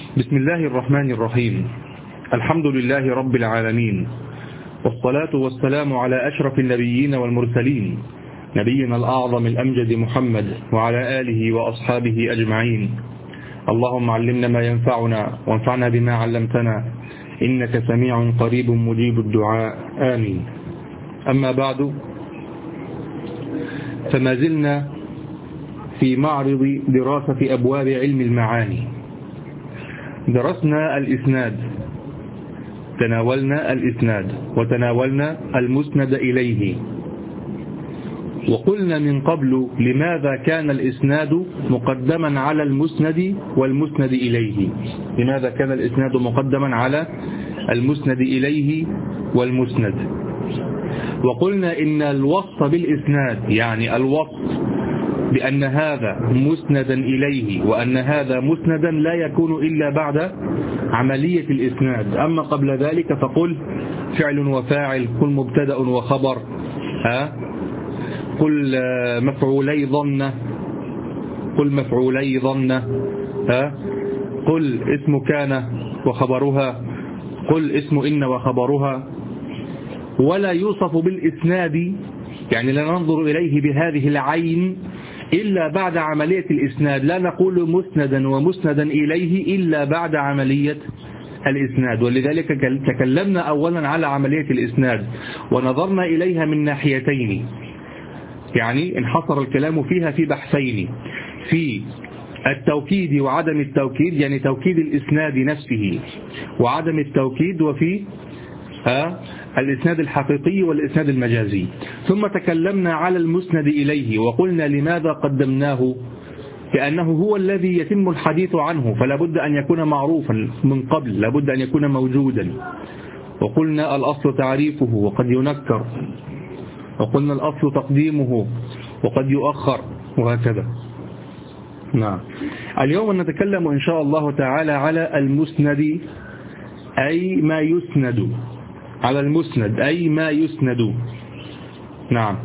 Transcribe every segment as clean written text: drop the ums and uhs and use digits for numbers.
بسم الله الرحمن الرحيم. الحمد لله رب العالمين، والصلاة والسلام على أشرف النبيين والمرسلين، نبينا الأعظم الأمجد محمد وعلى آله وأصحابه أجمعين. اللهم علمنا ما ينفعنا وانفعنا بما علمتنا، إنك سميع قريب مجيب الدعاء، آمين. أما بعد، فما زلنا في معرض دراسة أبواب علم المعاني. درسنا الإسناد، تناولنا الإسناد وتناولنا المسند إليه، وقلنا من قبل لماذا كان الإسناد مقدما على المسند والمسند إليه. لماذا كان الإسناد مقدما على المسند إليه والمسند؟ وقلنا إن الوصف بالإسناد، يعني الوصف بأن هذا مسندا إليه وأن هذا مسندا، لا يكون إلا بعد عملية الإسناد. أما قبل ذلك فقل فعل وفاعل، قل مبتدأ وخبر، قل مفعولي ظن، قل مفعولي ظن، قل اسم كان وخبرها، قل اسم إن وخبرها. ولا يوصف بالإسناد، يعني لا ننظر إليه بهذه العين إلا بعد عملية الإسناد. لا نقول مسندا ومسندا إليه إلا بعد عملية الإسناد. ولذلك تكلمنا أولا على عملية الإسناد ونظرنا إليها من ناحيتين، يعني انحصر الكلام فيها في بحثين: في التوكيد وعدم التوكيد، يعني توكيد الإسناد نفسه وعدم التوكيد، وفي الإسناد الحقيقي والإسناد المجازي. ثم تكلمنا على المسند إليه وقلنا لماذا قدمناه، لأنه هو الذي يتم الحديث عنه، فلا بد أن يكون معروفا من قبل، لا بد أن يكون موجودا. وقلنا الأصل تعريفه وقد ينكر، وقلنا الأصل تقديمه وقد يؤخر، وهكذا. نعم. اليوم نتكلم إن شاء الله تعالى على المسند، أي ما يسند، على المسند أي ما يسند. نعم.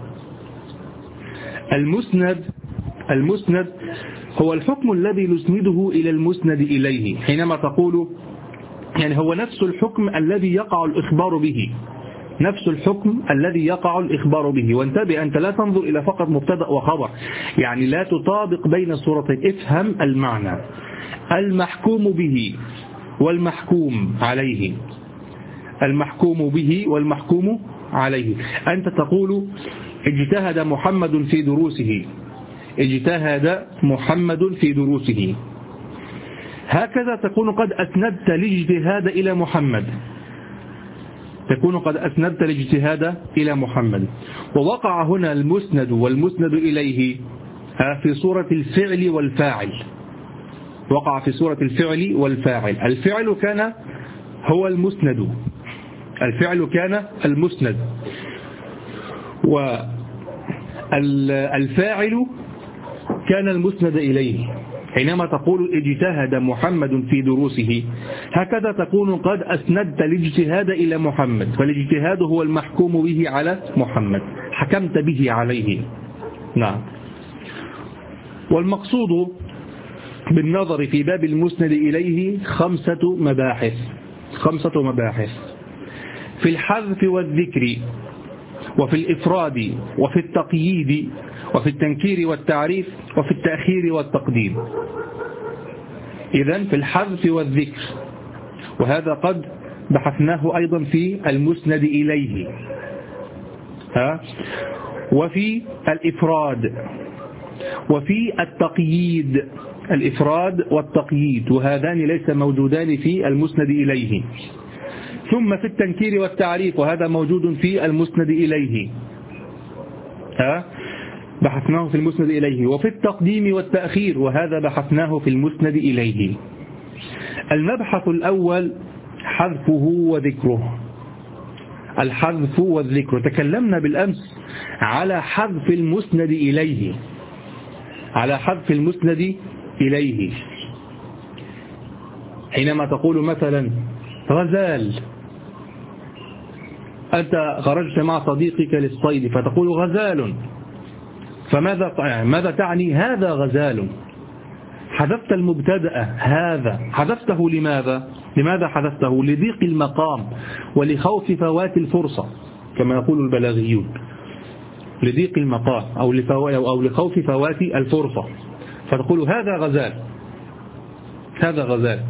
المسند هو الحكم الذي نسنده إلى المسند إليه. حينما تقول يعني هو نفس الحكم الذي يقع الإخبار به، نفس الحكم الذي يقع الإخبار به. وانتبه، أنت لا تنظر إلى فقط مبتدأ وخبر، يعني لا تطابق بين الصورتين. افهم المعنى: المحكوم به والمحكوم عليه، المحكوم به والمحكوم عليه. أنت تقول اجتهد محمد في دروسه، اجتهد محمد في دروسه، هكذا تكون قد أسندت الاجتهاد إلى محمد، تكون قد أسندت الاجتهاد إلى محمد. ووقع هنا المسند والمسند إليه في صورة الفعل والفاعل، وقع في صورة الفعل والفاعل. الفعل كان هو المسند، الفعل كان المسند، والفاعل كان المسند إليه. حينما تقول اجتهد محمد في دروسه، هكذا تكون قد أسندت الاجتهاد إلى محمد، فالاجتهاد هو المحكوم به على محمد، حكمت به عليه. نعم. والمقصود بالنظر في باب المسند إليه خمسة مباحث: في الحذف والذكر، وفي الإفراد، وفي التقييد، وفي التنكير والتعريف، وفي التأخير والتقديم. إذن في الحذف والذكر، وهذا قد بحثناه أيضا في المسند إليه، وفي الإفراد، وفي التقييد، الإفراد والتقييد، وهذان ليس موجودان في المسند إليه. ثم في التنكير والتعريف، وهذا موجود في المسند إليه، بحثناه في المسند إليه. وفي التقديم والتأخير، وهذا بحثناه في المسند إليه. المبحث الأول حذفه وذكره، الحذف والذكر. تكلمنا بالأمس على حذف المسند إليه، على حذف المسند إليه. حينما تقول مثلا غزال، أنت خرجت مع صديقك للصيد فتقول غزال، فماذا تعني؟ هذا غزال. حذفت المبتدأ هذا، حذفته لماذا حذفته؟ لضيق المقام ولخوف فوات الفرصة كما يقول البلاغيون، لضيق المقام أو لخوف فوات الفرصة، فتقول هذا غزال، هذا غزال.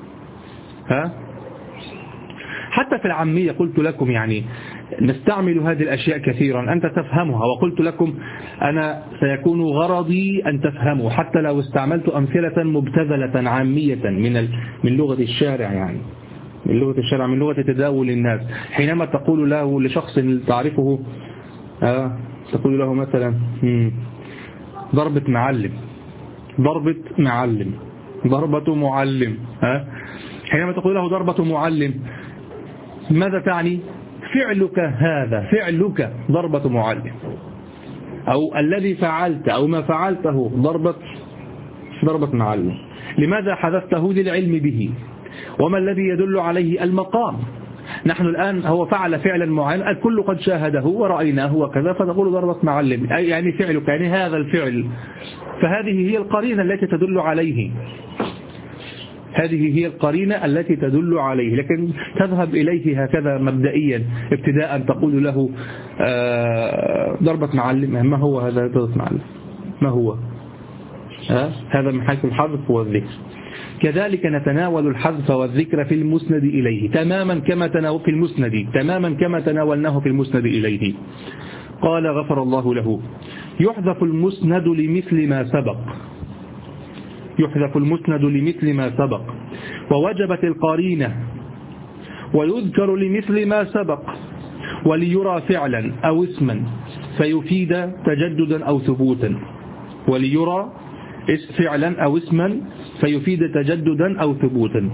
حتى في العامية قلت لكم يعني نستعمل هذه الأشياء كثيرا أنت تفهمها، وقلت لكم أنا سيكون غرضي أن تفهموا حتى لو استعملت أمثلة مبتذلة عامية من لغة الشارع، يعني من لغة الشارع، من لغة تداول الناس. حينما تقول له لشخص تعرفه تقول له مثلا ضربة معلم، ضربة معلم، ضربة معلم. حينما تقول له ضربة معلم ماذا تعني؟ فعلك هذا، فعلك ضربة معلم، أو الذي فعلت أو ما فعلته ضربة معلم. لماذا حذفته؟ للعلم به. وما الذي يدل عليه؟ المقام. نحن الآن هو فعل فعلا معينا الكل قد شاهده ورأيناه وكذا، فتقول ضربة معلم يعني فعلك، يعني هذا الفعل، فهذه هي القرينة التي تدل عليه، هذه هي القرينة التي تدل عليه. لكن تذهب إليه هكذا مبدئيا ابتداء تقول له ضربة معلم، ما هو هذا ضربة معلم؟ ما هو هذا؟ من حيث الحذف والذكر. كذلك نتناول الحذف والذكر في المسند إليه تماما كما تناولناه في المسند إليه. قال غفر الله له: يحذف المسند لمثل ما سبق، يحذف المسند لمثل ما سبق، ووجبت القرينة، ويذكر لمثل ما سبق، وليرى فعلا أو اسما فيفيد تجددا أو ثبوتا، وليرى فعلا أو اسما فيفيد تجددا أو ثبوتا.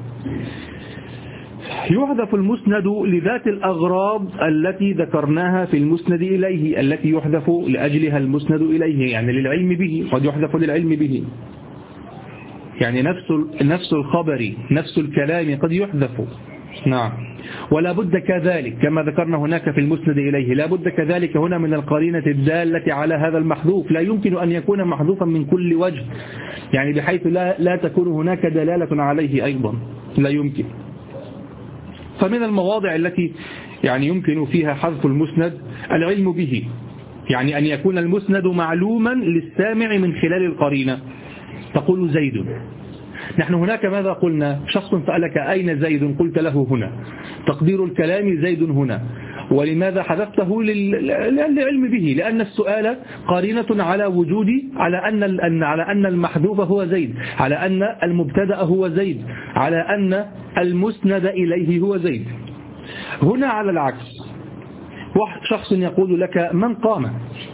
يحذف المسند لذات الأغراض التي ذكرناها في المسند إليه، التي يحذف لأجلها المسند إليه، يعني للعلم به، قد يحذف للعلم به، يعني نفس الخبر نفس الكلام قد يحذف. نعم. ولا بد كذلك كما ذكرنا هناك في المسند إليه، لا بد كذلك هنا من القرينة الدالة على هذا المحذوف، لا يمكن أن يكون محذوفا من كل وجه، يعني بحيث لا تكون هناك دلالة عليه أيضا، لا يمكن. فمن المواضع التي يعني يمكن فيها حذف المسند العلم به، يعني أن يكون المسند معلوما للسامع من خلال القرينة. تقول زيد، نحن هناك ماذا قلنا؟ شخص سألك أين زيد؟ قلت له هنا، تقدير الكلام زيد هنا. ولماذا حذفته؟ للعلم به، لأن السؤال قرينة على وجود، على أن المحذوف هو زيد، على أن المبتدأ هو زيد، على أن المسند إليه هو زيد. هنا على العكس، شخص يقول لك من قام،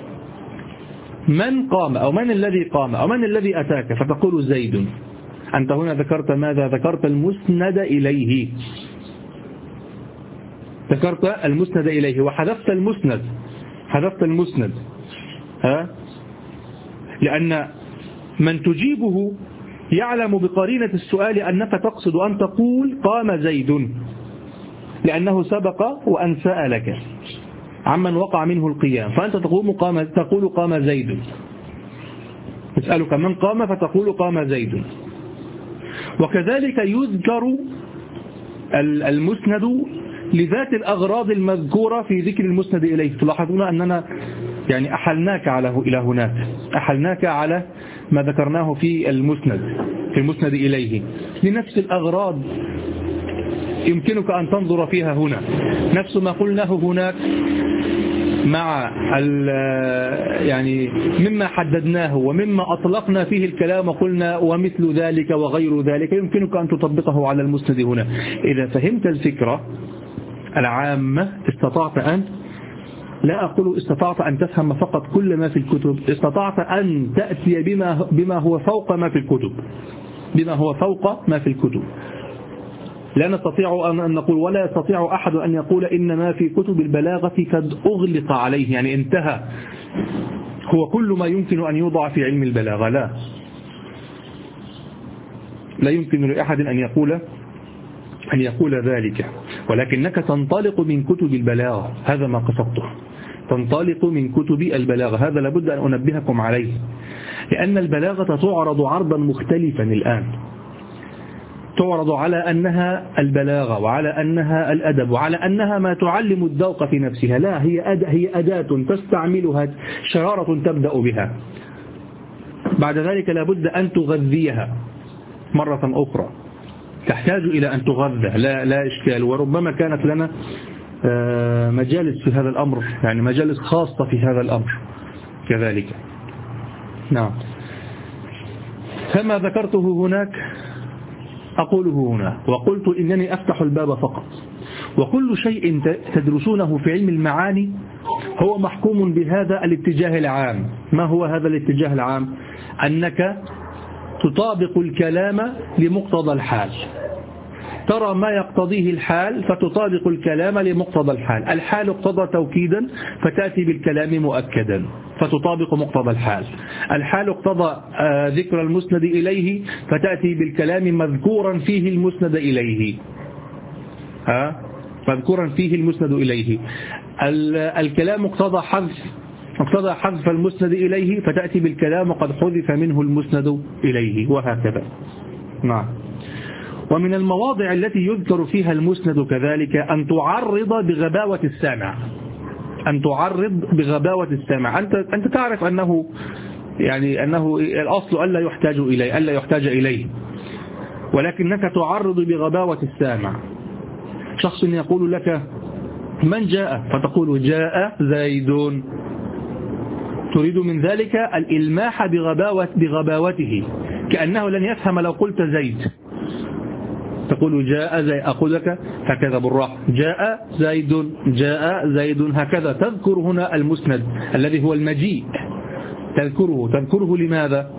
من قام، أو من الذي قام، أو من الذي أتاك، فتقول زيد. أنت هنا ذكرت ماذا؟ ذكرت المسند إليه، ذكرت المسند إليه وحذفت المسند، حذفت المسند. لأن من تجيبه يعلم بقرينة السؤال أنك تقصد أن تقول قام زيد، لأنه سبق وأن سألك عمن وقع منه القيام، فأنت تقول قام زيد، يسألك من قام فتقول قام زيد. وكذلك يذكر المسند لذات الأغراض المذكورة في ذكر المسند إليه. تلاحظون أننا يعني أحلناك إلى هناك، أحلناك على ما ذكرناه في المسند إليه لنفس الأغراض يمكنك أن تنظر فيها هنا، نفس ما قلناه هناك مع يعني مما حددناه ومما أطلقنا فيه الكلام وقلنا ومثل ذلك وغير ذلك، يمكنك أن تطبقه على المسند هنا. إذا فهمت الفكرة العامة استطعت أن، لا أقول استطعت أن تفهم فقط كل ما في الكتب، استطعت أن تأتي بما هو فوق ما في الكتب، بما هو فوق ما في الكتب. لا نستطيع أن نقول، ولا يستطيع أحد أن يقول إن ما في كتب البلاغة قد أغلق عليه، يعني انتهى، هو كل ما يمكن أن يوضع في علم البلاغة. لا يمكن لأحد أن يقول ذلك، ولكنك تنطلق من كتب البلاغة، هذا ما قصدته. تنطلق من كتب البلاغة. هذا لابد أن أنبهكم عليه، لأن البلاغة تعرض عرضا مختلفا الآن، تعرض على أنها البلاغة وعلى أنها الأدب وعلى أنها ما تعلم الذوق في نفسها. لا، هي أداة تستعملها، شرارة تبدأ بها، بعد ذلك لابد أن تغذيها مرة أخرى، تحتاج إلى أن تغذى، لا إشكال. وربما كانت لنا مجالس في هذا الأمر، يعني مجالس خاصة في هذا الأمر كذلك. نعم. كما ذكرته هناك أقوله هنا، وقلت إنني أفتح الباب فقط، وكل شيء تدرسونه في علم المعاني هو محكوم بهذا الاتجاه العام. ما هو هذا الاتجاه العام؟ أنك تطابق الكلام لمقتضى الحال، ترى ما يقتضيه الحال فتطابق الكلام لمقتضى الحال. الحال اقتضى توكيدا فتأتي بالكلام مؤكدا فتطابق مقتضى الحال. الحال اقتضى ذكر المسند إليه فتأتي بالكلام مذكورا فيه المسند إليه، مذكورا فيه المسند إليه. الكلام اقتضى حذف المسند إليه فتأتي بالكلام قد حذف منه المسند إليه، وهكذا. نعم. ومن المواضع التي يذكر فيها المسند كذلك أن تعرض بغباوة السامع، أن تعرض بغباوة السامع. أنت تعرف أنه الأصل ألا يحتاج إليه، ولكنك تعرض بغباوة السامع. شخص يقول لك من جاء فتقول جاء زيد، تريد من ذلك الإلماح بغباوته، كأنه لن يفهم لو قلت زيد. تقول جاء زيد، أقول لك هكذا بالراحة، جاء زيد هكذا. تذكر هنا المسند الذي هو المجيء، تذكره لماذا؟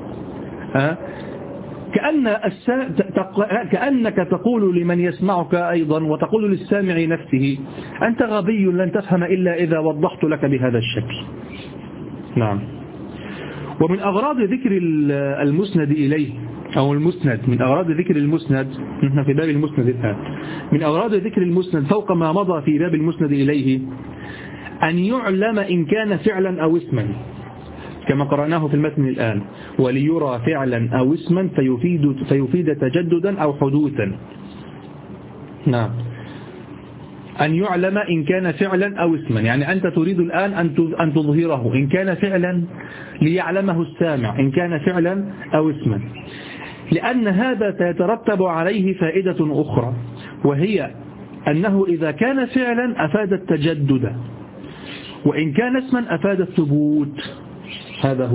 كأنك تقول لمن يسمعك أيضا وتقول للسامع نفسه أنت غبي لن تفهم إلا إذا وضحت لك بهذا الشكل. نعم. ومن أغراض ذكر المسند إليه أو المسند، من أغراض ذكر المسند، نحن في باب المسند الآن، من أغراض ذكر المسند فوق ما مضى في باب المسند إليه أن يعلم إن كان فعلا أو اسما، كما قرأناه في المتن الآن، وليرى فعلا أو اسما فيفيد تجددا أو حدوثا. نعم. أن يعلم إن كان فعلا أو اسما، يعني أنت تريد الآن أن تظهره إن كان فعلا ليعلمه السامع إن كان فعلا أو اسما، لأن هذا سيترتب عليه فائدة أخرى، وهي أنه إذا كان فعلا أفاد التجدد، وإن كان اسما أفاد الثبوت. هذا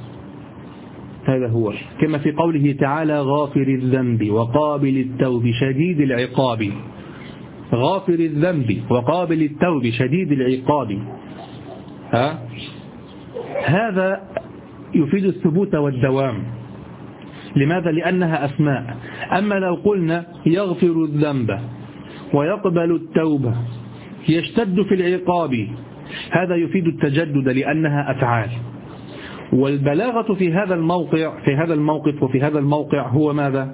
هو كما في قوله تعالى غافر الذنب وقابل التوب شديد العقاب. غافر الذنب وقابل التوب شديد العقاب، هذا يفيد الثبوت والدوام. لماذا؟ لأنها أسماء. أما لو قلنا يغفر الذنب ويقبل التوبة يشتد في العقاب، هذا يفيد التجدد لأنها أفعال. والبلاغة في هذا الموقف وفي هذا الموقع هو ماذا؟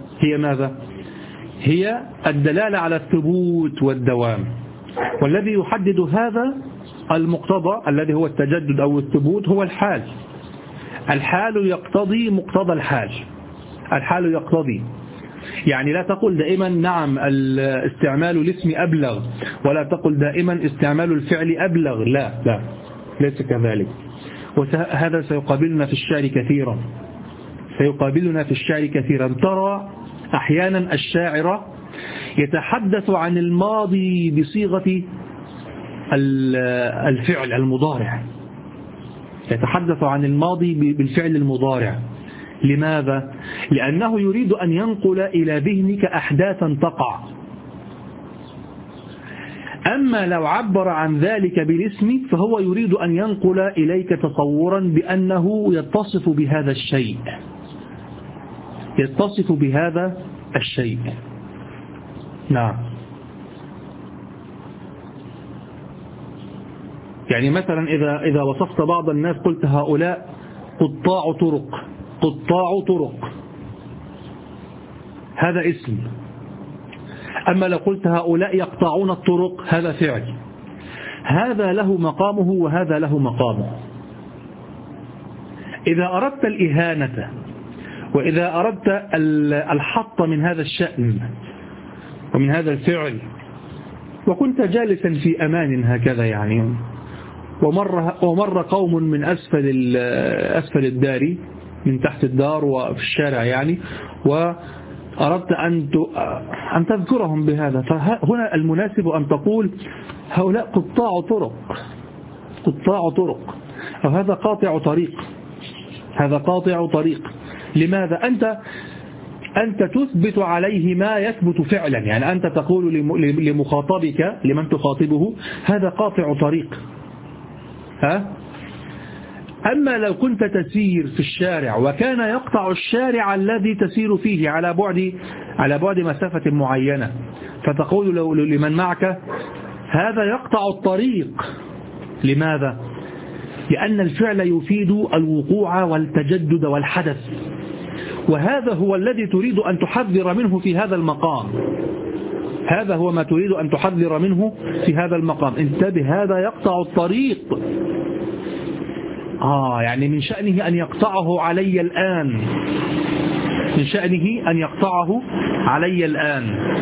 هي الدلالة على الثبوت والدوام، والذي يحدد هذا المقتضى الذي هو التجدد أو الثبوت هو الحال. الحال يقتضي مقتضى الحال. الحال يقتضي، يعني لا تقل دائما نعم استعمال الاسم أبلغ، ولا تقل دائما استعمال الفعل أبلغ، لا ليس كذلك. وهذا سيقابلنا في الشعر كثيرا. ترى أحيانا الشاعر يتحدث عن الماضي بصيغة الفعل المضارع، يتحدث عن الماضي بالفعل المضارع. لماذا؟ لأنه يريد أن ينقل إلى ذهنك أحداثا تقع. أما لو عبر عن ذلك بالاسم فهو يريد أن ينقل إليك تصورا بأنه يتصف بهذا الشيء. نعم. يعني مثلا إذا وصفت بعض الناس قلت هؤلاء قطاع طرق، هذا اسم. أما لو قلت هؤلاء يقطعون الطرق هذا فعل. هذا له مقامه وهذا له مقامه. إذا أردت الإهانة وإذا أردت الحط من هذا الشأن ومن هذا الفعل، وكنت جالسا في أمان هكذا يعني، ومر قوم من أسفل الدار، من تحت الدار وفي الشارع يعني، وأردت أن تذكرهم بهذا، فهنا المناسب أن تقول هؤلاء قطاع طرق، أو هذا قاطع طريق، هذا قاطع طريق. لماذا؟ أنت تثبت عليه ما يثبت فعلا، يعني أنت تقول لمخاطبك، لمن تخاطبه، هذا قاطع طريق. أما لو كنت تسير في الشارع وكان يقطع الشارع الذي تسير فيه على بعد مسافة معينة، فتقول لمن معك هذا يقطع الطريق. لماذا؟ لأن الفعل يفيد الوقوع والتجدد والحدث، وهذا هو الذي تريد أن تحذر منه في هذا المقام. هذا هو ما تريد أن تحذر منه في هذا المقام. انتبه، هذا يقطع الطريق. يعني من شأنه أن يقطعه علي الآن، من شأنه أن يقطعه علي الآن،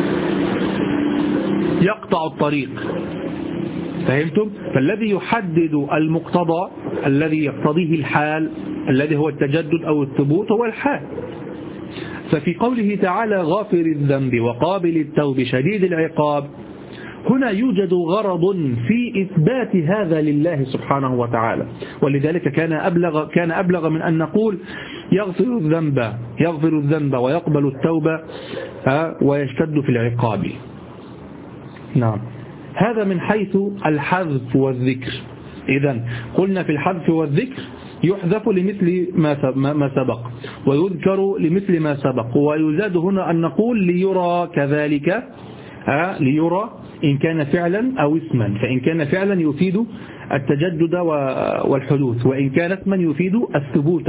يقطع الطريق. فهمتم؟ فالذي يحدد المقتضى الذي يقتضيه الحال، الذي هو التجدد أو الثبوت، هو الحال. ففي قوله تعالى غافر الذنب وقابل التوب شديد العقاب، هنا يوجد غرض في إثبات هذا لله سبحانه وتعالى، ولذلك كان أبلغ من أن نقول يغفر الذنب ويقبل التوبة ويشتد في العقاب. نعم، هذا من حيث الحذف والذكر. إذن قلنا في الحذف والذكر يحذف لمثل ما سبق، ويذكر لمثل ما سبق، ويزاد هنا أن نقول ليرى كذلك، ليرى إن كان فعلا أو اسما، فإن كان فعلا يفيد التجدد والحدوث، وإن كان اسما يفيد الثبوت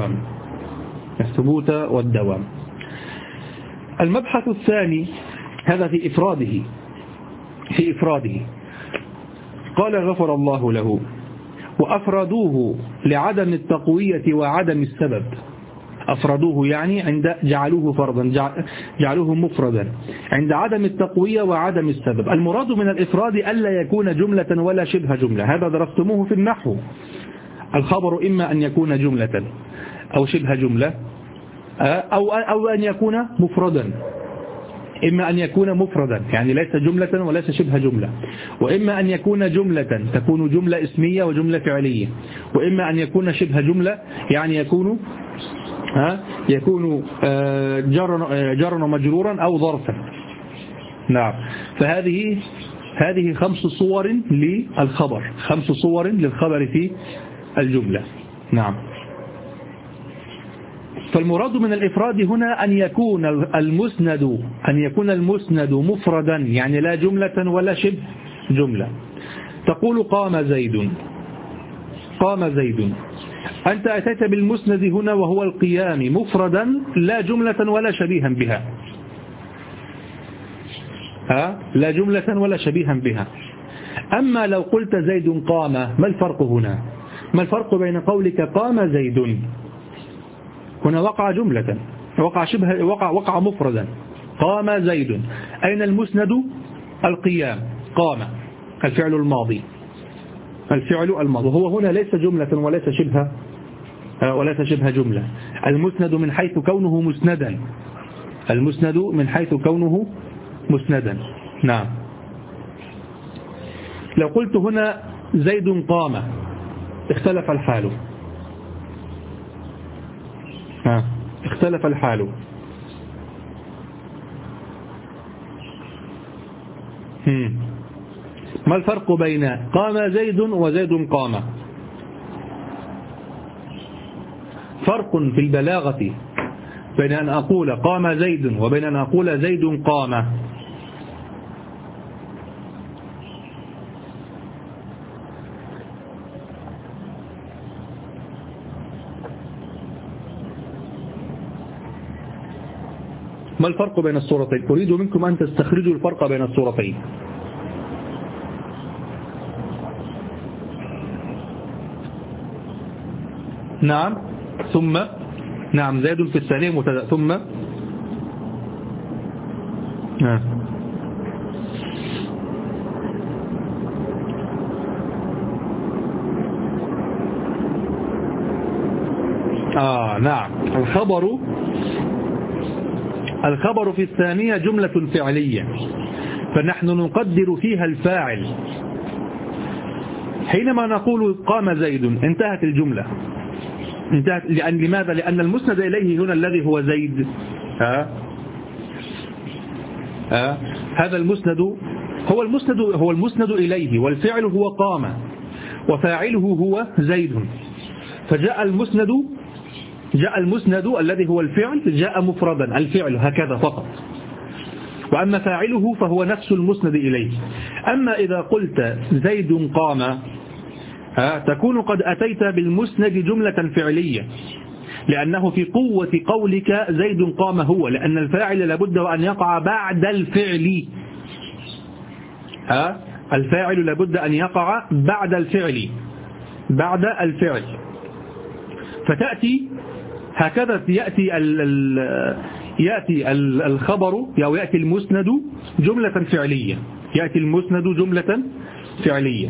والدوام. المبحث الثاني هذا في إفراده. قال غفر الله له، وأفردوه لعدم التقوية وعدم السبب. أفردوه يعني عند جعلوه فرضا، جعلوه مفردا عند عدم التقوية وعدم السبب. المراد من الإفراد ألا يكون جملة ولا شبه جملة، هذا درستموه في النحو. الخبر إما أن يكون جملة أو شبه جملة، أو أن يكون مفردا. إما أن يكون مفردا يعني ليس جملة وليس شبه جملة، وإما أن يكون جملة تكون جملة اسمية وجملة فعلية، وإما أن يكون شبه جملة يعني يكون جرا ومجرورا أو ظرفا. نعم، فهذه 5 صور للخبر، 5 صور للخبر في الجملة. نعم، فالمراد من الإفراد هنا أن يكون المسند مفردا يعني لا جملة ولا شبه جملة. تقول قام زيد، أنت أتيت بالمسند هنا وهو القيام مفردا لا جملة ولا شبيها بها، لا جملة ولا شبيها بها. أما لو قلت زيد قام، ما الفرق هنا؟ ما الفرق بين قولك قام زيد، هنا وقع جملة، وقع مفردا، قام زيد، أين المسند؟ القيام، قام الفعل الماضي، هو هنا ليس جملة وليس شبه جملة. المسند من حيث كونه مسندا. نعم، لو قلت هنا زيد قام اختلف الحال، ما الفرق بين قام زيد وزيد قام؟ فرق في البلاغة بين أن أقول قام زيد وبين أن أقول زيد قام. ما الفرق بين الصورتين؟ أريد منكم أن تستخرجوا الفرق بين الصورتين. نعم ثم نعم زيد في الثانية مبتدأ ثم نعم نعم الخبر في الثانية جملة فعلية، فنحن نقدر فيها الفاعل. حينما نقول قام زيد انتهت الجملة، انتهت. لماذا؟ لأن المسند إليه هنا الذي هو زيد. هذا المسند هو المسند إليه، والفعل هو قام، وفاعله هو زيد. فجاء المسند الذي هو الفعل جاء مفردا، الفعل هكذا فقط، وأما فاعله فهو نفس المسند إليه. أما إذا قلت زيد قام تكون قد أتيت بالمسند جملة فعلية، لأنه في قوة قولك زيد قام هو، لأن الفاعل لابد أن يقع بعد الفعل. الفاعل لابد أن يقع بعد الفعل. فتأتي هكذا يأتي الخبر أو يأتي المسند جملة فعلية.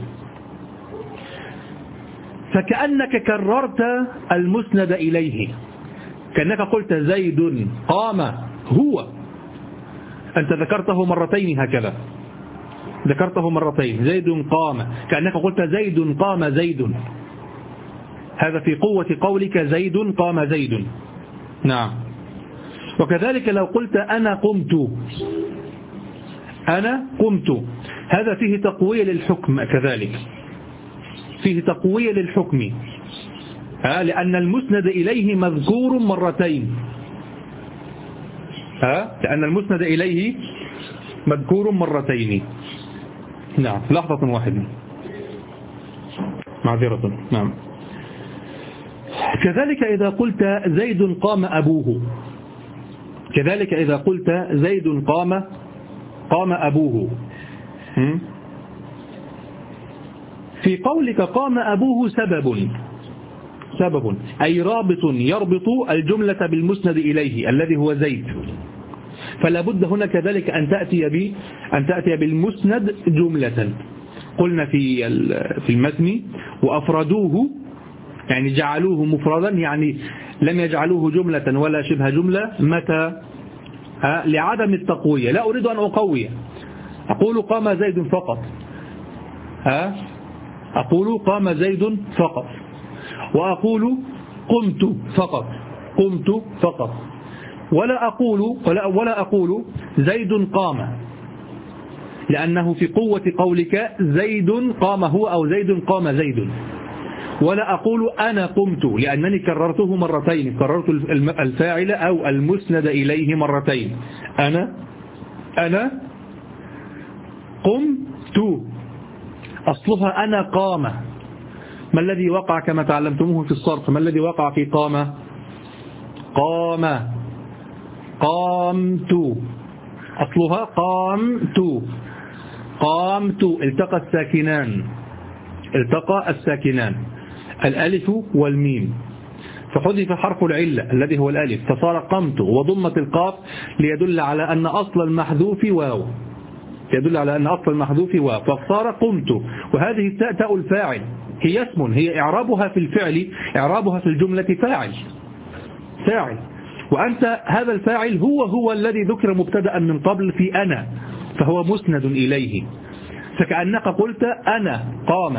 فكأنك كررت المسند إليه، كأنك قلت زيد قام هو، أنت ذكرته مرتين هكذا، ذكرته مرتين زيد قام، كأنك قلت زيد قام زيد. هذا في قوة قولك زيد قام زيد. نعم. وكذلك لو قلت أنا قمت، هذا فيه تقوية للحكم، كذلك فيه تقوية للحكم، لأن المسند إليه مذكور مرتين. لأن المسند إليه مذكور مرتين. نعم. لحظة واحدة، معذرة. نعم. كذلك إذا قلت زيد قام أبوه، قام أبوه، في قولك قام أبوه سبب أي رابط يربط الجملة بالمسند إليه الذي هو زيد. فلا بد هنا كذلك أن تأتي بالمسند جملة. قلنا في المتن وأفردوه، يعني جعلوه مفردا، يعني لم يجعلوه جملة ولا شبه جملة. متى؟ لعدم التقوية. لا أريد أن أقوي، أقول قام زيد فقط. أقول قام زيد فقط، وأقول قمت فقط، ولا أقول زيد قام، لأنه في قوة قولك زيد قام هو أو زيد قام زيد. ولا أقول أنا قمت، لأنني كررته مرتين، كررت الفاعل أو المسند إليه مرتين. أنا قمت، أصلها أنا قام. ما الذي وقع كما تعلمتموه في الصرف؟ ما الذي وقع في قام؟ قامت، أصلها قامت. التقى الساكنان الألف والميم، فحذف حرف العلة الذي هو الألف فصار قمت، وضمت القاف ليدل على أن أصل المحذوف واو، فصار قمت. وهذه تاء الفاعل هي اسم، هي إعرابها في الفعل، إعرابها في الجملة فاعل، وأنت هذا الفاعل هو الذي ذكر مبتدأ من قبل في أنا، فهو مسند إليه. فكأنك قلت أنا قام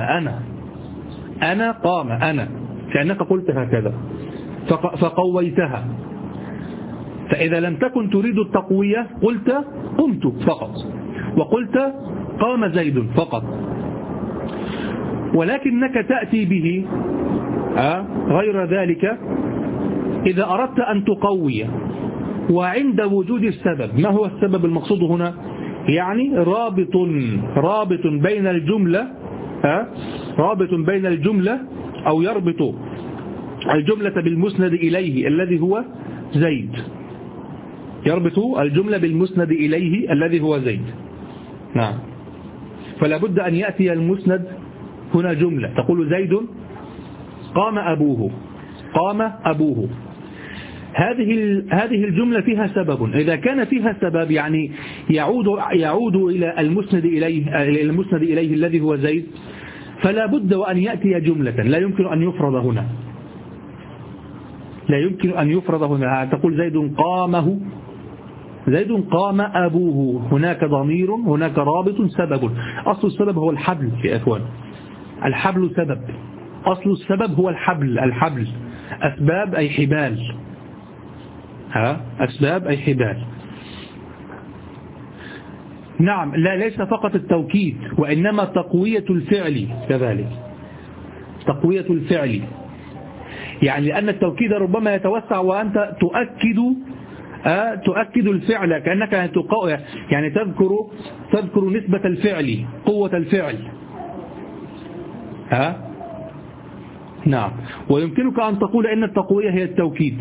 أنا، كأنك قلت هكذا فقويتها. فإذا لم تكن تريد التقوية قلت قمت فقط، وقلت قام زيد فقط. ولكنك تأتي به غير ذلك إذا أردت أن تقوي، وعند وجود السبب. ما هو السبب المقصود هنا؟ يعني رابط بين الجملة أو يربط الجملة بالمسند إليه الذي هو زيد، يربط الجملة بالمسند إليه الذي هو زيد. نعم. فلا بد أن يأتي المسند هنا جملة، تقول زيد قام أبوه، قام أبوه. هذه الجملة فيها سبب. إذا كان فيها سبب يعني يعود إلى المسند إليه الذي هو زيد، فلا بد وأن يأتي جملة، لا يمكن أن يفرض هنا، لا يمكن أن يفرض هنا. تقول زيد قام أبوه، هناك ضمير، هناك رابط، سبب. أصل السبب هو الحبل يا أخوان، الحبل سبب، أصل السبب هو الحبل. أسباب أي حبال، أسباب أي حبال. نعم، ليس فقط التوكيد، وإنما تقوية الفعل كذلك، تقوية الفعل. يعني لأن التوكيد ربما يتوسع وأنت تؤكد الفعل، كأنك يعني تذكر نسبة الفعل، قوة الفعل. نعم. ويمكنك أن تقول إن التقوية هي التوكيد.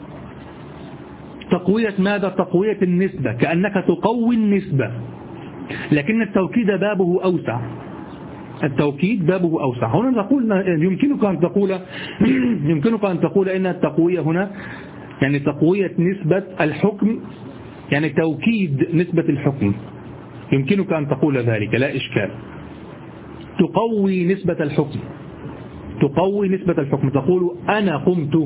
تقوية ماذا؟ تقوية النسبة، كأنك تقوي النسبة، لكن التوكيد بابه أوسع، التوكيد بابه أوسع. هنا نقول يمكنك أن تقول إن التقوية هنا يعني تقوية نسبة الحكم، يعني توكيد نسبة الحكم، يمكنك أن تقول ذلك لا إشكال. تقوي نسبة الحكم، تقوي نسبة الحكم، تقول أنا قمت،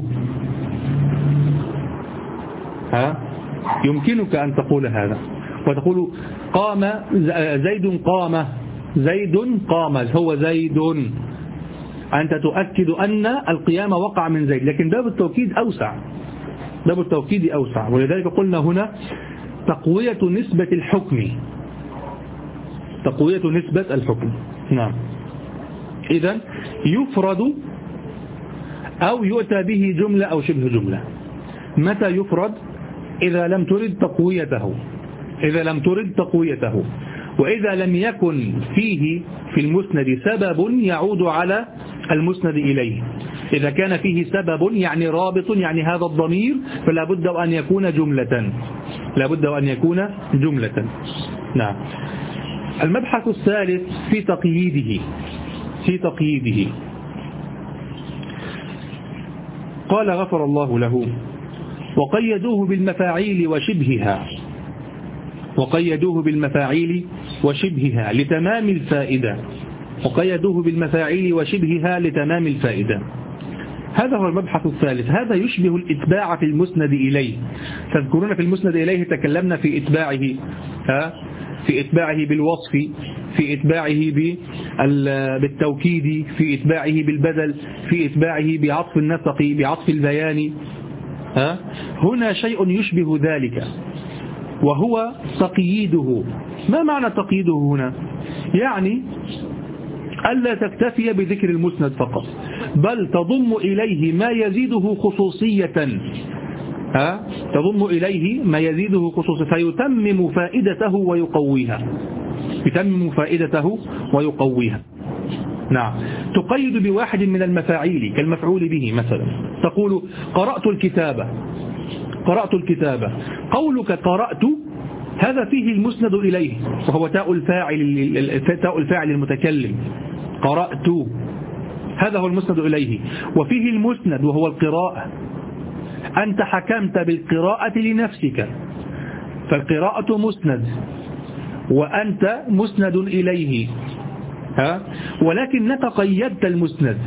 يمكنك أن تقول هذا. وتقول قام زيد قام، هو زيد، أنت تؤكد أن القيام وقع من زيد، لكن باب التوكيد أوسع، باب التوكيد أوسع. ولذلك قلنا هنا تقوية نسبة الحكم، تقوية نسبة الحكم. نعم. إذن يفرد أو يؤتى به جملة أو شبه جملة. متى يفرد؟ إذا لم ترد تقويته، وإذا لم يكن فيه في المسند سبب يعود على المسند إليه. إذا كان فيه سبب يعني رابط، يعني هذا الضمير، فلا بد أن يكون جملة، لا بد أن يكون جملة. نعم. المبحث الثالث في تقييده. قال غفر الله له: وقيدوه بالمفاعيل وشبهها لتمام الفائدة. وقيدوه بالمفاعيل وشبهها لتمام الفائدة. هذا هو المبحث الثالث. هذا يشبه الإتباع في المسند إليه. تذكرون في المسند إليه تكلمنا في إتباعه بالوصف، في إتباعه بالتوكيد، في إتباعه بالبدل، في إتباعه بعطف النسق، بعطف البيان. هنا شيء يشبه ذلك، وهو تقييده. ما معنى تقييده هنا؟ يعني ألا تكتفي بذكر المسند فقط، بل تضم إليه ما يزيده خصوصية، تضم إليه ما يزيده خصوصية، فيتمم فائدته ويقويها. نعم. تقيد بواحد من المفاعيل كالمفعول به مثلا، تقول قرأت الكتابة. قولك قرأت هذا فيه المسند إليه، وهو تاء الفاعل المتكلم. قرأت هذا هو المسند إليه، وفيه المسند وهو القراءة. أنت حكمت بالقراءة لنفسك، فالقراءة مسند وأنت مسند إليه، ولكنك قيدت المسند.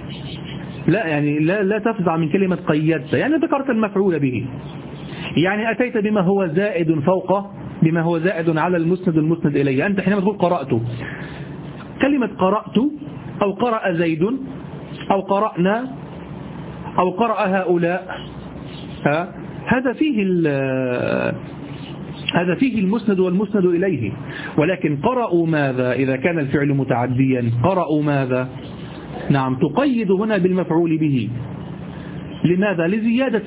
لا تفزع من كلمة قيدت، يعني ذكرت المفعول به، يعني أتيت بما هو زائد بما هو زائد على المسند إليه. أنت حينما تقول قرأت، كلمة قرأت أو قرأ زيد أو قرأنا أو قرأ هؤلاء، هذا فيه المسند والمسند إليه. ولكن قرأوا ماذا؟ إذا كان الفعل متعديا قرأوا ماذا؟ نعم. تقيد هنا بالمفعول به. لماذا؟ لزيادة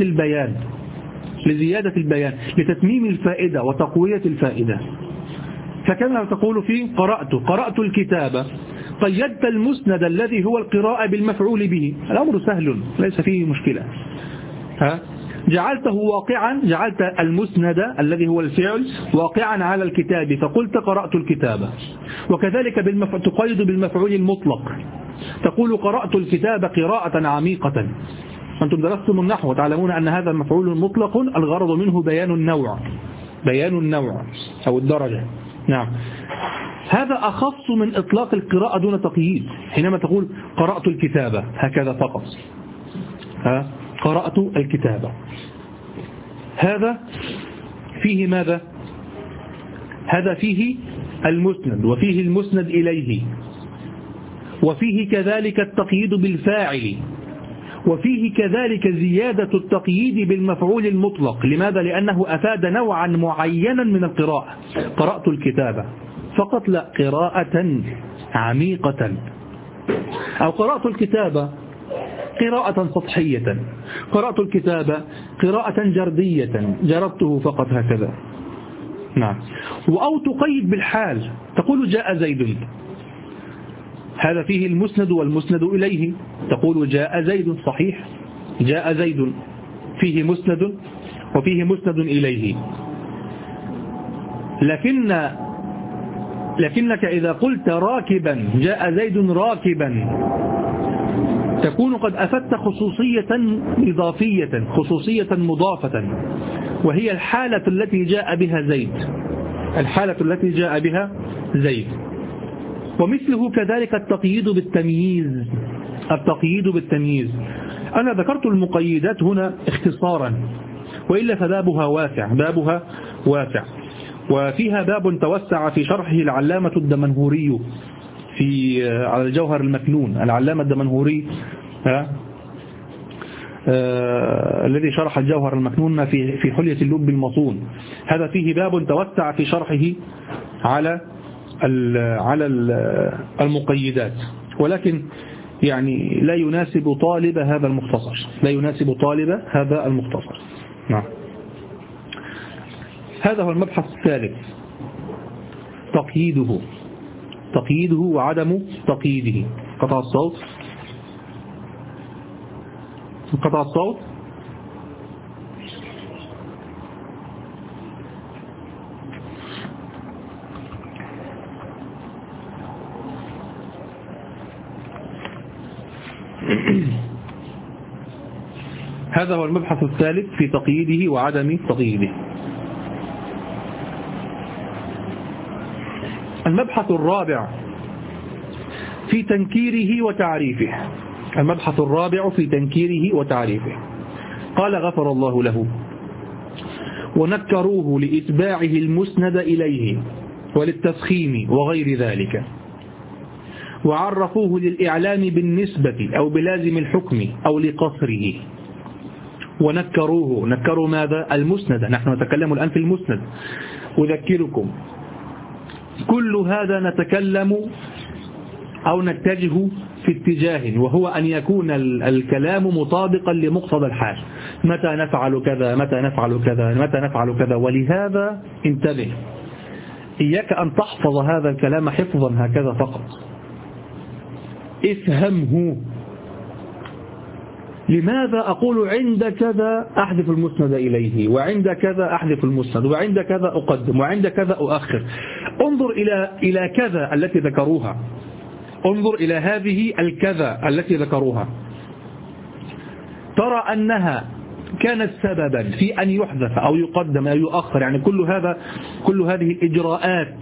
البيان، لتتميم الفائدة وتقوية الفائدة. فكما تقول في قرأت الكتابة، قيدت المسند الذي هو القراءة بالمفعول به. الأمر سهل ليس فيه مشكلة. جعلته واقعا، جعلت المسند الذي هو الفعل واقعا على الكتاب، فقلت قرأت الكتابة. وكذلك تقيد بالمفعول المطلق، تقول قرأت الكتاب قراءة عميقة، أنتم درستم النحو وتعلمون أن هذا مفعول مطلق الغرض منه بيان النوع، بيان النوع أو الدرجة. نعم، هذا أخص من إطلاق القراءة دون تقييد. حينما تقول قرأت الكتابة هكذا فقط، قرأت الكتابة، هذا فيه ماذا؟ هذا فيه المسند، وفيه المسند إليه، وفيه كذلك التقييد بالفاعل، وفيه كذلك زيادة التقييد بالمفعول المطلق. لماذا؟ لأنه أفاد نوعا معينا من القراءة. قرأت الكتابة فقط لا، قراءة عميقة، أو قرأت الكتابة قراءة سطحية، قرأت الكتابة قراءة جردية، جردته فقط هكذا. نعم، أو تقيد بالحال، تقول جاء زيد، هذا فيه المسند والمسند إليه، تقول جاء زيد، صحيح، جاء زيد فيه مسند وفيه مسند إليه. لكنك إذا قلت راكبا، جاء زيد راكبا، تكون قد أفدت خصوصية إضافية، خصوصية مضافة، وهي الحالة التي جاء بها زيد، الحالة التي جاء بها زيد. ومثله كذلك التقييد بالتمييز، التقييد بالتمييز. أنا ذكرت المقيدات هنا اختصارا، وإلا فبابها واسع، بابها واسع، وفيها باب توسع في شرحه العلامة الدمنهوري على الجوهر المكنون. العلامة الدمنهوري الذي شرح الجوهر المكنون في حلية اللب المصون، هذا فيه باب توسع في شرحه على المقيدات، ولكن يعني لا يناسب طالب هذا المختصر، لا يناسب طالب هذا المختصر. نعم، هذا هو المبحث الثالث، تقييده وعدم تقييده. قطع الصوت، قطع الصوت. هذا هو المبحث الثالث في تقييده وعدم تقييده. المبحث الرابع في تنكيره وتعريفه، المبحث الرابع في تنكيره وتعريفه. قال غفر الله له: ونكروه لإتباعه المسند إليه وللتفخيم وغير ذلك، وعرفوه للإعلام بالنسبة أو بلازم الحكم أو لقصره. ونكروه، نكروا ماذا؟ المسند، نحن نتكلم الآن في المسند. أذكركم، كل هذا نتكلم أو نتجه في اتجاه، وهو أن يكون الكلام مطابقا لمقتضى الحال. متى نفعل كذا، متى نفعل كذا، متى نفعل كذا. ولهذا انتبه، إياك أن تحفظ هذا الكلام حفظا هكذا فقط، افهمه. لماذا أقول عند كذا أحذف المسند إليه، وعند كذا أحذف المسند، وعند كذا أقدم، وعند كذا أؤخر؟ انظر إلى كذا التي ذكروها، انظر إلى هذه الكذا التي ذكروها، ترى أنها كانت سببا في أن يحذف أو يقدم أو يؤخر. يعني كل هذه الإجراءات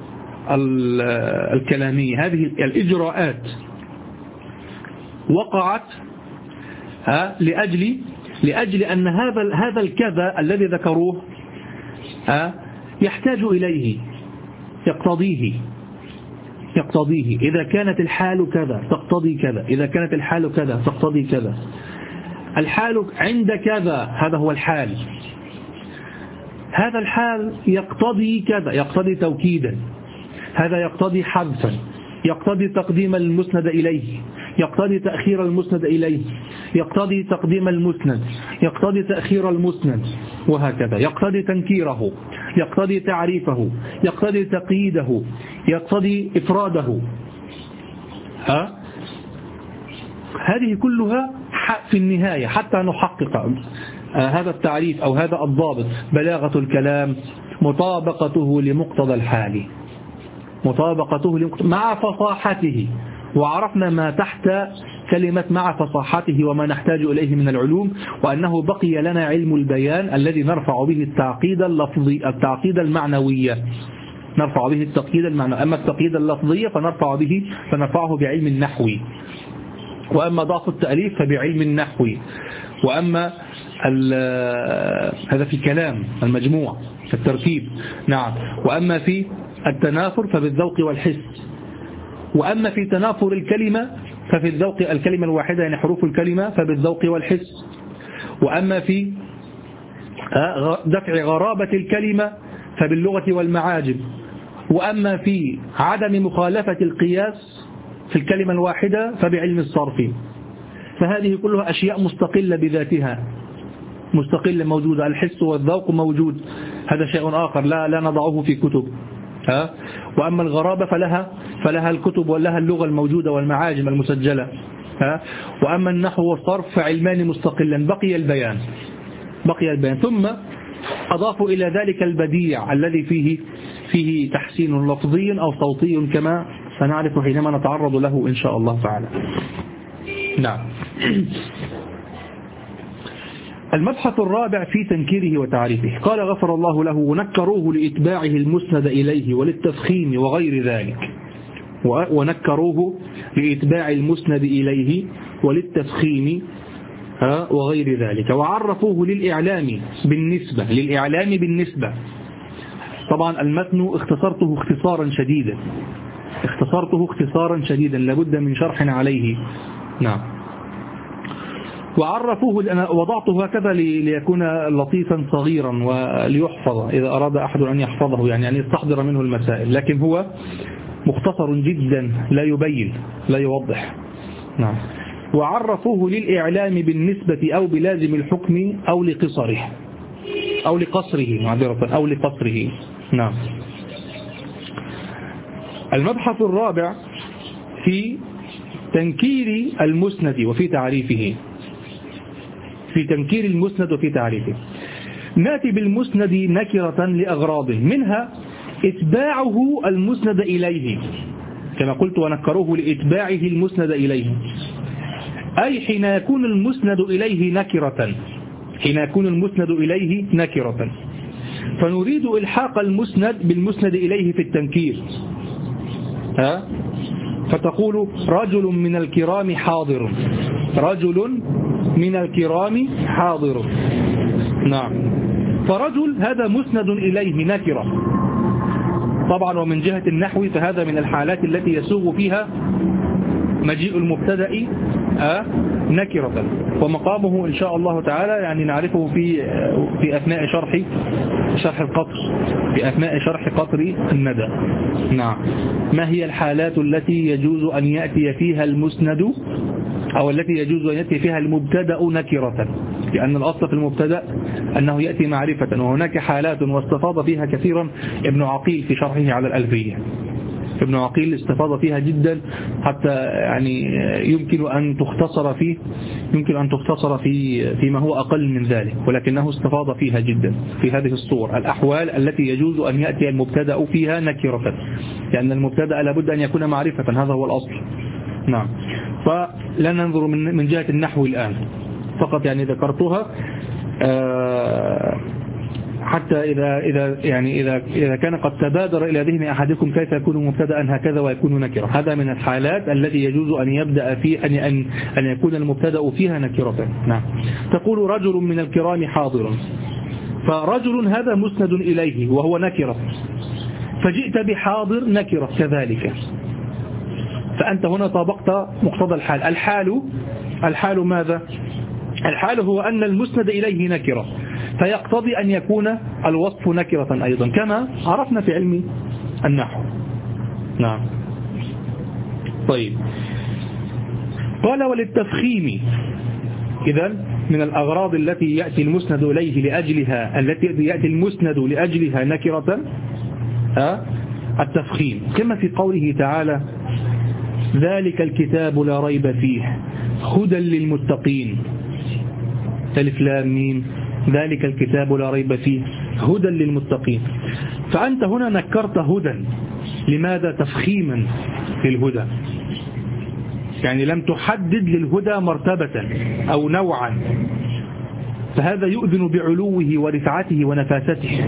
الكلامية، هذه الإجراءات وقعت لأجل أن هذا الكذا الذي ذكروه يحتاج إليه، يقتضيه. إذا كانت الحال كذا تقتضي كذا، إذا كانت الحال كذا تقتضي كذا. الحال عند كذا، هذا هو الحال، هذا الحال يقتضي كذا، يقتضي توكيدا، هذا يقتضي حذفا، يقتضي تقديم المسند إليه، يقتضي تأخير المسند إليه، يقتضي تقديم المسند، يقتضي تأخير المسند، وهكذا. يقتضي تنكيره، يقتضي تعريفه، يقتضي تقييده، يقتضي إفراده. هذه كلها في النهاية حتى نحقق هذا التعريف أو هذا الضابط. بلاغة الكلام مطابقته لمقتضى الحال، مطابقته مع فصاحته وعرفنا ما تحت كلمة مع فصاحته وما نحتاج إليه من العلوم، وأنه بقي لنا علم البيان الذي نرفع به التعقيد اللفظي التعقيد المعنوية، نرفع به التقييد المعنوي. أما التقييد اللفظية فنرفعه بعلم النحو، وأما ضعف التأليف فبعلم النحو، وأما هذا في كلام المجموع في الترتيب. نعم. وأما في التنافر فبالذوق والحس، وأما في تنافر الكلمة ففي الذوق الكلمة الواحدة يعني حروف الكلمة فبالذوق والحس، وأما في دفع غرابة الكلمة فباللغة والمعاجم، وأما في عدم مخالفة القياس في الكلمة الواحدة فبعلم الصرف. فهذه كلها أشياء مستقلة بذاتها، مستقلة موجودة. الحس والذوق موجود، هذا شيء آخر لا نضعه في كتب. وأما الغرابة فلها الكتب ولها اللغة الموجودة والمعاجم المسجلة. وأما النحو والصرف فعلمان مستقلا. بقي البيان. ثم أضافوا إلى ذلك البديع الذي فيه تحسين لفظي أو صوتي كما سنعرف حينما نتعرض له إن شاء الله تعالى. نعم. المبحث الرابع في تنكيره وتعريفه. قال غفر الله له: ونكروه لإتباعه المسند إليه وللتفخيم وغير ذلك. ونكروه لإتباع المسند إليه وللتفخيم وغير ذلك. وعرفوه للإعلام بالنسبة. طبعا المتن اختصرته اختصارا شديدا لابد من شرح عليه. نعم. وعرفوه، أنا وضعته هكذا ليكون لطيفا صغيرا وليحفظ إذا أراد أحد أن يحفظه، يعني يستحضر منه المسائل، لكن هو مختصر جدا لا يبين لا يوضح. نعم. وعرفوه للإعلام بالنسبة أو بلازم الحكم أو لقصره أو لقصره. نعم. المبحث الرابع في تنكير المسند وفي تعريفه. نأتي بالمسند نكرة لأغراض، منها إتباعه المسند إليه، كما قلت ونكروه لإتباعه المسند إليه، أي حين يكون المسند إليه نكرة، فنريد إلحاق المسند بالمسند إليه في التنكير. فتقول رجل من الكرام حاضر. نعم. فرجل هذا مسند إليه نكرة طبعا. ومن جهة النحو فهذا من الحالات التي يسوغ فيها مجيء المبتدأ نكرة، ومقامه إن شاء الله تعالى يعني نعرفه في أثناء شرح القطر، في أثناء شرح قطر الندى. نعم. ما هي الحالات التي يجوز أن يأتي فيها المسند أو التي يجوز أن يأتي فيها المبتدأ نكرة؟ لأن الأصل في المبتدأ أنه يأتي معرفة، وهناك حالات واستفاض فيها كثيرا ابن عقيل في شرحه على الألفية. ابن عقيل استفاض فيها جدا حتى يعني يمكن أن تختصر فيما هو أقل من ذلك، ولكنه استفاض فيها جدا في هذه الصور، الأحوال التي يجوز أن يأتي المبتدأ فيها نكرة، لأن المبتدأ لابد أن يكون معرفة، هذا هو الأصل. نعم. فلا ننظر من جهة النحو الآن فقط، يعني ذكرتها حتى إذا كان قد تبادر إلى ذهن أحدكم كيف يكون مبتدأ هكذا ويكون نكرة. هذا من الحالات التي يجوز أن يبدأ أن يكون المبتدأ فيها نكرة. نعم. تقول رجل من الكرام حاضر، فرجل هذا مسند إليه وهو نكرة، فجئت بحاضر نكرة كذلك، فأنت هنا طابقت مقتضى الحال. الحال ماذا؟ الحال هو أن المسند إليه نكرة، فيقتضي أن يكون الوصف نكرة أيضا كما عرفنا في علم النحو. نعم. طيب. قال وللتفخيم، إذن من الأغراض التي يأتي المسند إليه لأجلها، التي يأتي المسند لأجلها نكرة التفخيم، كما في قوله تعالى ذلك الكتاب لا ريب فيه هدى للمتقين. ألف لام ميم، ذلك الكتاب لا ريب فيه هدى للمتقين. فأنت هنا نكرت هدى، لماذا؟ تفخيما للهدى. يعني لم تحدد للهدى مرتبة أو نوعا، فهذا يؤذن بعلوه ورفعته ونفاسته.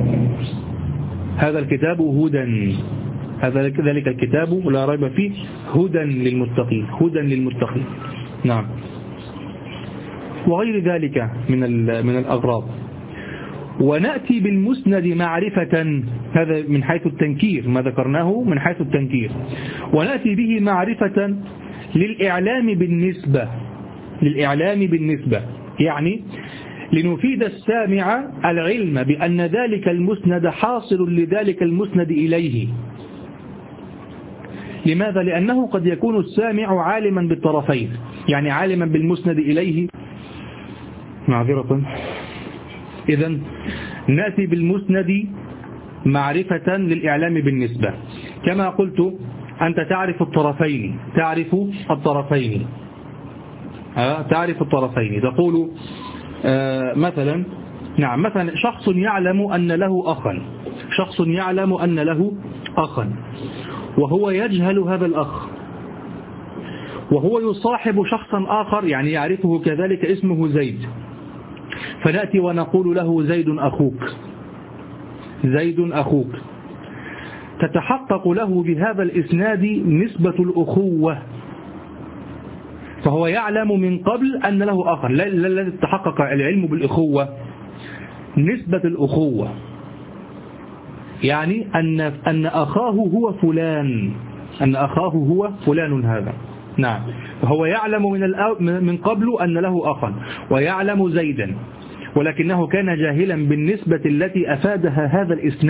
هذا الكتاب هدى، ذلك الكتاب لا ريب فيه هدى للمتقين، هدى للمتقين. نعم. وغير ذلك من الأغراض. ونأتي بالمسند معرفة، هذا من حيث التنكير، ما ذكرناه من حيث التنكير. ونأتي به معرفة للإعلام بالنسبة، يعني لنفيد السامع العلم بأن ذلك المسند حاصل لذلك المسند إليه. لماذا؟ لأنه قد يكون السامع عالما بالطرفين، يعني عالما بالمسند إليه. معذرة. إذن نأتي بالمسند معرفة للإعلام بالنسبة، كما قلت أنت تعرف الطرفين، تعرف الطرفين. تقول مثلا، نعم، مثلا شخص يعلم أن له أخا، وهو يجهل هذا الأخ، وهو يصاحب شخصا آخر يعني يعرفه كذلك اسمه زيد، فنأتي ونقول له زيد أخوك، تتحقق له بهذا الإسناد نسبة الأخوة، فهو يعلم من قبل أن له أخا، لا الذي تحقق العلم بالأخوة، نسبة الأخوة، يعني أن أخاه هو فلان هذا. نعم. فهو يعلم من قبل أن له أخا، ويعلم زيدا، ولكنه كان جاهلا بالنسبة التي أفادها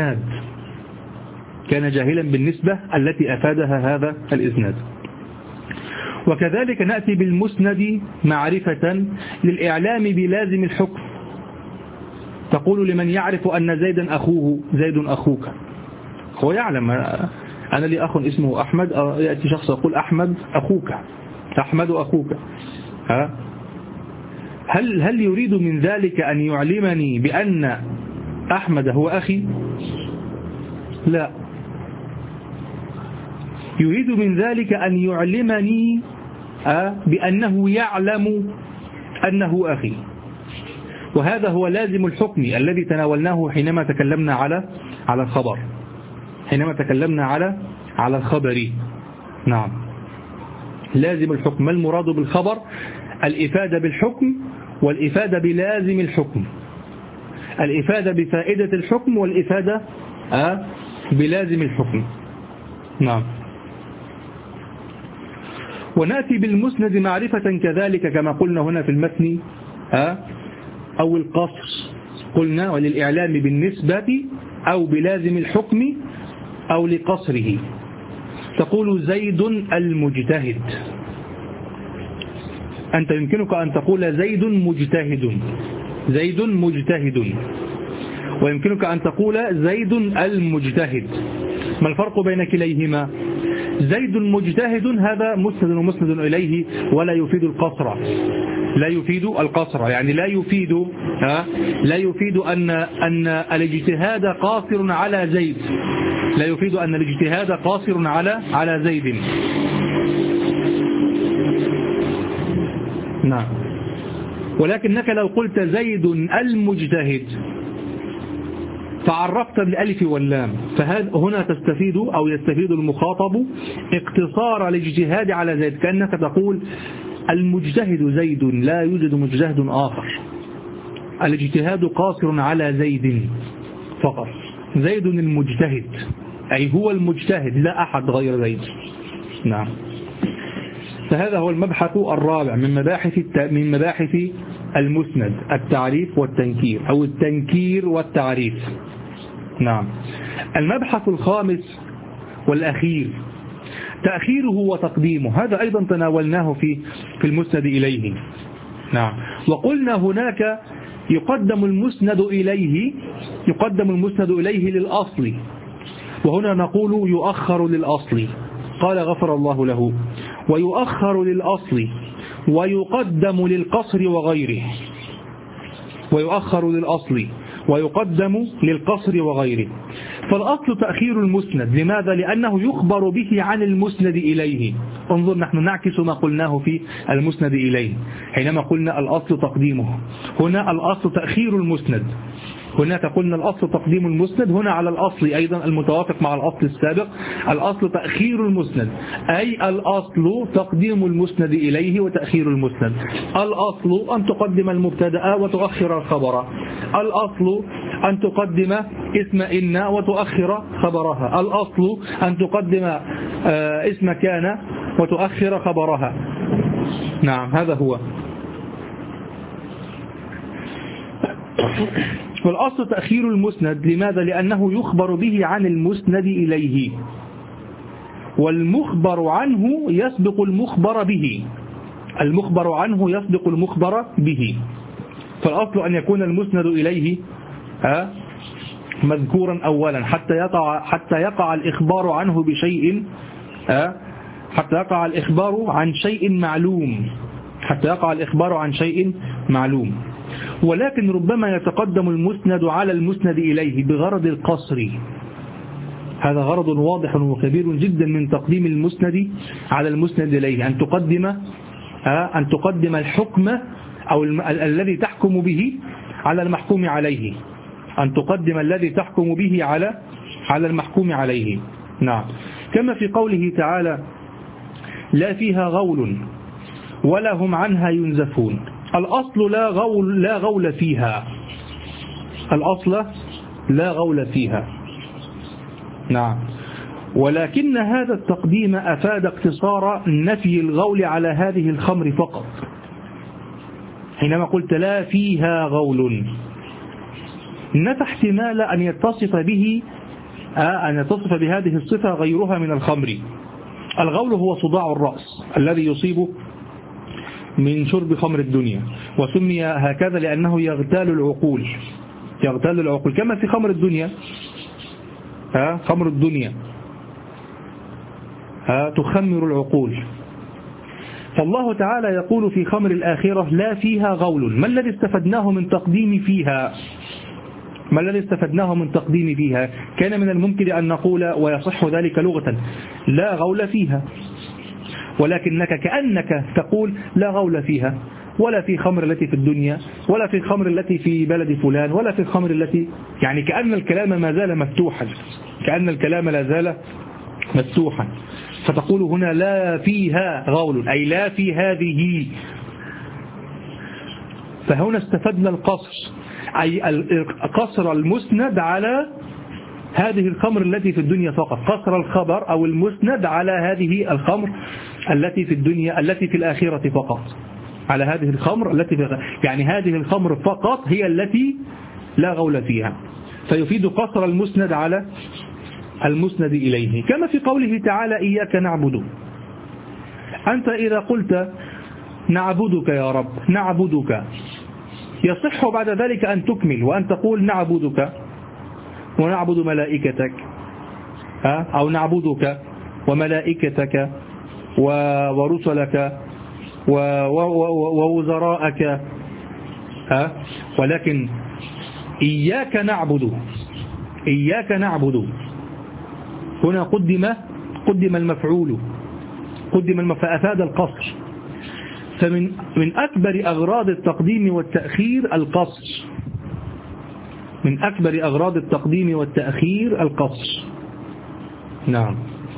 هذا الإسناد. وكذلك نأتي بالمسند معرفة للإعلام بلازم الحكم. تقول لمن يعرف أن زيدا أخوه زيد أخوك، هو يعلم أنا لي أخ اسمه أحمد، يأتي شخص يقول أحمد أخوك. هل يريد من ذلك أن يعلمني بأن أحمد هو أخي؟ لا، يريد من ذلك أن يعلمني بأنه يعلم أنه أخي، وهذا هو لازم الحكم الذي تناولناه حينما تكلمنا على الخبر، على الخبر. نعم. لازم الحكم، ما المراد بالخبر؟ الإفادة بالحكم والإفادة بلازم الحكم، الإفادة بفائدة الحكم والإفادة بلازم الحكم. نعم. ونأتي بالمسند معرفة كذلك كما قلنا هنا في المتن أو القصر، قلنا وللإعلام بالنسبة أو بلازم الحكم أو لقصره. تقول زيد المجتهد، أنت يمكنك أن تقول زيد مجتهد، ويمكنك أن تقول زيد المجتهد. ما الفرق بين كليهما؟ زيد مجتهد هذا مسند ومسند إليه، ولا يفيد القصر، يعني لا يفيد أن الاجتهاد قاصر على زيد، لا يفيد أن الاجتهاد قاصر على زيد. نعم. ولكنك لو قلت زيد المجتهد فعرفت بالألف واللام، فهنا تستفيد أو يستفيد المخاطب اقتصار الاجتهاد على زيد، كأنك تقول المجتهد زيد، لا يوجد مجتهد آخر، الاجتهاد قاصر على زيد فقط، زيد المجتهد أي هو المجتهد، لا أحد غير زيد. نعم. فهذا هو المبحث الرابع من مباحث المسند، التعريف والتنكير أو التنكير والتعريف. نعم. المبحث الخامس والأخير تأخيره وتقديمه، هذا أيضا تناولناه في المسند إليه. نعم. وقلنا هناك يقدم المسند إليه للأصل، وهنا نقول يؤخر للأصل، قال غفر الله له، ويؤخر للأصل ويقدم للقصر وغيره، فالأصل تأخير المسند. لماذا؟ لأنه يخبر به عن المسند إليه، انظر نحن نعكس ما قلناه في المسند إليه حينما قلنا الأصل تقديمه، هنا الأصل تأخير المسند. هناك قلنا الأصل تقديم المسند، هنا على الأصل أيضا المتوافق مع الأصل السابق الأصل تأخير المسند، أي الأصل تقديم المسند إليه وتأخير المسند. الأصل أن تقدم المبتدأ وتؤخر الخبر، الأصل أن تقدم اسم إن وتؤخر خبرها، الأصل أن تقدم اسم كان وتؤخر خبرها. نعم هذا هو. والأصل تأخير المسند، لماذا؟ لأنه يخبر به عن المسند إليه، والمخبر عنه يسبق المخبر به، المخبر عنه يسبق المخبر به. فالأصل أن يكون المسند إليه مذكورا أولا حتى يقع الإخبار عنه بشيء، حتى يقع الإخبار عن شيء معلوم، حتى يقع الإخبار عن شيء معلوم. ولكن ربما يتقدم المسند على المسند إليه بغرض القصر، هذا غرض واضح وكبير جدا من تقديم المسند على المسند إليه، أن تقدم الحكم أو الذي تحكم به على المحكوم عليه، أن تقدم الذي تحكم به على المحكوم عليه. نعم، كما في قوله تعالى لا فيها غول ولا هم عنها ينزفون. الأصل لا غول فيها، الأصل لا غول فيها. نعم، ولكن هذا التقديم أفاد اقتصار نفي الغول على هذه الخمر فقط. حينما قلت لا فيها غول نفى احتمال أن يتصف به أن يتصف بهذه الصفة غيرها من الخمر. الغول هو صداع الرأس الذي يصيب من شرب خمر الدنيا، وسمي هكذا لأنه يغتال العقول، يغتال العقول، كما في خمر الدنيا، خمر الدنيا تخمر العقول. فالله تعالى يقول في خمر الآخرة لا فيها غول. ما الذي استفدناه من تقديم فيها؟ ما الذي استفدناه من تقديم فيها؟ كان من الممكن أن نقول ويصح ذلك لغة لا غول فيها، ولكنك كأنك تقول لا غول فيها، ولا في خمر التي في الدنيا، ولا في الخمر التي في بلد فلان، ولا في الخمر التي، يعني كأن الكلام ما زال مفتوحا، كأن الكلام لا زال مفتوحا. فتقول هنا لا فيها غول أي لا في هذه. فهنا استفدنا القصر، أي قصر المسند على هذه الخمر التي في الدنيا فقط، قصر الخبر أو المسند على هذه الخمر التي في الدنيا التي في الآخرة فقط، على هذه الخمر التي في، يعني هذه الخمر فقط هي التي لا غول فيها، فيفيد قصر المسند على المسند إليه. كما في قوله تعالى إياك نعبد. أنت إذا قلت نعبدك يا رب، نعبدك، يصح بعد ذلك أن تكمل وأن تقول نعبدك ونعبد ملائكتك، أو نعبدك وملائكتك ورسلك ووزراءك، ولكن إياك نعبد، إياك نعبد هنا قدم المفعول، فأفاد القصر. فمن أكبر أغراض التقديم والتأخير القصر، من أكبر أغراض التقديم والتأخير القصر. نعم،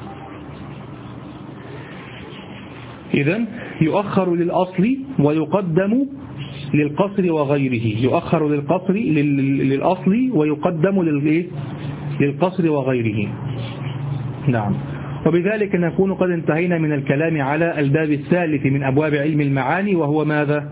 إذن يؤخر للأصل ويقدم للقصر وغيره، يؤخر للأصل ويقدم للقصر وغيره. نعم، وبذلك نكون قد انتهينا من الكلام على الباب الثالث من أبواب علم المعاني، وهو ماذا؟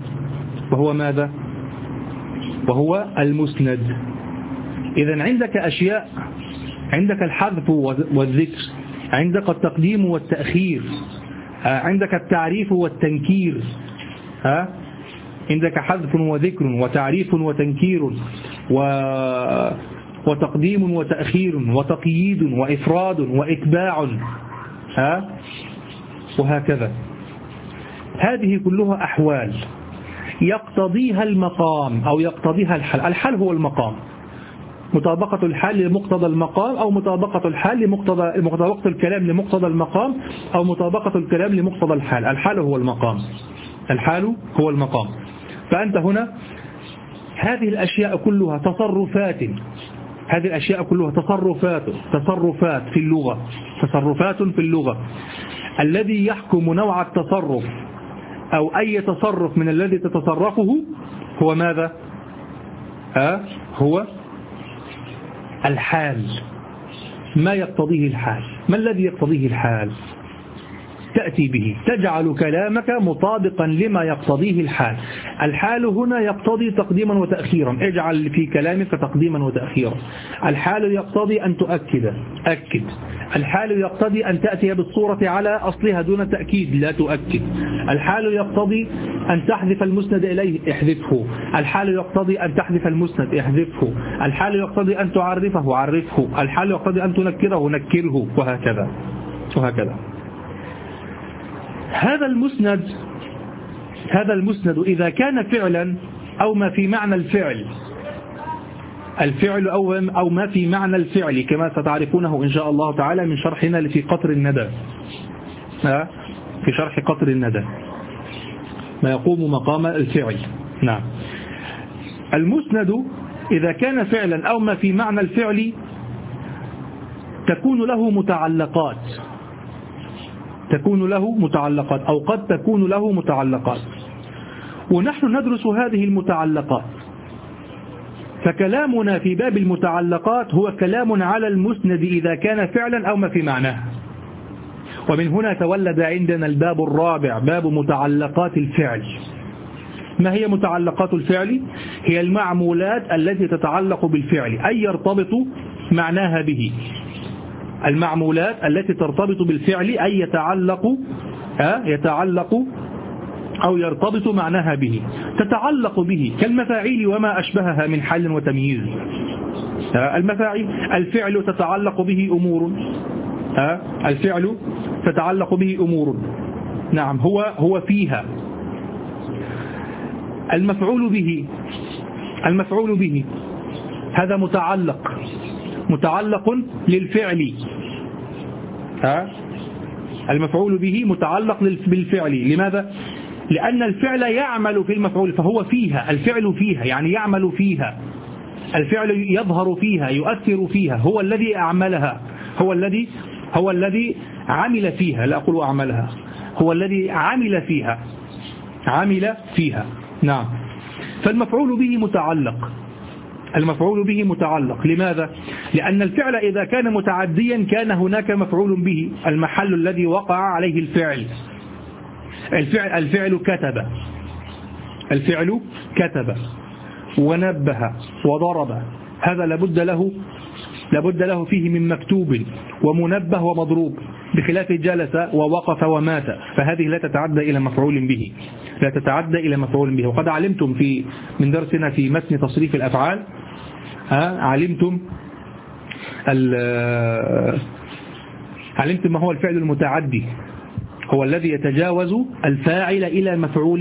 وهو المسند. إذن عندك أشياء، عندك الحذف والذكر، عندك التقديم والتأخير، عندك التعريف والتنكير، عندك حذف وذكر وتعريف وتنكير وتقديم وتأخير وتقييد وإفراد وإتباع، وهكذا. هذه كلها أحوال يقتضيها المقام أو يقتضيها الحال. الحال هو المقام، مطابقة الحال لمقتضى المقام، أو مطابقة الحال لمقتضى مطابقة الكلام لمقتضى المقام، أو مطابقة الكلام لمقتضى الحال. الحال هو المقام، الحال هو المقام. فأنت هنا هذه الأشياء كلها تصرفات، هذه الأشياء كلها تصرفات في اللغة، تصرفات في اللغة. الذي يحكم نوع التصرف أو أي تصرف من الذي تتصرفه هو ماذا؟ هو الحال، ما يقتضيه الحال. ما الذي يقتضيه الحال؟ تأتي به، تجعل كلامك مطابقا لما يقتضيه الحال. الحال هنا يقتضي تقديما وتأخيرا، اجعل في كلامك تقديما وتأخيرا. الحال يقتضي أن تؤكد، أكد. الحال يقتضي أن تأتي بالصورة على أصلها دون تأكيد، لا تؤكد. الحال يقتضي أن تحذف المسند إليه، احذفه. الحال يقتضي أن تحذف المسند، احذفه. الحال يقتضي أن تعرفه، عرفه. الحال يقتضي أن تنكره، نكره، وهكذا وهكذا. هذا المسند إذا كان فعلا أو ما في معنى الفعل، الفعل أو ما في معنى الفعل، كما ستعرفونه إن شاء الله تعالى من شرحنا في قطر الندى، في شرح قطر الندى ما يقوم مقام الفعل. نعم. المسند إذا كان فعلا أو ما في معنى الفعل تكون له متعلقات، أو قد تكون له متعلقات، ونحن ندرس هذه المتعلقات. فكلامنا في باب المتعلقات هو كلام على المسند إذا كان فعلا أو ما في معناه. ومن هنا تولد عندنا الباب الرابع، باب متعلقات الفعل. ما هي متعلقات الفعل؟ هي المعمولات التي تتعلق بالفعل، أي يرتبط معناها به. المعمولات التي ترتبط بالفعل، أي يتعلق أو يرتبط معناها به، تتعلق به، كالمفاعيل وما أشبهها من حل وتمييز. المفاعيل، الفعل تتعلق به أمور، الفعل تتعلق به أمور، نعم، هو فيها. المفعول به هذا متعلق للفعل، المفعول به متعلق بالفعل. لماذا؟ لأن الفعل يعمل في المفعول، فهو فيها، الفعل فيها يعني يعمل فيها، الفعل يظهر فيها، يؤثر فيها، هو الذي أعملها، هو الذي عمل فيها، لا أقول أعملها، هو الذي عمل فيها. نعم. فالمفعول به متعلق، المفعول به متعلق. لماذا؟ لأن الفعل إذا كان متعديا كان هناك مفعول به، المحل الذي وقع عليه الفعل. الفعل كتب ونبه وضرب، هذا لابد له فيه من مكتوب ومنبه ومضروب، بخلاف جلس ووقف ومات، فهذه لا تتعدى إلى مفعول به. وقد علمتم من درسنا في متن تصريف الأفعال، علمتم ما هو الفعل المتعدي، هو الذي يتجاوز الفاعل إلى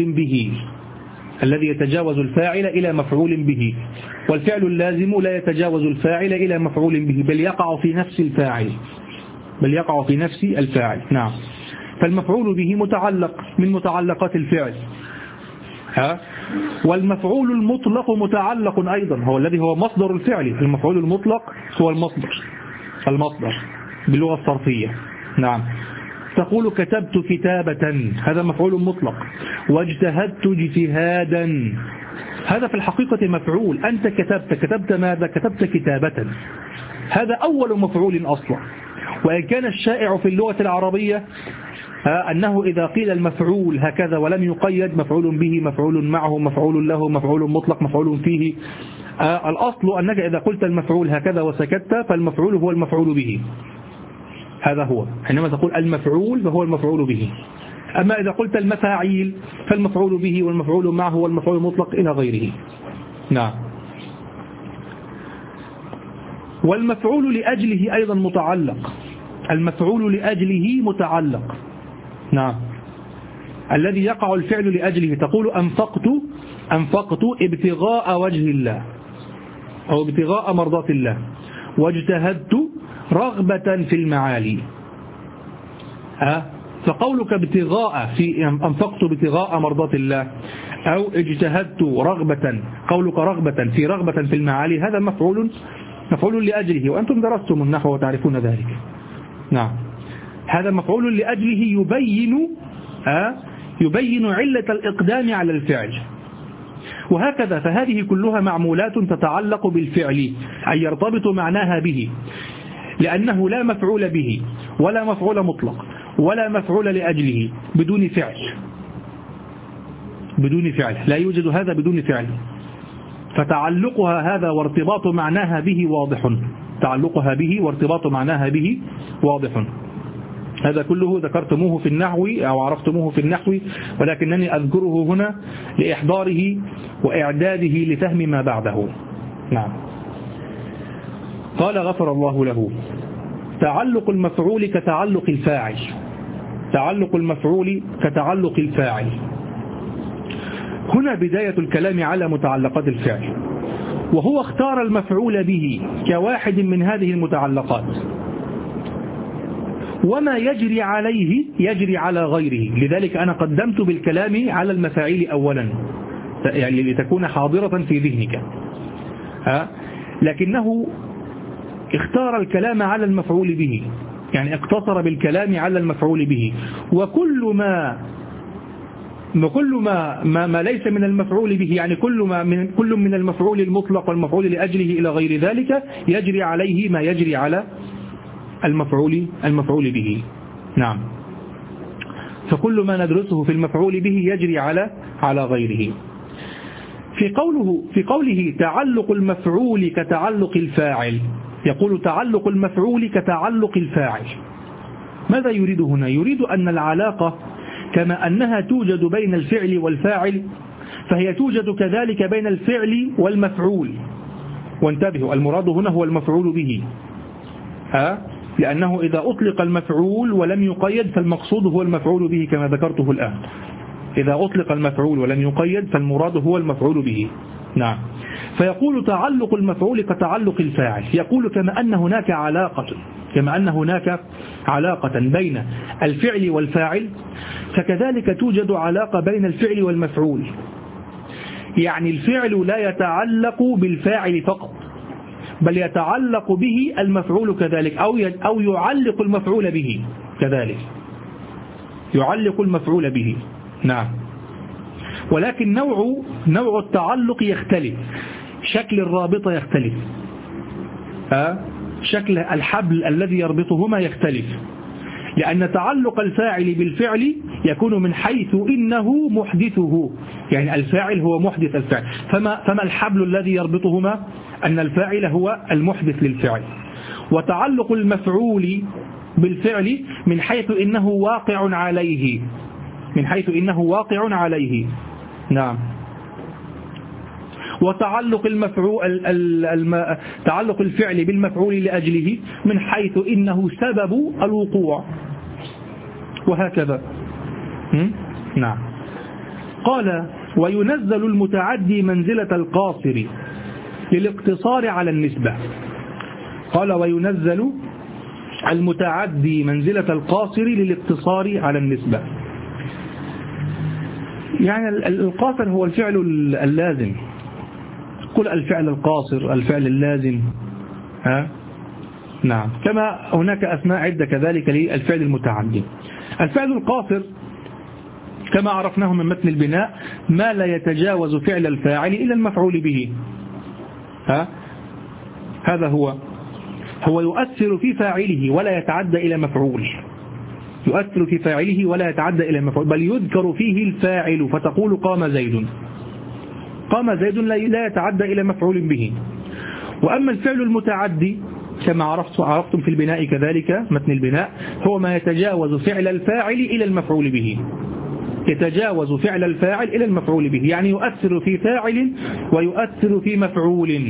مفعول به، والفعل اللازم لا يتجاوز الفاعل إلى مفعول به، بل يقع في نفس الفاعل. نعم. فالمفعول به متعلق من متعلقات الفعل. والمفعول المطلق متعلق أيضا، هو الذي هو مصدر الفعل. المفعول المطلق هو المصدر باللغة الصرفية. نعم. تقول كتبت كتابة، هذا مفعول مطلق. واجتهدت اجتهادا، هذا في الحقيقة مفعول. أنت كتبت ماذا؟ كتبت كتابة، هذا أول مفعول أصلا. وإن كان الشائع في اللغة العربية أنه إذا قيل المفعول هكذا ولم يقيد، مفعول به، مفعول معه، مفعول له، مفعول مطلق، مفعول فيه، الأصل أنك إذا قلت المفعول هكذا وسكت فالمفعول هو المفعول به، هذا هو. حينما تقول المفعول فهو المفعول به. أما إذا قلت المفاعيل فالمفعول به والمفعول معه والمفعول المطلق إلى غيره. نعم. والمفعول لأجله أيضا متعلق، المفعول لأجله متعلق. نعم. الذي يقع الفعل لأجله، تقول أنفقت ابتغاء وجه الله، أو ابتغاء مرضات الله، واجتهدت رغبة في المعالي. فقولك ابتغاء في أنفقت ابتغاء مرضات الله، أو اجتهدت رغبة، قولك رغبة في المعالي، هذا مفعول لأجله، وأنتم درستم النحو وتعرفون ذلك. نعم، هذا مفعول لأجله يبين علة الإقدام على الفعل. وهكذا فهذه كلها معمولات تتعلق بالفعل، أي يرتبط معناها به، لأنه لا مفعول به ولا مفعول مطلق ولا مفعول لأجله بدون فعل، لا يوجد هذا بدون فعل. فتعلقها هذا وارتباط معناها به واضح. هذا كله ذكرتموه في النحو أو عرفتموه في النحو، ولكنني أذكره هنا لإحضاره وإعداده لفهم ما بعده. نعم. قال غفر الله له: تعلق المفعول كتعلق الفاعل. هنا بداية الكلام على متعلقات الفعل، وهو اختار المفعول به كواحد من هذه المتعلقات، وما يجري عليه يجري على غيره. لذلك أنا قدمت بالكلام على المفاعيل أولا، يعني لتكون حاضرة في ذهنك. لكنه اختار الكلام على المفعول به، يعني اقتصر بالكلام على المفعول به، وكل ما ليس من المفعول به، يعني كل من المفعول المطلق والمفعول لأجله إلى غير ذلك يجري عليه ما يجري على المفعول به. نعم، فكل ما ندرسه في المفعول به يجري على غيره. في قوله تعلق المفعول كتعلق الفاعل، يقول تعلق المفعول كتعلق الفاعل. ماذا يريد هنا؟ يريد أن العلاقة كما أنها توجد بين الفعل والفاعل، فهي توجد كذلك بين الفعل والمفعول. وانتبهوا، المراد هنا هو المفعول به، لأنه إذا أطلق المفعول ولم يقيد فالمقصود هو المفعول به كما ذكرته الآن. إذا أطلق المفعول ولم يقيد فالمراد هو المفعول به. نعم. فيقول تعلق المفعول كتعلق الفاعل، يقول كما أن هناك علاقة بين الفعل والفاعل، فكذلك توجد علاقة بين الفعل والمفعول. يعني الفعل لا يتعلق بالفاعل فقط، بل يتعلق به المفعول كذلك، أو يعلق المفعول به كذلك، يعلق المفعول به. نعم. ولكن نوع التعلق يختلف، شكل الرابطة يختلف، شكل الحبل الذي يربطهما يختلف، لأن تعلق الفاعل بالفعل يكون من حيث إنه محدثه، يعني الفاعل هو محدث الفعل. فما الحبل الذي يربطهما؟ أن الفاعل هو المحدث للفعل. وتعلق المفعول بالفعل من حيث إنه واقع عليه، نعم. وتعلق تعلق الفعل بالمفعول لأجله من حيث إنه سبب الوقوع، وهكذا. نعم. قال: وينزل المتعدي منزلة القاصر للاقتصار على النسبة. قال: وينزل المتعدي منزلة القاصر للاقتصار على النسبة. يعني القاصر هو الفعل اللازم، قل الفعل القاصر، الفعل اللازم، نعم. كما هناك أسماء عدة كذلك للفعل المتعدي. الفعل القاصر كما عرفناه من متن البناء ما لا يتجاوز فعل الفاعل إلى المفعول به. هذا هو يؤثر في فاعله ولا يتعدى إلى مفعول، يؤثر في فاعله ولا يتعدى إلى مفعول، بل يذكر فيه الفاعل فتقول قام زيد، لا يتعدى إلى مفعول به. وأما الفعل المتعدي كما عرفتم في البناء كذلك متن البناء، هو ما يتجاوز فعل الفاعل إلى المفعول به، يتجاوز فعل الفاعل إلى المفعول به، يعني يؤثر في فاعل ويؤثر في مفعول.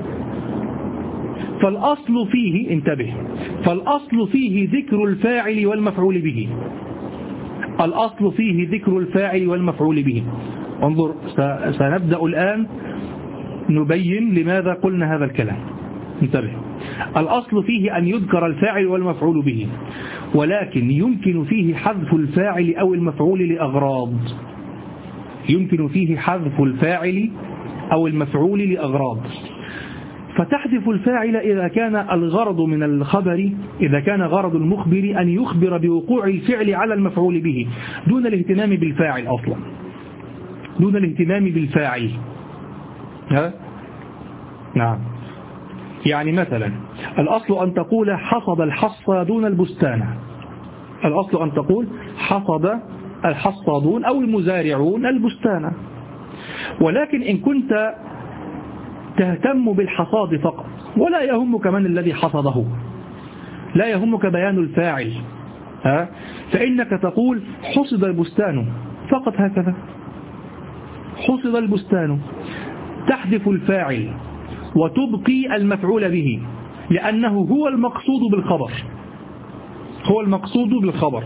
فالأصل فيه، انتبه، فالأصل فيه ذكر الفاعل والمفعول به، الأصل فيه ذكر الفاعل والمفعول به. انظر، سنبدأ الآن نبين لماذا قلنا هذا الكلام. انتبه، الأصل فيه أن يذكر الفاعل والمفعول به، ولكن يمكن فيه حذف الفاعل أو المفعول لأغراض. يمكن فيه حذف الفاعل أو المفعول لأغراض. فتحذف الفاعل إذا كان الغرض من الخبر، إذا كان غرض المخبر أن يخبر بوقوع الفعل على المفعول به دون الاهتمام بالفاعل أصلا، دون الاهتمام بالفاعل. ها؟ نعم. يعني مثلا الأصل أن تقول حصد الحصادون البستان، الأصل أن تقول حصد الحصادون أو المزارعون البستان، ولكن إن كنت تهتم بالحصاد فقط ولا يهمك من الذي حصده، لا يهمك بيان الفاعل، فإنك تقول حصد البستان فقط هكذا، حصد البستان، تحذف الفاعل وتبقي المفعول به، لأنه هو المقصود بالخبر، هو المقصود بالخبر،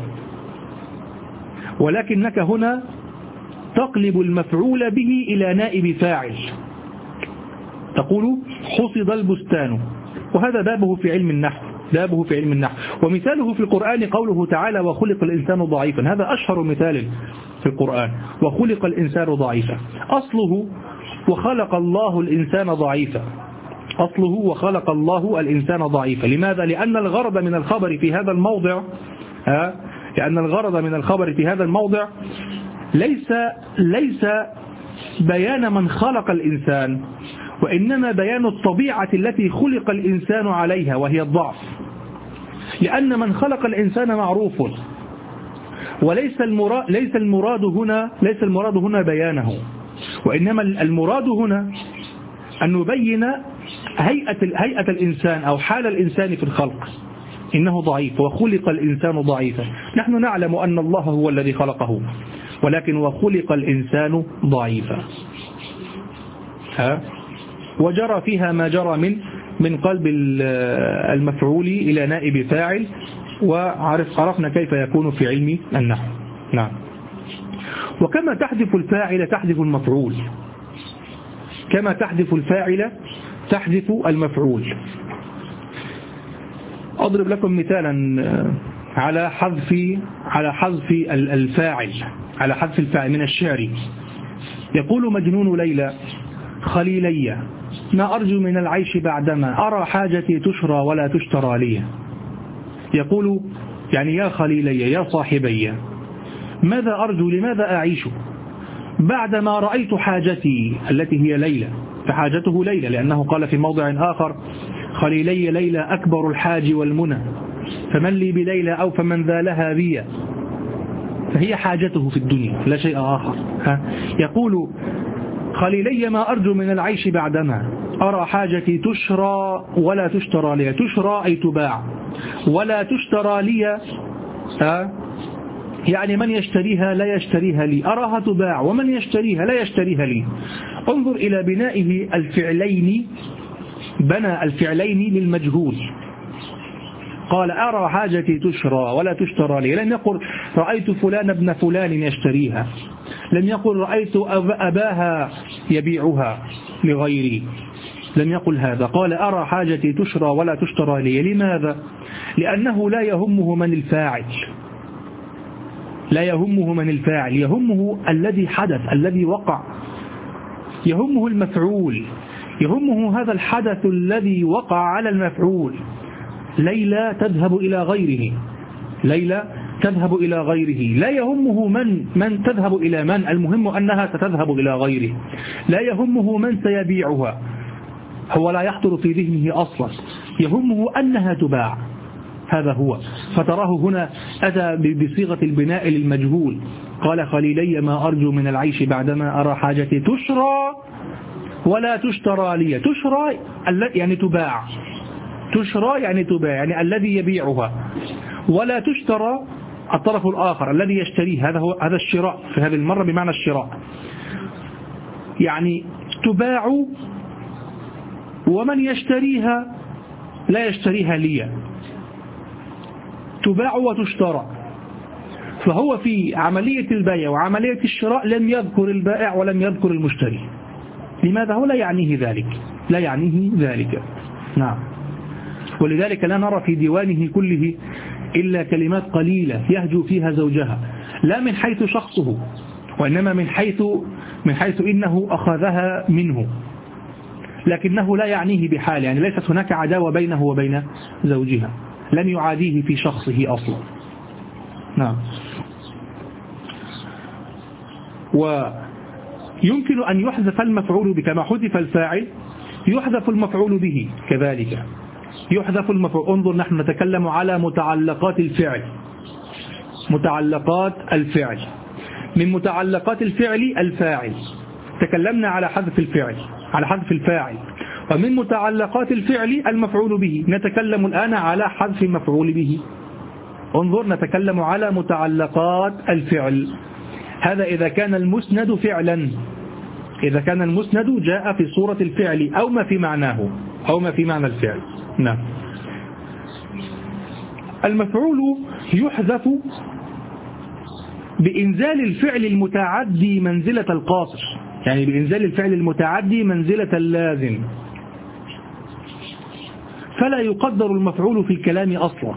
ولكنك هنا تقلب المفعول به إلى نائب فاعل، تقول حصد البستان، وهذا بابه في علم النحو، بابه في علم النحو. ومثاله في القرآن قوله تعالى وخلق الإنسان ضعيفا، هذا أشهر مثال في القرآن، وخلق الإنسان ضعيفا، أصله وخلق الله الإنسان ضعيفا، أصله وخلق الله الإنسان ضعيفا. لماذا؟ لأن الغرض من الخبر في هذا الموضع، لأن الغرض من الخبر في هذا الموضع ليس بيان من خلق الإنسان، وإنما بيان الطبيعة التي خلق الإنسان عليها وهي الضعف. لأن من خلق الإنسان معروف، وليس المراد هنا بيانه، وإنما المراد هنا أن نبين هيئة الإنسان أو حال الإنسان في الخلق، إنه ضعيف وخلق الإنسان ضعيفا. نحن نعلم أن الله هو الذي خلقه، ولكن وخلق الإنسان ضعيفا، وجرى فيها ما جرى من قلب المفعول إلى نائب فاعل، وعرفنا كيف يكون في علم النحو. نعم. وكما تحذف الفاعل تحذف المفعول، كما تحذف الفاعل تحذف المفعول. أضرب لكم مثالا على حذف الفاعل، على حذف الفاعل من الشعر. يقول مجنون ليلى خليلي ما أرجو من العيش بعدما أرى حاجتي تشرى ولا تشترى لي. يقول يعني يا خليلي يا صاحبي، ماذا أرجو، لماذا أعيش بعدما رأيت حاجتي التي هي ليلى، فحاجته ليلى، لأنه قال في موضع آخر خليلي ليلى أكبر الحاج والمنى، فمن لي بليلى أو فمن ذا لها بي، فهي حاجته في الدنيا لا شيء آخر. يقول خليلي ما أرجو من العيش بعدما أرى حاجتي تشرى ولا تشترى لي، تشرى أي تباع، ولا تشترى لي يعني من يشتريها لا يشتريها لي، أراها تباع ومن يشتريها لا يشتريها لي. انظر إلى بنائه الفعلين، بنى الفعلين للمجهول، قال أرى حاجتي تشرى ولا تشترى لي، لم يقل رأيت فلان ابن فلان يشتريها، لم يقل رأيت أباها يبيعها لغيري، لم يقل هذا، قال أرى حاجتي تشرى ولا تشترى لي. لماذا؟ لأنه لا يهمه من الفاعل، لا يهمه من الفاعل، يهمه الذي حدث الذي وقع، يهمه المفعول، يهمه هذا الحدث الذي وقع على المفعول. ليلى تذهب إلى غيره، ليلى تذهب إلى غيره، لا يهمه من تذهب إلى من، المهم أنها ستذهب إلى غيره، لا يهمه من سيبيعها، هو لا يخطر في ذهنه أصلا، يهمه أنها تباع، هذا هو. فتراه هنا أتى بصيغة البناء للمجهول، قال خليلي ما أرجو من العيش بعدما أرى حاجتي تشرى ولا تشترى لي. تشرى يعني تباع، تشرى يعني تباع يعني الذي يبيعها، ولا تشترى الطرف الآخر الذي يشتريه، هذا الشراء في هذه المرة بمعنى الشراء، يعني تباع ومن يشتريها لا يشتريها لي، تباع وتشترى. فهو في عملية البيع وعملية الشراء لم يذكر البائع ولم يذكر المشتري، لماذا؟ هو لا يعنيه ذلك، لا يعنيه ذلك. نعم. ولذلك لا نرى في ديوانه كله إلا كلمات قليلة يهجو فيها زوجها، لا من حيث شخصه، وإنما من حيث إنه أخذها منه، لكنه لا يعنيه بحال، يعني ليست هناك عداوة بينه وبين زوجها، لم يعاديه في شخصه أصلا. نعم. ويمكن أن يحذف المفعول كما حذف الفاعل، يحذف المفعول به كذلك، يحذف المفعول. انظر، نحن نتكلم على متعلقات الفعل، متعلقات الفعل. من متعلقات الفعل الفاعل، تكلمنا على حذف الفعل، على حذف الفاعل. ومن متعلقات الفعل المفعول به، نتكلم الآن على حذف المفعول به. انظر، نتكلم على متعلقات الفعل. هذا إذا كان المسند فعلا، إذا كان المسند جاء في صورة الفعل أو ما في معناه، أو ما في معنى الفعل. نعم. المفعول يحذف بإنزال الفعل المتعدي منزلة القاصر، يعني بإنزال الفعل المتعدي منزلة اللازم، فلا يقدر المفعول في الكلام أصلا.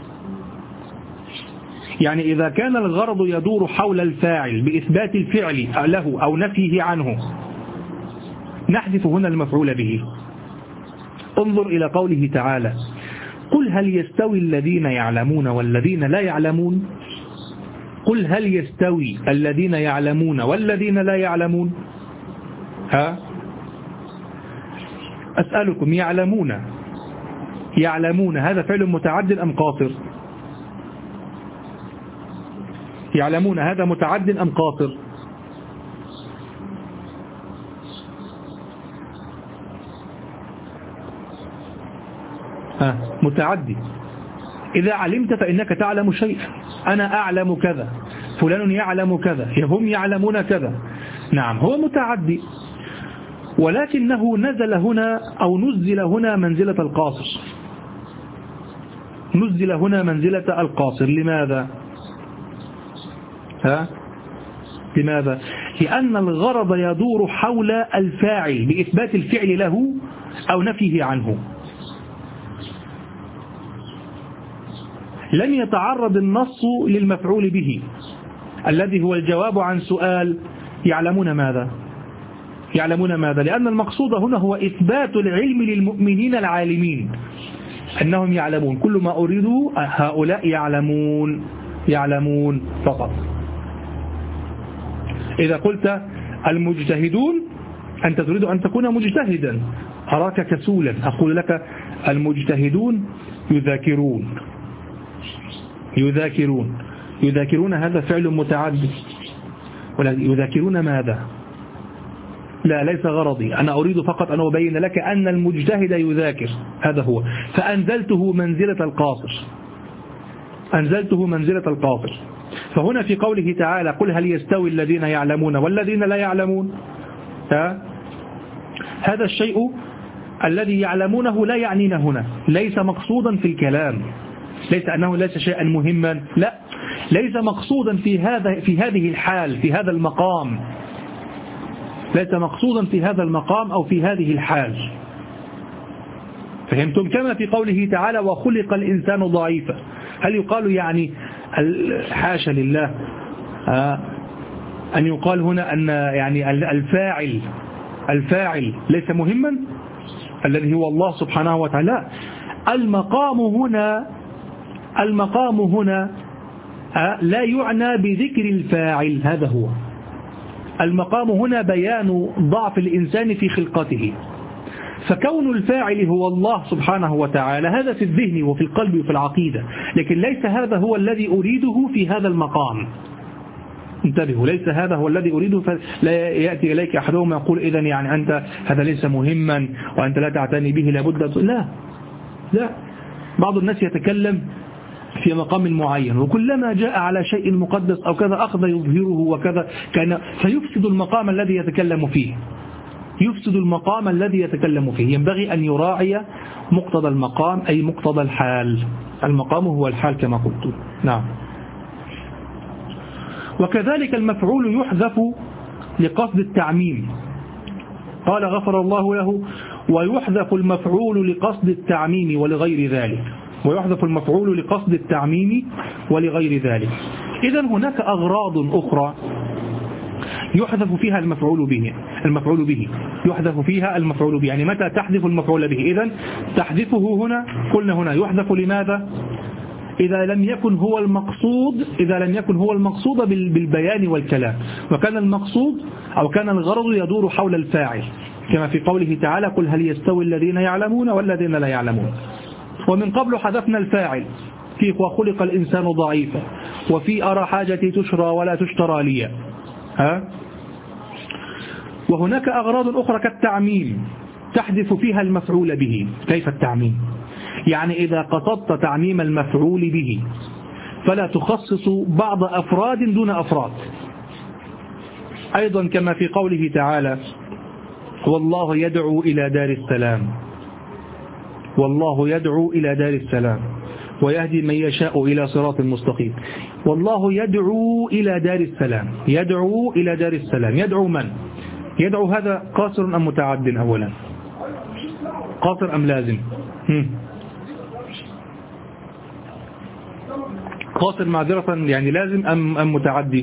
يعني إذا كان الغرض يدور حول الفاعل بإثبات الفعل له أو نفيه عنه، نحذف هنا المفعول به. انظر إلى قوله تعالى: قل هل يستوي الذين يعلمون والذين لا يعلمون. قل هل يستوي الذين يعلمون والذين لا يعلمون؟ أسألكم، يعلمون هذا فعل متعد أم قاصر؟ يعلمون هذا متعد أم قاصر؟ متعدي. إذا علمت فإنك تعلم شيئا، أنا أعلم كذا، فلان يعلم كذا، هم يعلمون كذا. نعم، هو متعدي، ولكنه نزل هنا أو نزل هنا منزلة القاصر، نزل هنا منزلة القاصر. لماذا؟ لماذا؟ لأن الغرض يدور حول الفاعل بإثبات الفعل له أو نفيه عنه. لم يتعرض النص للمفعول به الذي هو الجواب عن سؤال يعلمون ماذا؟ يعلمون ماذا؟ لأن المقصود هنا هو إثبات العلم للمؤمنين العالمين، أنهم يعلمون، كل ما أريده هؤلاء يعلمون فقط. إذا قلت المجتهدون، أنت تريد أن تكون مجتهدا، أراك كسولا، أقول لك المجتهدون يذاكرون هذا فعل متعدي، ولا يذاكرون ماذا؟ لا، ليس غرضي، أنا أريد فقط أن أبين لك أن المجتهد يذاكر، هذا هو. فأنزلته منزلة القاصر. فهنا في قوله تعالى: قل هل يستوي الذين يعلمون والذين لا يعلمون، هذا الشيء الذي يعلمونه لا يعنينا هنا، ليس مقصودا في الكلام، ليس أنه ليس شيئا مهما، لا، ليس مقصودا في هذه الحال، في هذا المقام، ليس مقصودا في هذا المقام أو في هذه الحال. فهمتم؟ كما في قوله تعالى: وخلق الإنسان ضعيفا. هل يقال يعني حاشا لله أن يقال هنا أن يعني الفاعل ليس مهما الذي هو الله سبحانه وتعالى؟ المقام هنا لا يعنى بذكر الفاعل، هذا هو المقام هنا، بيان ضعف الإنسان في خلقته. فكون الفاعل هو الله سبحانه وتعالى هذا في الذهن وفي القلب وفي العقيدة، لكن ليس هذا هو الذي أريده في هذا المقام. انتبهوا، ليس هذا هو الذي أريده. فلا يأتي إليك أحدهم يقول إذن يعني أنت هذا ليس مهما وأنت لا تعتني به، لابد. لا، بعض الناس يتكلم في مقام معين، وكلما جاء على شيء مقدس أو كذا أخذ يظهره وكذا، كان فيفسد المقام الذي يتكلم فيه. ينبغي أن يراعي مقتضى المقام، أي مقتضى الحال. المقام هو الحال كما قلت. نعم. وكذلك المفعول يحذف لقصد التعميم. قال غفر الله له. ويحذف المفعول لقصد التعميم ولغير ذلك، ويحذف المفعول لقصد التعميم ولغير ذلك. إذن هناك أغراض أخرى يحذف فيها المفعول به يحذف فيها المفعول به. يعني متى تحذف المفعول به؟ إذن تحذفه هنا، قلنا هنا يحذف لماذا؟ إذا لم يكن هو المقصود بالبيان والكلام، وكان المقصود أو كان الغرض يدور حول الفاعل، كما في قوله تعالى قل هل يستوي الذين يعلمون والذين لا يعلمون. ومن قبل حذفنا الفاعل في وخلق الإنسان ضعيفا، وفي أرى حاجتي تشرى ولا تشترى لي. وهناك أغراض أخرى كالتعميم تحذف فيها المفعول به. كيف التعميم؟ يعني إذا قصدت تعميم المفعول به فلا تخصص بعض أفراد دون أفراد. أيضا كما في قوله تعالى والله يدعو إلى دار السلام، والله يدعو إلى دار السلام ويهدي من يشاء إلى صراط مستقيم. والله يدعو إلى دار السلام، يدعو إلى دار السلام. يدعو من؟ يدعو هذا قاصر أم متعد؟ أولا قاصر أم لازم؟ قاصر معذرة يعني لازم أم متعدي؟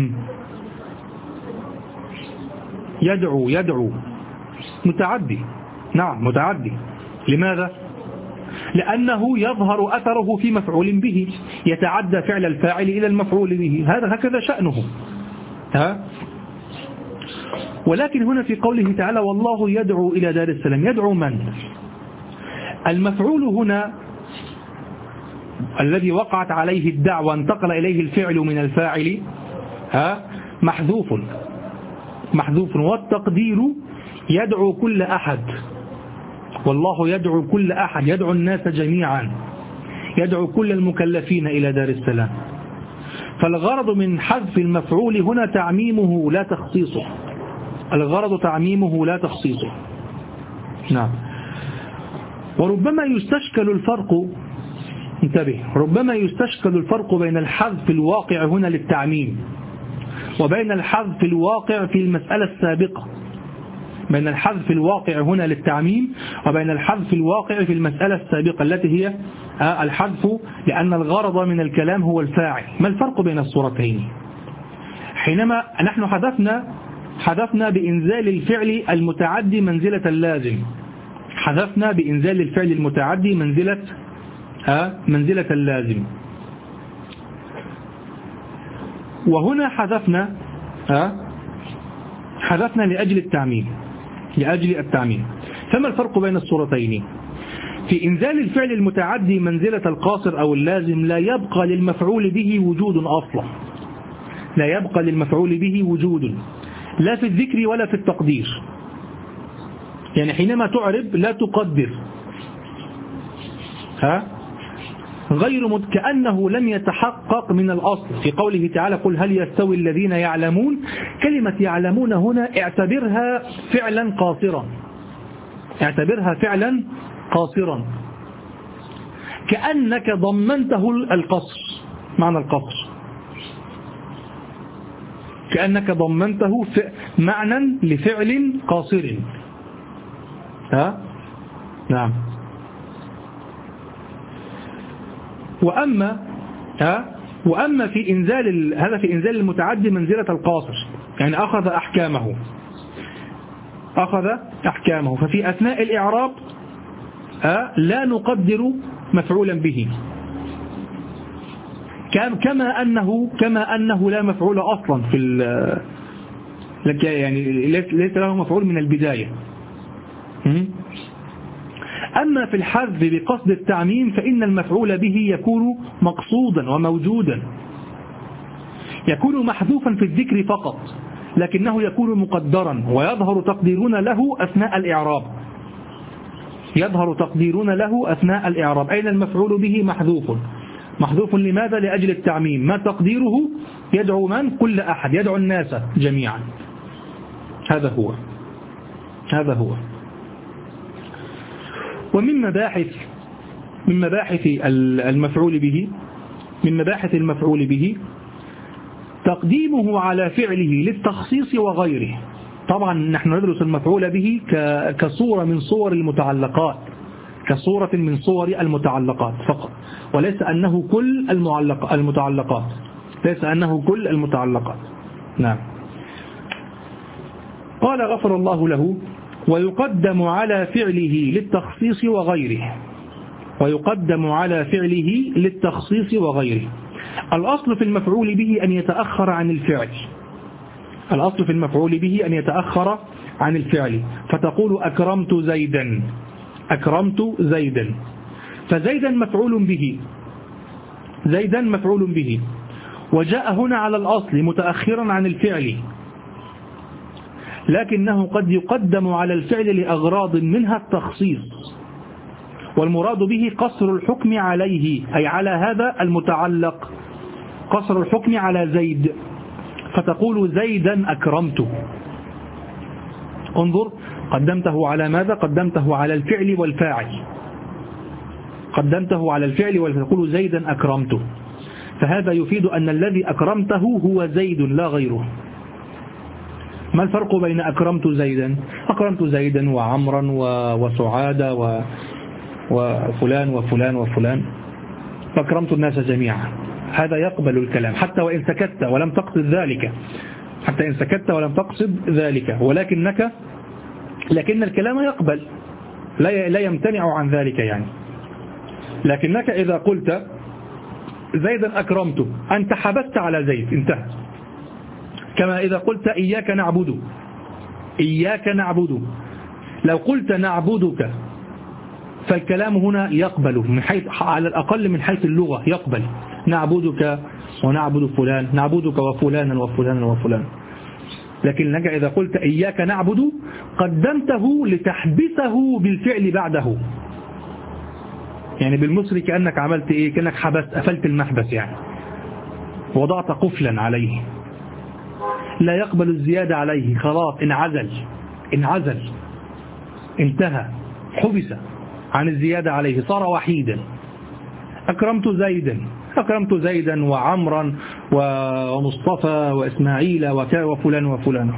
يدعو متعدي. نعم متعدي. لماذا؟ لأنه يظهر أثره في مفعول به، يتعدى فعل الفاعل إلى المفعول به، هذا هكذا شأنه. ولكن هنا في قوله تعالى والله يدعو إلى دار السلام، يدعو من؟ المفعول هنا الذي وقعت عليه الدعوة انتقل إليه الفعل من الفاعل محذوف، والتقدير يدعو كل أحد. والله يدعو كل أحد، يدعو الناس جميعا، يدعو كل المكلفين إلى دار السلام. فالغرض من حذف المفعول هنا تعميمه لا تخصيصه. الغرض تعميمه لا تخصيصه. نعم. وربما يستشكل الفرق، انتبه، ربما يستشكل الفرق بين الحذف الواقع هنا للتعميم وبين الحذف الواقع في المسألة السابقة، بين الحذف الواقع هنا للتعميم وبين الحذف الواقع في المسألة السابقة التي هي الحذف لأن الغرض من الكلام هو الفاعل. ما الفرق بين الصورتين؟ حينما نحن حذفنا بإنزال الفعل المتعدي منزلة اللازم، حذفنا بإنزال الفعل المتعدي منزلة اللازم. وهنا حذفنا لأجل التعميم. فما الفرق بين الصورتين؟ في إنزال الفعل المتعدي منزلة القاصر أو اللازم لا يبقى للمفعول به وجود أصلا، لا يبقى للمفعول به وجود لا في الذكر ولا في التقدير. يعني حينما تعرب لا تقدر كأنه لم يتحقق من الأصل. في قوله تعالى قل هل يستوي الذين يعلمون، كلمة يعلمون هنا اعتبرها فعلا قاصرا، كأنك ضمنته القصر، معنى القصر، كأنك ضمنته معنى لفعل قاصر. نعم. وأما في إنزال هذا في إنزال المتعدي منزلة القاصر، يعني أخذ أحكامه. ففي أثناء الإعراب لا نقدر مفعولا به، كما أنه لا مفعول أصلا يعني ليس له مفعول من البداية. أما في الحذف بقصد التعميم فإن المفعول به يكون مقصودا وموجودا، يكون محذوفا في الذكر فقط، لكنه يكون مقدرا ويظهر تقديرون له أثناء الإعراب. أين المفعول به؟ محذوف لماذا؟ لأجل التعميم. ما تقديره؟ يدعو من؟ كل أحد، يدعو الناس جميعا. هذا هو. ومن مباحث المفعول به تقديمه على فعله للتخصيص وغيره. طبعا نحن ندرس المفعول به كصورة من صور المتعلقات، كصورة من صور المتعلقات فقط، وليس أنه كل المتعلقات، ليس أنه كل المتعلقات. نعم. قال غفر الله له: ويقدم على فعله للتخصيص وغيره. ويقدم على فعله للتخصيص وغيره. الأصل في المفعول به أن يتأخر عن الفعل. الأصل في المفعول به أن يتأخر عن الفعل، فتقول أكرمت زيدا، أكرمت زيدا، فزيدا مفعول به، زيدا مفعول به، وجاء هنا على الأصل متأخرا عن الفعل، لكنه قد يقدم على الفعل لأغراض منها التخصيص، والمراد به قصر الحكم عليه، أي على هذا المتعلق، قصر الحكم على زيد، فتقول زيدا أكرمته. انظر، قدمته على ماذا؟ قدمته على الفعل والفاعل، قدمته على الفعل وتقول زيدا أكرمته، فهذا يفيد أن الذي أكرمته هو زيد لا غيره. ما الفرق بين أكرمت زيدا؟ أكرمت زيدا وعمرا وسعادة وفلان وفلان وفلان، فأكرمت الناس جميعا. هذا يقبل الكلام حتى وإن سكت ولم تقصد ذلك، حتى إن سكت ولم تقصد ذلك، لكن الكلام يقبل، لا يمتنع عن ذلك يعني. لكنك إذا قلت زيدا أكرمته، أنت حبست على زيد، انتهى. كما إذا قلت إياك نعبد، إياك نعبد، لو قلت نعبدك فالكلام هنا يقبل من حيث، على الأقل من حيث اللغة يقبل، نعبدك ونعبد فلان، نعبدك وفلانا وفلانا وفلان. لكنك إذا قلت إياك نعبد قدمته لتحبسه بالفعل بعده، يعني بالمصري كأنك عملت إيه؟ كأنك حبست، قفلت المحبس يعني، وضعت قفلا عليه، لا يقبل الزيادة عليه، خلاص انعزل، انتهى، حبس عن الزيادة عليه، صار وحيدا. أكرمت زيدا وعمرا ومصطفى وإسماعيل وفلان وفلان،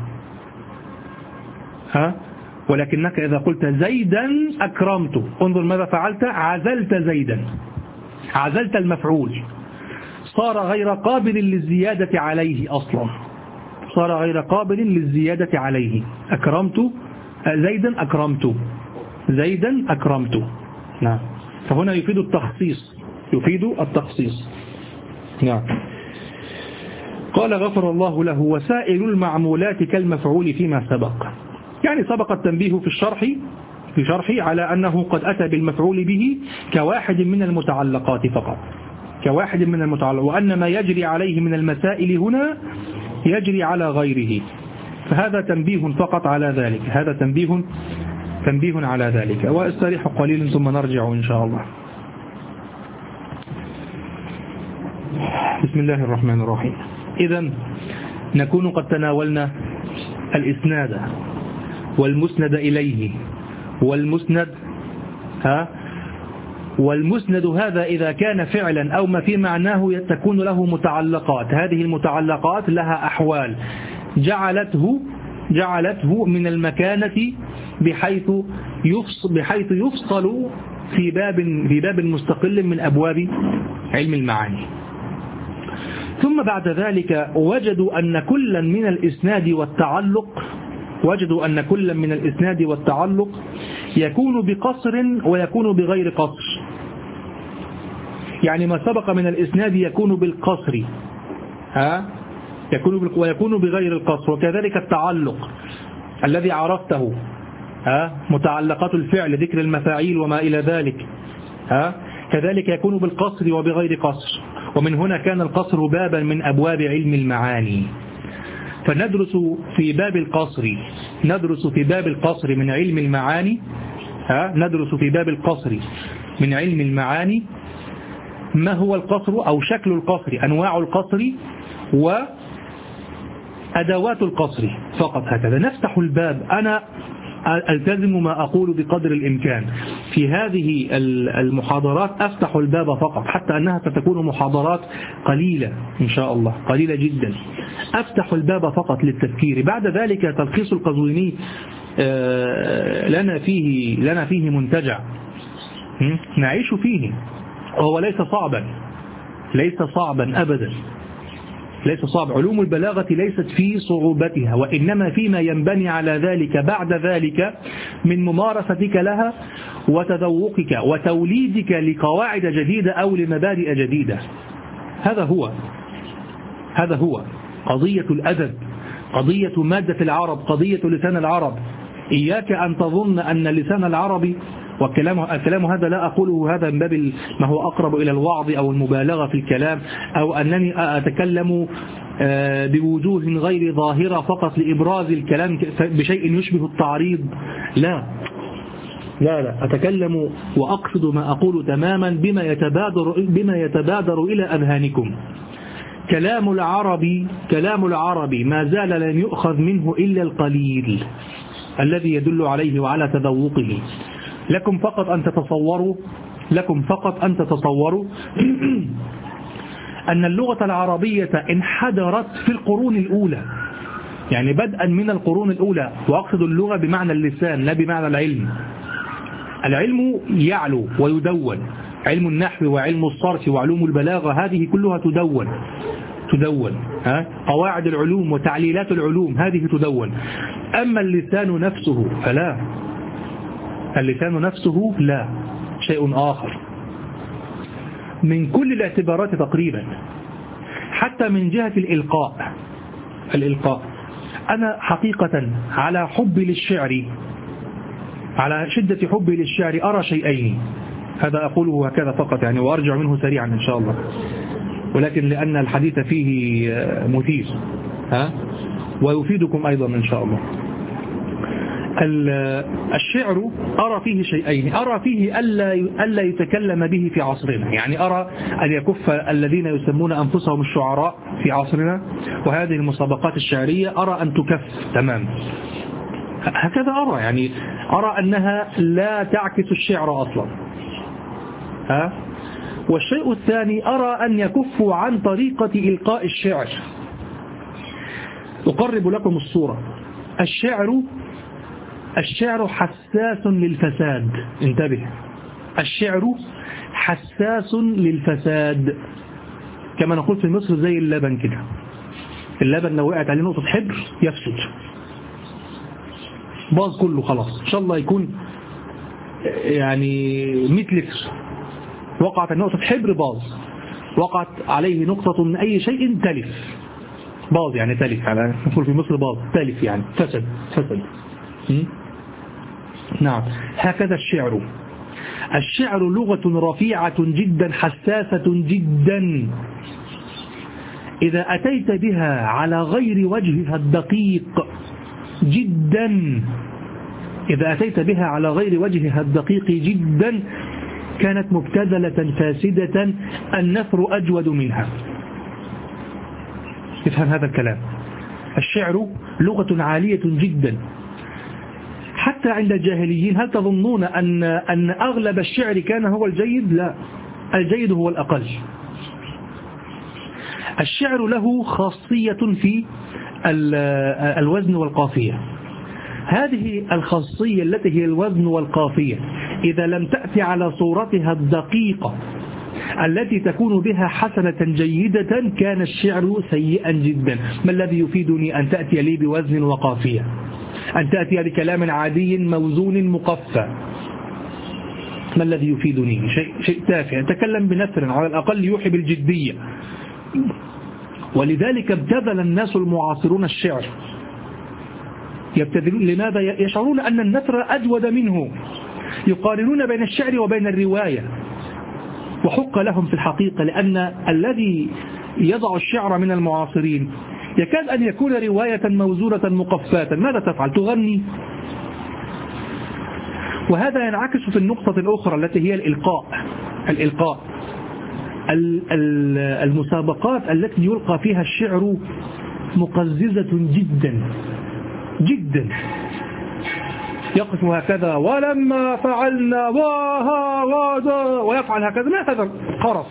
ولكنك إذا قلت زيدا أكرمت، انظر ماذا فعلت، عزلت زيدا، عزلت المفعول، صار غير قابل للزيادة عليه أصلا، صار غير قابل للزيادة عليه. أكرمت زيدا، أكرمت زيدا، أكرمت. نعم. فهنا يفيد التخصيص، يفيد التخصيص. نعم. قال غفر الله له: وسائر المعمولات كالمفعول فيما سبق. يعني سبق التنبيه في شرح على أنه قد أتى بالمفعول به كواحد من المتعلقات فقط، كواحد من المتعلقات، وأن ما يجري عليه من المسائل هنا يجري على غيره، فهذا تنبيه فقط على ذلك، هذا تنبيه على ذلك. وأستريح قليلا ثم نرجع إن شاء الله. بسم الله الرحمن الرحيم. إذن نكون قد تناولنا الإسناد والمسند إليه والمسند هذا إذا كان فعلا أو ما في معناه تكون له متعلقات، هذه المتعلقات لها أحوال جعلته من المكانة بحيث يفصل في باب مستقل من أبواب علم المعاني. ثم بعد ذلك وجدوا أن كلا من الإسناد والتعلق يكون بقصر ويكون بغير قصر. يعني ما سبق من الإسناد يكون بالقصر ويكون بغير القصر، وكذلك التعلق الذي عرفته متعلقات الفعل، ذكر المفاعيل وما إلى ذلك، كذلك يكون بالقصر وبغير قصر. ومن هنا كان القصر بابا من أبواب علم المعاني. فندرس في باب القصر من علم المعاني، ندرس في باب القصر من علم المعاني ما هو القصر أو شكل القصر، أنواع القصر وأدوات القصر فقط. هكذا نفتح الباب. أنا ألتزم ما أقول بقدر الإمكان. في هذه المحاضرات أفتح الباب فقط، حتى أنها ستكون محاضرات قليلة إن شاء الله، قليلة جدا. أفتح الباب فقط للتفكير. بعد ذلك تلخيص القزويني لنا فيه منتجع نعيش فيه، وهو ليس صعبا أبدا، ليس صعب. علوم البلاغة ليست في صعوبتها، وإنما فيما ينبني على ذلك بعد ذلك من ممارستك لها وتذوقك وتوليدك لقواعد جديدة أو لمبادئ جديدة. هذا هو قضية الأدب، قضية مادة العرب، قضية لسان العرب. إياك أن تظن أن لسان العربي، والكلام هذا لا أقوله هذا من باب ما هو أقرب إلى الوعظ أو المبالغة في الكلام، أو أنني أتكلم بوجوه غير ظاهرة فقط لإبراز الكلام بشيء يشبه التعريض. لا، أتكلم وأقصد ما أقول تماما بما يتبادر إلى أذهانكم. كلام العربي ما زال لن يؤخذ منه إلا القليل الذي يدل عليه وعلى تذوقه. لكم فقط أن تتصوروا أن اللغة العربية انحدرت في القرون الأولى، يعني بدءا من القرون الأولى، وأقصد اللغة بمعنى اللسان لا بمعنى العلم. العلم يعلو ويدون، علم النحو وعلم الصرف وعلوم البلاغة هذه كلها تدون. قواعد العلوم وتعليلات العلوم هذه تدون. أما اللسان نفسه فلا، اللسان نفسه لا، شيء آخر من كل الاعتبارات تقريبا، حتى من جهة الإلقاء. أنا حقيقة على شدة حبي للشعر أرى شيئين، هذا أقوله هكذا فقط يعني، وأرجع منه سريعا إن شاء الله، ولكن لأن الحديث فيه مثير ويفيدكم أيضا إن شاء الله. الشعر أرى فيه شيئين، أرى فيه ألا يتكلم به في عصرنا، يعني أرى أن يكف الذين يسمون أنفسهم الشعراء في عصرنا، وهذه المسابقات الشعرية أرى أن تكف تمام، هكذا أرى، يعني أرى أنها لا تعكس الشعر أصلا. والشيء الثاني أرى أن يكفوا عن طريقة إلقاء الشعر. أقرب لكم الصورة. الشعر حساس للفساد، انتبه، الشعر حساس للفساد، كما نقول في مصر زي اللبن كده، اللبن لو وقعت عليه نقطة حبر يفسد، باظ كله خلاص، إن شاء الله يكون يعني 100 لتر، وقعت نقطة حبر باظ، وقعت عليه نقطة من أي شيء تلف، باظ يعني تلف، على نقول في مصر باظ، تلف يعني فسد. نعم، هكذا الشعر لغة رفيعة جدا حساسة جدا، إذا أتيت بها على غير وجهها الدقيق جدا، إذا أتيت بها على غير وجهها الدقيق جدا كانت مبتذلة فاسدة، النثر أجود منها. افهم هذا الكلام. الشعر لغة عالية جدا حتى عند الجاهليين. هل تظنون أن أغلب الشعر كان هو الجيد؟ لا، الجيد هو الأقل. الشعر له خاصية في الوزن والقافية، هذه الخاصية التي هي الوزن والقافية إذا لم تأتي على صورتها الدقيقة التي تكون بها حسنة جيدة كان الشعر سيئا جدا. ما الذي يفيدني أن تأتي لي بوزن وقافية، أن تأتي بكلام عادي موزون مقفى؟ ما الذي يفيدني؟ شيء تافه، أتكلم بنثر على الأقل يوحي بالجدية. ولذلك ابتذل الناس المعاصرون الشعر، يبتذلون. لماذا؟ يشعرون أن النثر أجود منه، يقارنون بين الشعر وبين الرواية، وحق لهم في الحقيقة، لأن الذي يضع الشعر من المعاصرين يكاد أن يكون رواية موزونة مقفاة. ماذا تفعل؟ تغني. وهذا ينعكس في النقطة الأخرى التي هي الإلقاء. المسابقات التي يلقى فيها الشعر مقززة جدا جدا، يقف هكذا ولما فعلنا ويفعل هكذا، ما هذا قرف،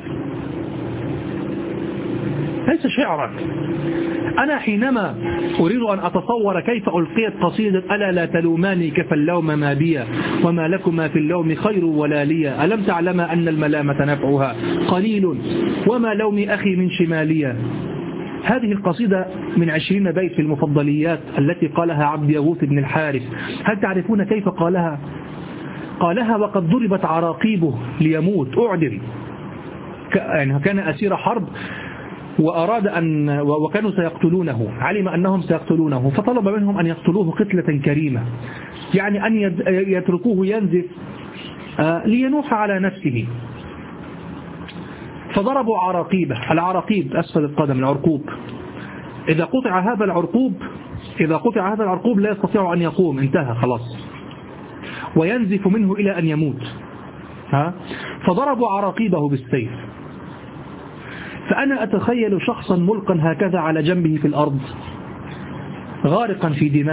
ليس شعرا. أنا حينما أريد أن أتصور كيف ألقيت قصيدة ألا لا تلوماني كفى اللوم ما بي وما لكما في اللوم خير ولا لي، ألم تعلم أن الملامة نفعها قليل وما لوم أخي من شمالية. هذه القصيدة من 20 بيت في المفضليات التي قالها عبد يغوث بن الحارث. هل تعرفون كيف قالها؟ قالها وقد ضربت عراقيبه ليموت، أعدم، يعني كان أسير حرب وأراد وكانوا سيقتلونه، علم أنهم سيقتلونه فطلب منهم أن يقتلوه قتلة كريمة، يعني أن يتركوه ينزف لينوح على نفسه. فضربوا عراقيبه، العراقيب أسفل القدم، العرقوب. إذا قطع هذا العرقوب لا يستطيع أن يقوم، انتهى خلاص، وينزف منه إلى أن يموت. فضربوا عراقيبه بالسيف. فأنا أتخيل شخصا ملقا هكذا على جنبه في الأرض غارقا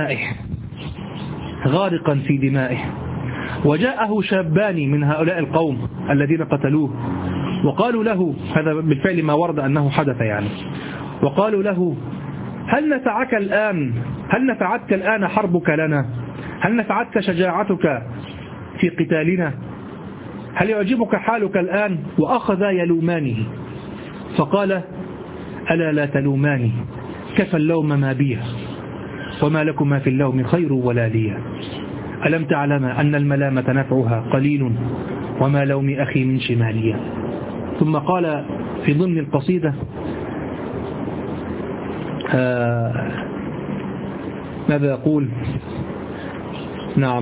في دمائه، وجاءه شابان من هؤلاء القوم الذين قتلوه وقالوا له، هذا بالفعل ما ورد أنه حدث يعني، وقالوا له هل نفعتك الآن حربك لنا؟ هل نفعتك شجاعتك في قتالنا؟ هل يعجبك حالك الآن؟ وأخذ يلومانه، فقال ألا لا تلوماني كفى اللوم ما بي وما لكما في اللوم خير ولا لي، ألم تعلم أن الملامة نفعها قليل وما لوم أخي من شمالية. ثم قال في ضمن القصيدة ماذا يقول؟ نعم،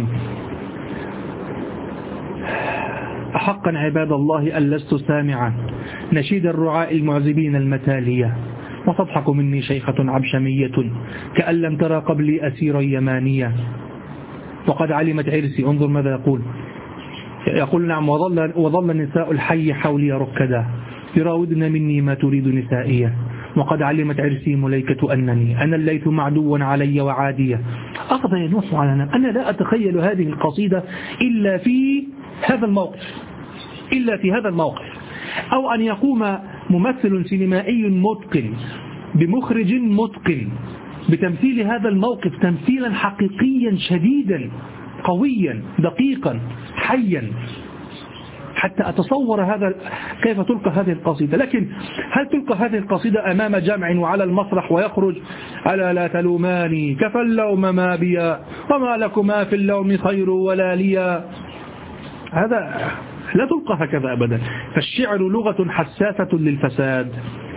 أحقا عباد الله أن لست سامعا نشيد الرعاء المعذبين المتالية، وتضحك مني شيخة عبشمية كأن لم ترى قبلي أسيرا يمانية، وقد علمت عرسي. انظر ماذا يقول نعم، وظل نساء الحي حولي ركدا يراودن مني ما تريد نسائية، وقد علمت عرسي مليكة أنني أنا الليث معدوا علي وعادية. أخذ ينوح على نفسه. أنا لا أتخيل هذه القصيدة إلا في هذا الموقف، أو أن يقوم ممثل سينمائي متقن بمخرج متقن بتمثيل هذا الموقف تمثيلا حقيقيا شديدا قويا دقيقا حيا، حتى أتصور هذا كيف تلقى هذه القصيدة. لكن هل تلقى هذه القصيدة أمام جمع وعلى المسرح ويخرج ألا لا تلوماني كفى اللوم ما بي وما لكما في اللوم خير ولا لي؟ هذا لا تلقى هكذا أبدا. فالشعر لغة حساسة للفساد،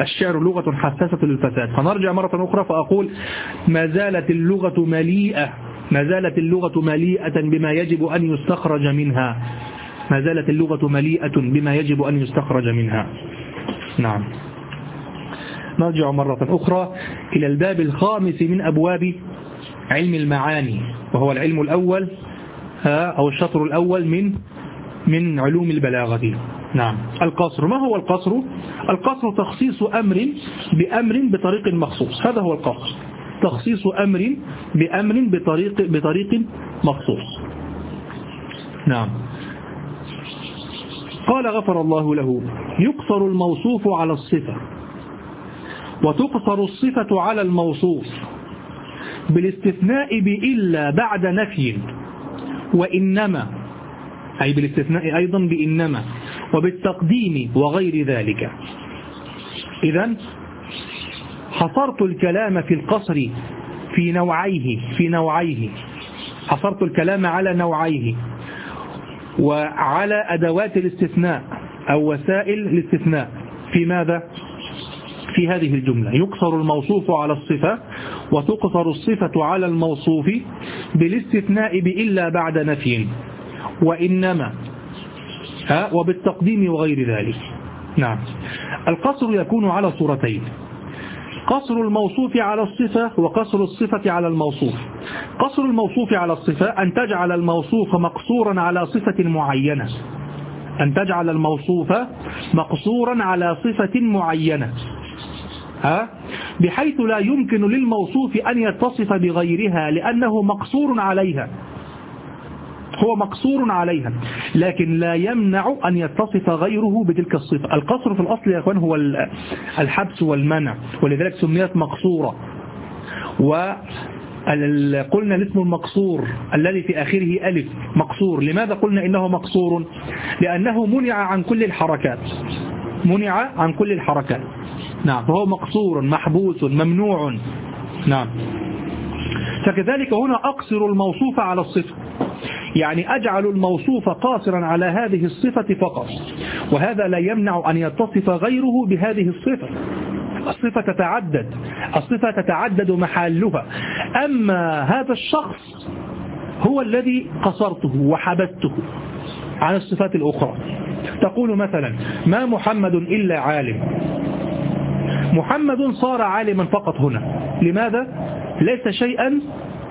فنرجع مرة أخرى فأقول ما زالت اللغة مليئة بما يجب أن يستخرج منها. نعم. نرجع مرة أخرى إلى الباب الخامس من أبواب علم المعاني، وهو العلم الأول أو الشطر الأول من علوم البلاغة. نعم. القصر. ما هو القصر؟ القصر تخصيص أمر بأمر بطريق مخصوص، هذا هو القصر، تخصيص أمر بأمر بطريق مخصوص. نعم. قال غفر الله له: يقصر الموصوف على الصفة وتقصر الصفة على الموصوف بالاستثناء بإلا بعد نفي وإنما، أي بالاستثناء أيضا بإنما وبالتقديم وغير ذلك. إذن حصرت الكلام في القصر في نوعيه، حصرت الكلام على نوعيه وعلى أدوات الاستثناء أو وسائل الاستثناء. في ماذا؟ في هذه الجملة: يقصر الموصوف على الصفة وتقصر الصفة على الموصوف بالاستثناء بإلا بعد نفي وإنما وبالتقديم وغير ذلك. نعم. القصر يكون على صورتين: قصر الموصوف على الصفة وقصر الصفة على الموصوف. قصر الموصوف على الصفة أن تجعل الموصوف مقصورا على صفة معينة، على صفة معينة بحيث لا يمكن للموصوف أن يتصف بغيرها لأنه مقصور عليها. هو مقصور عليها، لكن لا يمنع أن يتصف غيره بتلك الصفة. القصر في الأصل يا أخوان هو الحبس والمنع، ولذلك سميت مقصورة. وقلنا الاسم المقصور الذي في آخره ألف مقصور. لماذا قلنا إنه مقصور؟ لأنه منع عن كل الحركات، منع عن كل الحركات. نعم، فهو مقصور محبوس ممنوع. نعم. فكذلك هنا أقصر الموصوف على الصفة، يعني أجعل الموصوف قاصرا على هذه الصفة فقط، وهذا لا يمنع أن يتصف غيره بهذه الصفة. الصفة تتعدد محلها. أما هذا الشخص هو الذي قصرته وحبسته عن الصفات الأخرى. تقول مثلا ما محمد إلا عالم، محمد صار عالما فقط هنا. لماذا؟ ليس شيئا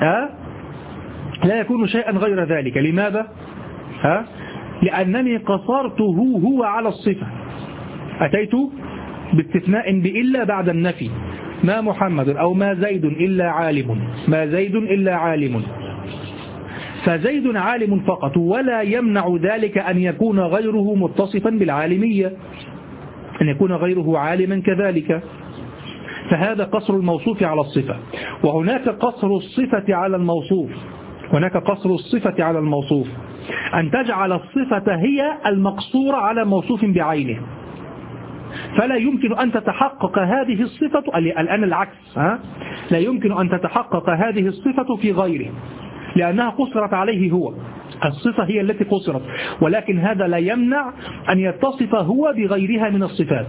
لا يكون شيئا غير ذلك. لماذا؟ لأنني قصرته هو على الصفة، أتيت باستثناء بإلا بعد النفي. ما محمد أو ما زيد إلا عالم، ما زيد إلا عالم، فزيد عالم فقط، ولا يمنع ذلك أن يكون غيره متصفا بالعالمية، أن يكون غيره عالما كذلك. فهذا قصر الموصوف على الصفة. وهناك قصر الصفة على الموصوف، هناك قصر الصفة على الموصوف، أن تجعل الصفة هي المقصورة على موصوف بعينه، فلا يمكن أن تتحقق هذه الصفة. الآن العكس، لا يمكن أن تتحقق هذه الصفة في غيره، لأنها قصرت عليه هو، الصفة هي التي قصرت، ولكن هذا لا يمنع أن يتصف هو بغيرها من الصفات.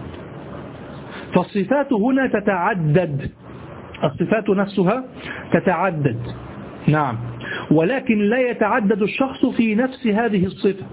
فالصفات هنا تتعدد، الصفات نفسها تتعدد. نعم، ولكن لا يتعدد الشخص في نفس هذه الصفة،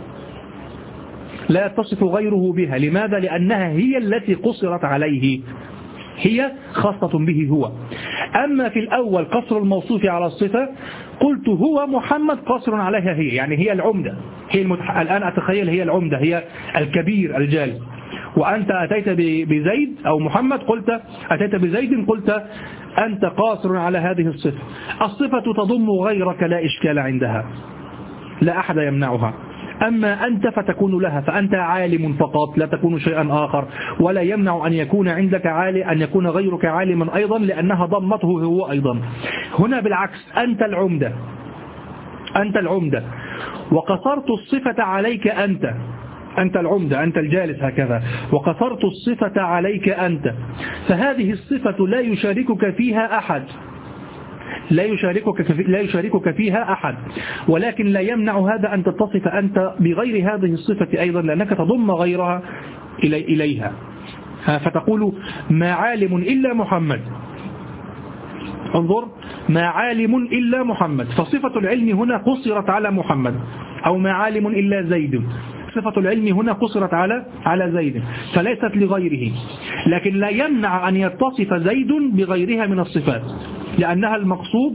لا يتصف غيره بها. لماذا؟ لأنها هي التي قصرت عليه، هي خاصة به هو. أما في الأول قصر الموصوف على الصفة، قلت هو محمد قصر عليها هي، يعني هي العمدة، هي الآن أتخيل هي العمدة، هي الكبير الجالس. وأنت أتيت بزيد أو محمد، قلت أتيت بزيد، قلت أنت قاصر على هذه الصفة. الصفة تضم غيرك لا إشكال عندها، لا أحد يمنعها. أما أنت فتكون لها، فأنت عالم فقط، لا تكون شيئا آخر، ولا يمنع أن يكون عندك عالم، أن يكون غيرك عالما أيضا، لأنها ضمته هو أيضا. هنا بالعكس، أنت العمدة، أنت العمدة، وقصرت الصفة عليك أنت، أنت العمدة، أنت الجالس هكذا، وقصرت الصفة عليك أنت. فهذه الصفة لا يشاركك فيها أحد، لا يشاركك فيها أحد، ولكن لا يمنع هذا أن تتصف أنت بغير هذه الصفة أيضا، لأنك تضم غيرها إليها. فتقول ما عالم إلا محمد، انظر، ما عالم إلا محمد، فصفة العلم هنا قصرت على محمد. أو ما عالم إلا زيد، صفة العلم هنا قصرت على زيد، فليست لغيره. لكن لا يمنع أن يتصف زيد بغيرها من الصفات، لأنها المقصود،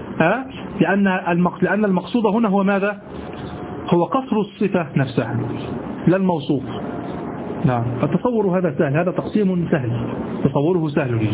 لأن المقصود هنا هو ماذا؟ هو قصر الصفة نفسها لا الموصوف. نعم، التصور هذا سهل، هذا تقسيم سهل، تصوره سهل.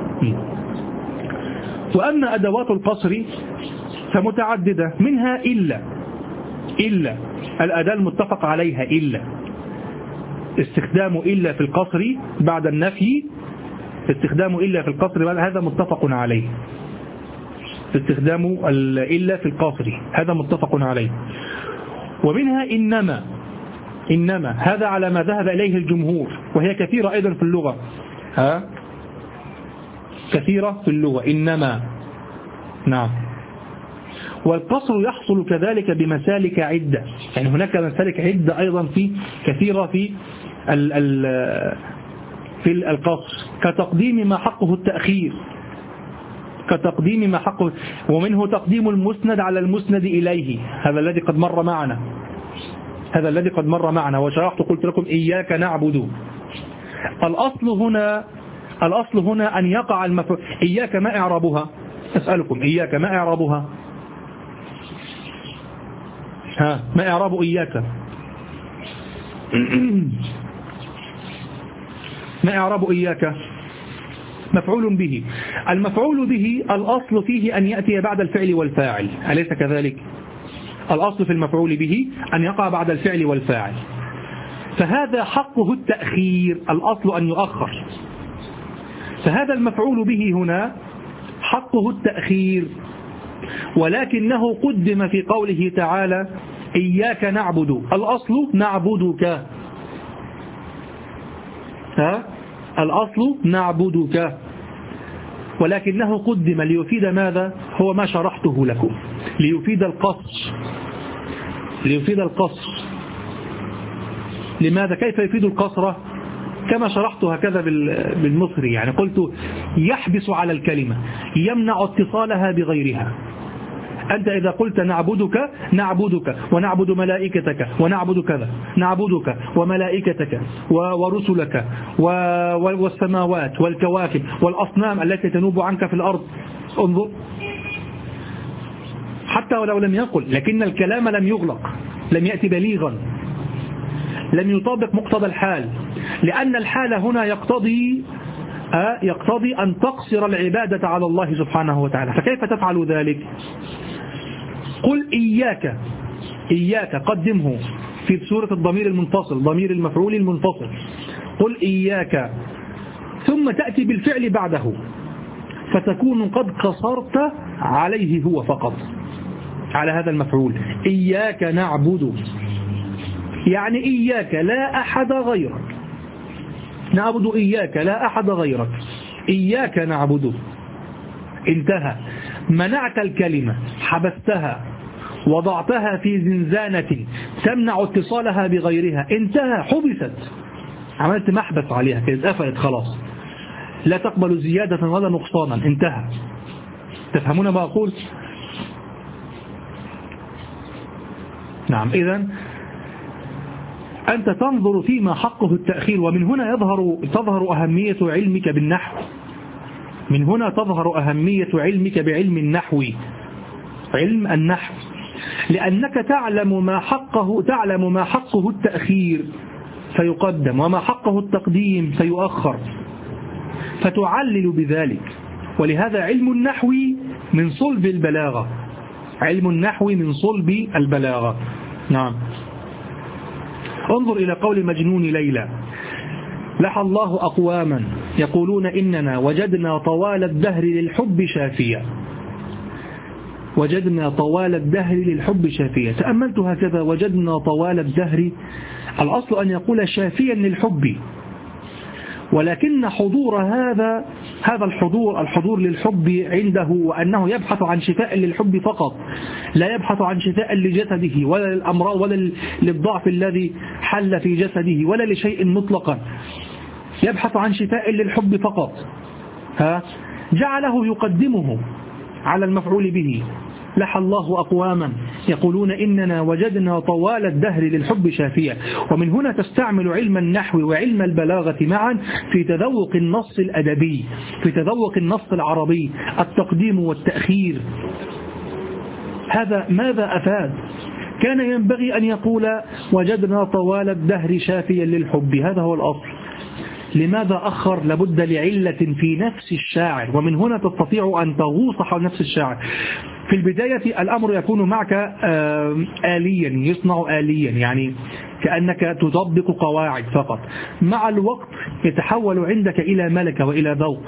وأما أدوات القصر فمتعددة، منها إلا الأداة المتفق عليها، إلا استخدام إلا في القصر بعد النفي، استخدام إلا في القصر بعد، هذا متفق عليه، استخدام إلا في القصر هذا متفق عليه. ومنها إنما هذا على ما ذهب إليه الجمهور، وهي كثيرة أيضا في اللغة، كثيرة في اللغة إنما. نعم. والقصر يحصل كذلك بمسالك عدة، يعني هناك مسالك عدة أيضا في كثيرة في القصر، كتقديم ما حقه التأخير، كتقديم ما حقه، ومنه تقديم المسند على المسند إليه، هذا الذي قد مر معنا، هذا الذي قد مر معنا وشرحت، قلت لكم إياك نعبد. الأصل هنا أن يقع المفعول. إياك ما إعرابها؟ أسألكم، إياك ما إعرابها؟ ما إعراب إياك؟ ما إعراب إياك؟ مفعول به. المفعول به الأصل فيه أن يأتي بعد الفعل والفاعل، أليس كذلك؟ الأصل في المفعول به أن يقع بعد الفعل والفاعل، فهذا حقه التأخير، الأصل أن يؤخر، فهذا المفعول به هنا حقه التأخير، ولكنه قدم في قوله تعالى إياك نعبد، الأصل نعبدك، الأصل نعبدك، ولكنه قدم ليفيد ماذا؟ هو ما شرحته لكم، ليفيد القصر، ليفيد القصر. لماذا؟ كيف يفيد القصر؟ كما شرحت هكذا بالمصري، يعني قلت يحبس على الكلمة، يمنع اتصالها بغيرها. أنت إذا قلت نعبدك، نعبدك ونعبد ملائكتك ونعبد كذا، نعبدك وملائكتك ورسلك والسماوات والكواكب والأصنام التي تنوب عنك في الأرض. انظر، حتى ولو لم يقل، لكن الكلام لم يغلق، لم يأتي بليغا، لم يطابق مقتضى الحال، لأن الحال هنا يقتضي أن تقصر العبادة على الله سبحانه وتعالى. فكيف تفعل ذلك؟ قل إياك، إياك قدمه في سورة الضمير المنفصل، ضمير المفعول المنفصل، قل إياك، ثم تأتي بالفعل بعده، فتكون قد قصرت عليه هو فقط، على هذا المفعول. إياك نعبد يعني إياك لا أحد غيرك، نعبد إياك لا أحد غيرك، إياك نعبد، انتهى. منعت الكلمة، حبستها، وضعتها في زنزانة تمنع اتصالها بغيرها، انتهى، حبست، عملت محبس عليها كده، قفلت خلاص، لا تقبل زيادة ولا نقصانا، انتهى. تفهمون ما أقول؟ نعم. إذن أنت تنظر فيما حقه التأخير، ومن هنا تظهر أهمية علمك بالنحو، من هنا تظهر أهمية علمك بعلم النحو، علم النحو، لأنك تعلم ما حقه التأخير فيقدم، وما حقه التقديم فيؤخر، فتعلل بذلك. ولهذا علم النحو من صلب البلاغة، علم النحو من صلب البلاغة. نعم. انظر إلى قول مجنون ليلى: لحى الله أقواما يقولون إننا وجدنا طوال الدهر للحب شافيا، وجدنا طوال الدهر للحب شافيا. تأملت هكذا، وجدنا طوال الدهر، الأصل أن يقول شافيا للحب، ولكن حضور هذا الحضور للحب عنده، وأنه يبحث عن شفاء للحب فقط، لا يبحث عن شفاء لجسده ولا للأمراض ولا للضعف الذي حل في جسده ولا لشيء مطلقا، يبحث عن شفاء للحب فقط، جعله يقدمه على المفعول به. لحى الله أقواما يقولون إننا وجدنا طوال الدهر للحب شافيا. ومن هنا تستعمل علم النحو وعلم البلاغة معا في تذوق النص الأدبي، في تذوق النص العربي، التقديم والتأخير. هذا ماذا أفاد؟ كان ينبغي أن يقول وجدنا طوال الدهر شافيا للحب، هذا هو الأصل. لماذا أخر؟ لابد لعلة في نفس الشاعر، ومن هنا تستطيع أن تغوص حول نفس الشاعر. في البداية الأمر يكون معك آليا، يصنع آليا، يعني كأنك تطبق قواعد فقط. مع الوقت يتحول عندك إلى ملكة وإلى ذوق،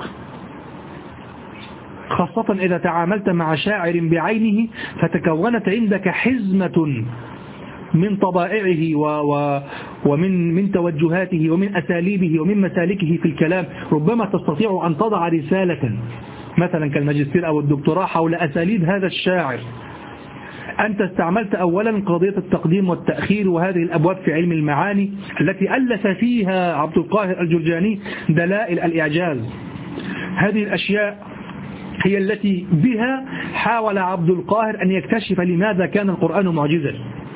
خاصة إذا تعاملت مع شاعر بعينه، فتكونت عندك حزمة من طبائعه ومن توجهاته ومن أساليبه ومن مسالكه في الكلام. ربما تستطيع أن تضع رسالة مثلا كالماجستير أو الدكتوراه حول أساليب هذا الشاعر. أنت استعملت أولا قضية التقديم والتأخير وهذه الأبواب في علم المعاني التي ألف فيها عبد القاهر الجرجاني دلائل الإعجاز. هذه الأشياء هي التي بها حاول عبد القاهر أن يكتشف لماذا كان القرآن معجزا.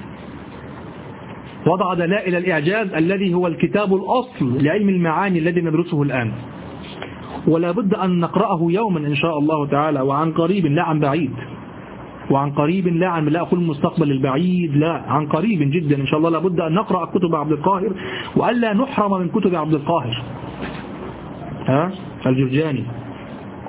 وضع دلائل الإعجاز الذي هو الكتاب الأصل لعلم المعاني الذي ندرسه الآن، ولا بد أن نقرأه يوما إن شاء الله تعالى، وعن قريب لا عن بعيد، وعن قريب لا أقول المستقبل البعيد، لا، عن قريب جدا إن شاء الله. لا بد أن نقرأ كتب عبد القاهر، وألا نحرم من كتب عبد القاهر الجرجاني،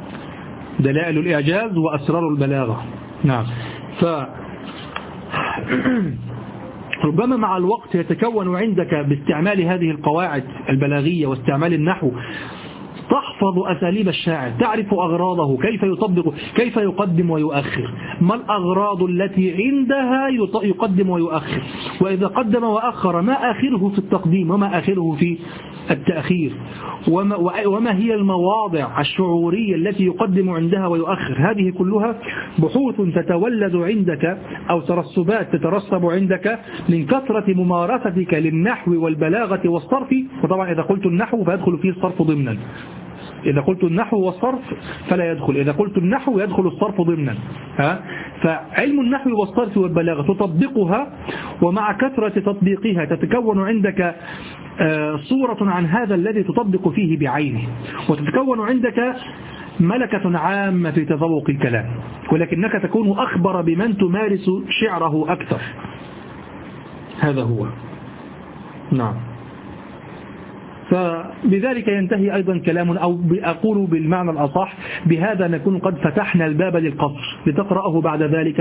دلائل الإعجاز وأسرار البلاغة. نعم. ربما مع الوقت يتكون عندك باستعمال هذه القواعد البلاغية واستعمال النحو تحفظ أساليب الشاعر، تعرف أغراضه، كيف يطبق، كيف يقدم ويؤخر، ما الأغراض التي عندها يقدم ويؤخر، وإذا قدم وأخر ما آخره في التقديم وما آخره في التأخير، وما هي المواضع الشعورية التي يقدم عندها ويؤخر. هذه كلها بحوث تتولد عندك أو ترسبات تترسب عندك من كثرة ممارستك للنحو والبلاغة والصرف. وطبعا إذا قلت النحو فيدخل فيه الصرف ضمنا، إذا قلت النحو والصرف فلا يدخل، إذا قلت النحو يدخل الصرف ضمنا. فعلم النحو والصرف والبلاغة تطبقها، ومع كثرة تطبيقها تتكون عندك صورة عن هذا الذي تطبق فيه بعينه، وتتكون عندك ملكة عامة في تذوق الكلام، ولكنك تكون أخبر بمن تمارس شعره أكثر. هذا هو. نعم. فبذلك ينتهي أيضا كلام، أو أقول بالمعنى الأصح بهذا نكون قد فتحنا الباب للقصر لتقرأه بعد ذلك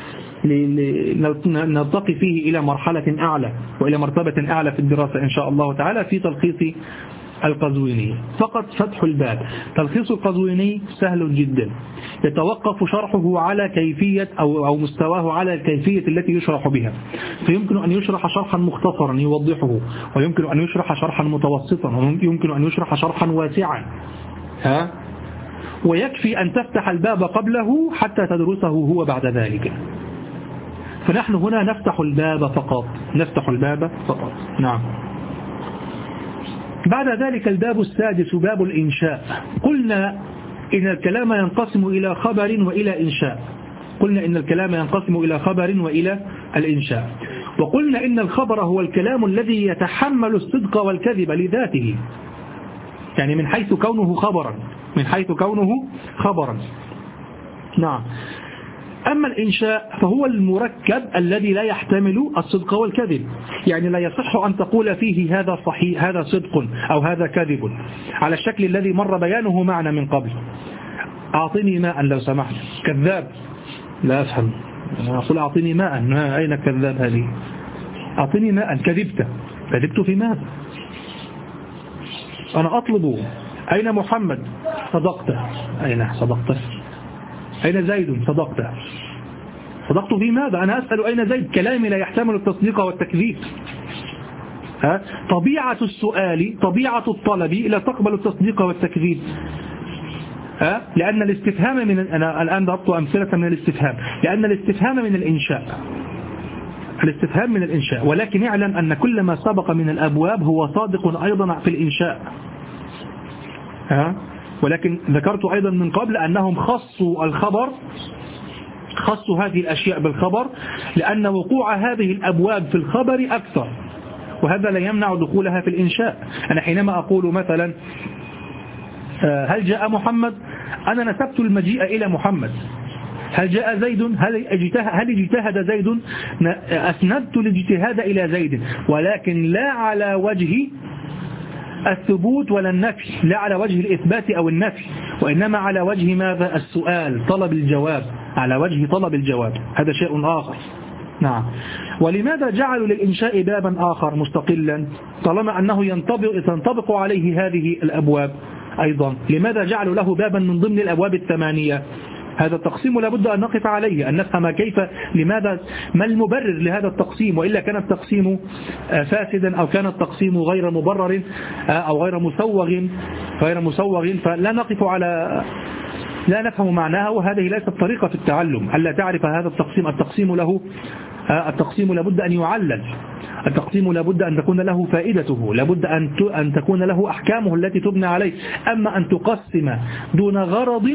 ونرتقي فيه إلى مرحلة أعلى وإلى مرتبة أعلى في الدراسة إن شاء الله تعالى في تلخيص القزويني. فقط فتح الباب. تلخيص القزويني سهل جدا، يتوقف شرحه على كيفية أو مستواه على الكيفية التي يشرح بها، فيمكن أن يشرح شرحا مختصرا يوضحه، ويمكن أن يشرح شرحا متوسطا، ويمكن أن يشرح شرحا واسعا. ويكفي أن تفتح الباب قبله حتى تدرسه هو بعد ذلك. فنحن هنا نفتح الباب فقط، نفتح الباب فقط. نعم. بعد ذلك الباب السادس باب الإنشاء. قلنا إن الكلام ينقسم إلى خبر وإلى إنشاء. قلنا إن الكلام ينقسم إلى خبر وإلى الإنشاء، وقلنا إن الخبر هو الكلام الذي يتحمل الصدق والكذب لذاته، يعني من حيث كونه خبرا، من حيث كونه خبرا. نعم. أما الإنشاء فهو المركب الذي لا يحتمل الصدق والكذب، يعني لا يصح أن تقول فيه هذا صحيح، هذا صدق أو هذا كذب، على الشكل الذي مر بيانه معنا من قبل. أعطني ماء لو سمحت. كذاب. لا أفهم. أقول أعطني ماء. أين الكذاب هذه؟ أعطني ماء. كذبت. كذبت في ماذا؟ أنا أطلب. أين محمد؟ صدقت. أين صدقت؟ أين زيد؟ صدقت. صدقت في ماذا؟ أنا أسأل أين زيد. كلامي لا يحتمل التصديق والتكذيب. طبيعة السؤال، طبيعة الطلب لا تقبل التصديق والتكذيب. لأن الاستفهام من، أنا الآن ضربت أمثلة من الاستفهام، لأن الاستفهام من الإنشاء، الاستفهام من الإنشاء، ولكن اعلم أن كل ما سبق من الأبواب هو صادق أيضا في الإنشاء. ولكن ذكرت أيضا من قبل أنهم خصوا الخبر، خصوا هذه الأشياء بالخبر لأن وقوع هذه الأبواب في الخبر أكثر، وهذا لا يمنع دخولها في الإنشاء. أنا حينما أقول مثلا هل جاء محمد، أنا نسبت المجيء إلى محمد. هل جاء زيد، هل اجتهد زيد، أسندت الاجتهاد إلى زيد، ولكن لا على وجه الثبوت ولا النفي، لا على وجه الإثبات أو النفي، وإنما على وجه ماذا؟ السؤال، طلب الجواب، على وجه طلب الجواب. هذا شيء آخر. نعم. ولماذا جعلوا للإنشاء بابا آخر مستقلا طالما أنه تنطبق عليه هذه الأبواب أيضا؟ لماذا جعلوا له بابا من ضمن الأبواب الثمانية؟ هذا التقسيم لابد أن نقف عليه، أن نفهم كيف، لماذا، ما المبرر لهذا التقسيم، وإلا كان التقسيم فاسدا أو كان التقسيم غير مبرر أو غير مسوغ فلا نقف على، لا نفهم معناها، وهذه ليست طريقة في التعلم ألا تعرف هذا التقسيم. التقسيم لابد أن يعلل، التقسيم لابد أن تكون له فائدته، لابد أن تكون له أحكامه التي تبنى عليه. أما أن تقسم دون غرض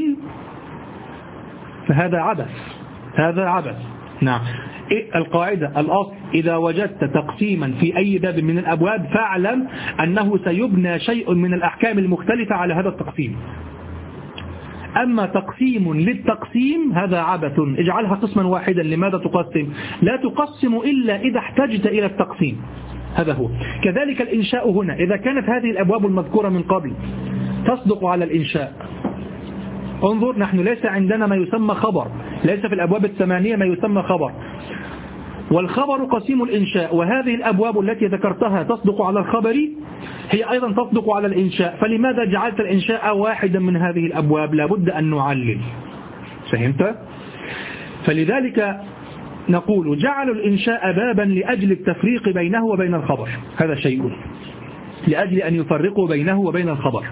فهذا عبث، هذا عبث. نعم. القاعدة، الأصل، إذا وجدت تقسيما في أي باب من الأبواب فاعلم أنه سيبنى شيء من الأحكام المختلفة على هذا التقسيم. أما تقسيم للتقسيم هذا عبث، اجعلها قسما واحدا. لماذا تقسم؟ لا تقسم إلا إذا احتجت إلى التقسيم. هذا هو. كذلك الإنشاء هنا، إذا كانت هذه الأبواب المذكورة من قبل تصدق على الإنشاء. انظر، نحن ليس عندنا ما يسمى خبر، ليس في الأبواب الثمانية ما يسمى خبر، والخبر قسيم الإنشاء، وهذه الأبواب التي ذكرتها تصدق على الخبر هي أيضا تصدق على الإنشاء، فلماذا جعلت الإنشاء واحدا من هذه الأبواب؟ لابد أن نعلل. فهمت؟ فلذلك نقول جعلوا الإنشاء بابا لأجل التفريق بينه وبين الخبر، هذا شيء، لأجل أن يفرقوا بينه وبين الخبر،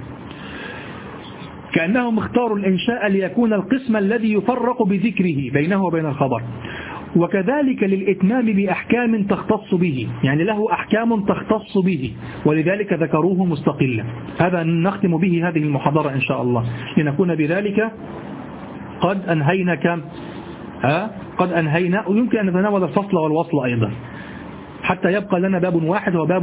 كأنهم اختاروا الإنشاء ليكون القسم الذي يفرق بذكره بينه وبين الخبر. وكذلك للإتمام بأحكام تختص به، يعني له أحكام تختص به، ولذلك ذكروه مستقلا. هذا نختم به هذه المحاضرة إن شاء الله، لنكون بذلك قد أنهينا كم؟ قد أنهينا، ويمكن أن نتناول الفصل والوصل أيضا، حتى يبقى لنا باب واحد، وباب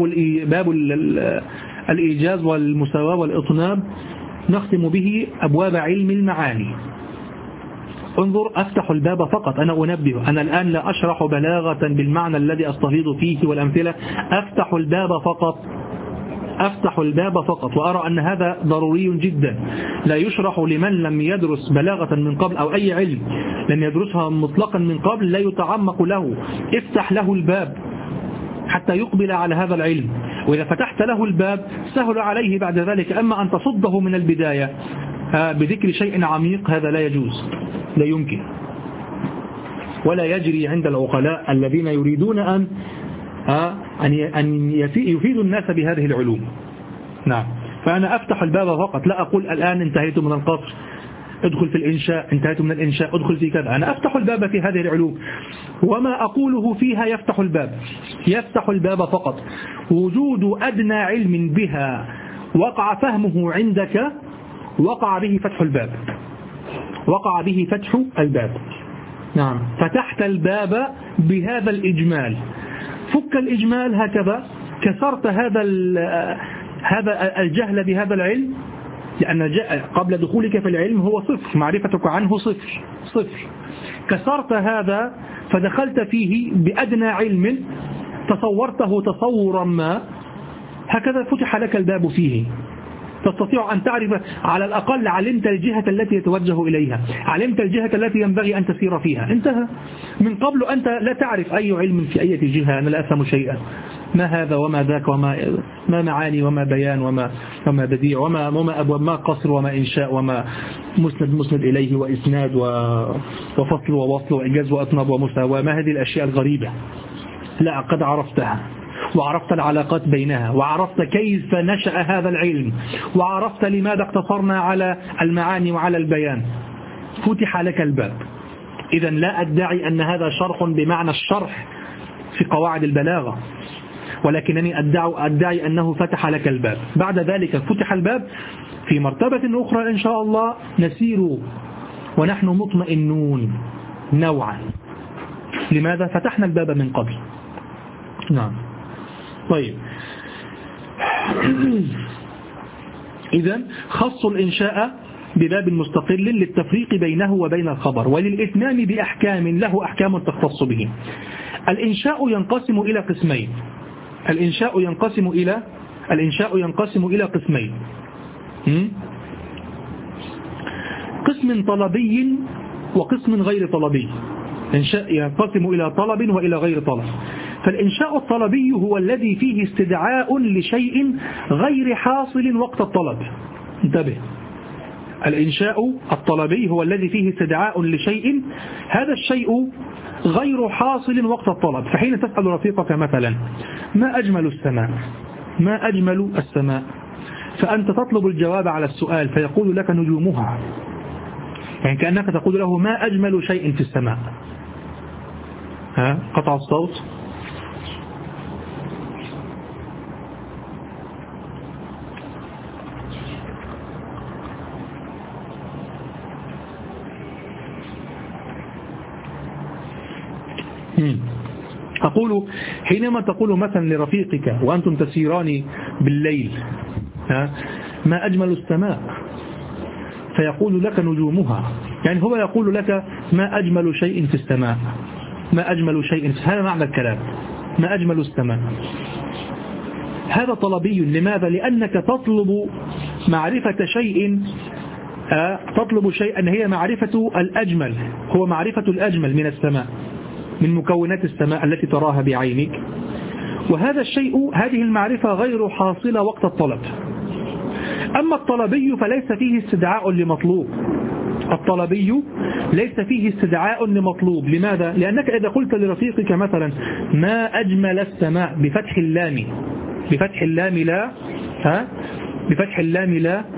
الإيجاز والمساواة والإطناب، نختم به أبواب علم المعاني. انظر، أفتح الباب فقط، أنا أنبه، أنا الآن لا أشرح بلاغة بالمعنى الذي أستفيض فيه والأمثلة، أفتح الباب فقط، أفتح الباب فقط، وأرى أن هذا ضروري جدا، لا يشرح لمن لم يدرس بلاغة من قبل أو أي علم لم يدرسها مطلقا من قبل، لا يتعمق له، افتح له الباب حتى يقبل على هذا العلم، وإذا فتحت له الباب سهل عليه بعد ذلك. أما أن تصده من البداية بذكر شيء عميق، هذا لا يجوز، لا يمكن، ولا يجري عند العقلاء الذين يريدون أن يفيدوا الناس بهذه العلوم. نعم، فأنا أفتح الباب فقط، لا أقول الآن انتهيت من القصر ادخل في الإنشاء، انتهيت من الإنشاء ادخل في كذا، أنا أفتح الباب في هذه العلوم، وما أقوله فيها يفتح الباب، يفتح الباب فقط. وجود أدنى علم بها وقع فهمه عندك، وقع به فتح الباب، وقع به فتح الباب. نعم، فتحت الباب بهذا الإجمال، فك الإجمال هكذا، كسرت هذا الجهل بهذا العلم، لأن قبل دخولك في العلم هو صفر، معرفتك عنه صفر، كسرت هذا فدخلت فيه بأدنى علم، تصورته تصورا ما، هكذا فتح لك الباب فيه، تستطيع أن تعرف، على الأقل علمت الجهة التي يتوجه إليها، علمت الجهة التي ينبغي أن تسير فيها، انتهى. من قبل أنت لا تعرف أي علم في أي جهة، أنا لا أفهم شيئا، ما هذا وما ذاك، ما معاني وما بيان وما بديع وما أبواب، ما قصر وما إنشاء وما مسند إليه وإسناد وفصل ووصل وإنجاز وأطناب ومساواة، ما هذه الأشياء الغريبة؟ لا، قد عرفتها، وعرفت العلاقات بينها، وعرفت كيف نشأ هذا العلم، وعرفت لماذا اقتصرنا على المعاني وعلى البيان، فتح لك الباب. إذن لا أدعي أن هذا شرح بمعنى الشرح في قواعد البلاغة، ولكنني أدعي أنه فتح لك الباب. بعد ذلك فتح الباب في مرتبة أخرى إن شاء الله، نسير ونحن مطمئنون نوعا. لماذا؟ فتحنا الباب من قبل. نعم، طيب. إذن خصوا الإنشاء بباب مستقل للتفريق بينه وبين الخبر، وللإتمام بأحكام له أحكام تختص به. الإنشاء ينقسم إلى قسمين، الإنشاء ينقسم إلى قسمين، قسم طلبي وقسم غير طلبي. إنشاء ينقسم إلى طلب وإلى غير طلب. فالإنشاء الطلبي هو الذي فيه استدعاء لشيء غير حاصل وقت الطلب. انتبه، الإنشاء الطلبي هو الذي فيه استدعاء لشيء، هذا الشيء غير حاصل وقت الطلب. فحين تسأل رفيقك مثلا ما أجمل السماء، ما أجمل السماء، فأنت تطلب الجواب على السؤال، فيقول لك نجومها، يعني كأنك تقول له ما أجمل شيء في السماء. قطع الصوت. أقول حينما تقول مثلا لرفيقك وأنتم تسيران بالليل ما أجمل السماء، فيقول لك نجومها، يعني هو يقول لك ما أجمل شيء في السماء، ما أجمل شيء، هذا معنى الكلام، ما أجمل السماء. هذا طلبي. لماذا؟ لأنك تطلب معرفة شيء، تطلب شيئا هي معرفة الأجمل، هو معرفة الأجمل من السماء. من مكونات السماء التي تراها بعينك. وهذا الشيء، هذه المعرفة غير حاصلة وقت الطلب. أما الطلبي فليس فيه استدعاء لمطلوب. الطلبي ليس فيه استدعاء لمطلوب. لماذا؟ لأنك إذا قلت لرفيقك مثلا ما أجمل السماء بفتح اللام، بفتح اللام لا، بفتح اللام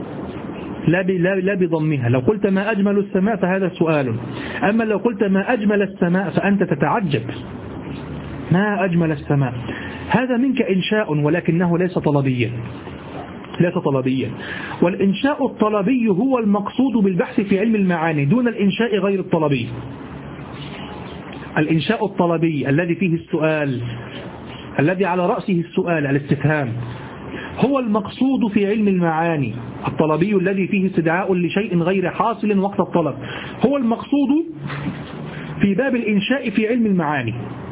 لا بضمها. لو قلت ما أجمل السماء فهذا سؤال. أما لو قلت ما أجمل السماء فأنت تتعجب، ما أجمل السماء. هذا منك إنشاء ولكنه ليس طلبيا، ليس طلبيا. والإنشاء الطلبي هو المقصود بالبحث في علم المعاني دون الإنشاء غير الطلبي. الإنشاء الطلبي الذي فيه السؤال، الذي على رأسه السؤال الاستفهام، هو المقصود في علم المعاني. الطلبي الذي فيه استدعاء لشيء غير حاصل وقت الطلب هو المقصود في باب الإنشاء في علم المعاني.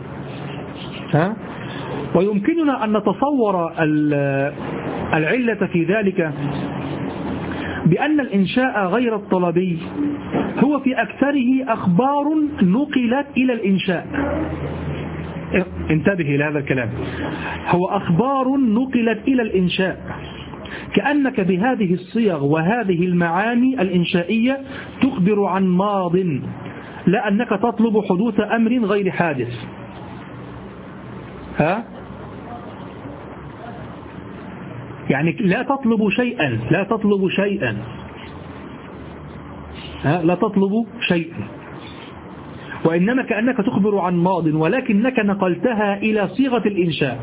ويمكننا أن نتصور العلة في ذلك بأن الإنشاء غير الطلبي هو في أكثره أخبار نقلت إلى الإنشاء. انتبه إلى هذا الكلام، هو أخبار نقلت إلى الإنشاء، كأنك بهذه الصيغ وهذه المعاني الإنشائية تخبر عن ماض، لا أنك تطلب حدوث أمر غير حادث. يعني لا تطلب شيئا، لا تطلب شيئا، لا تطلب شيئا، وإنما كأنك تخبر عن ماض ولكنك نقلتها إلى صيغة الإنشاء.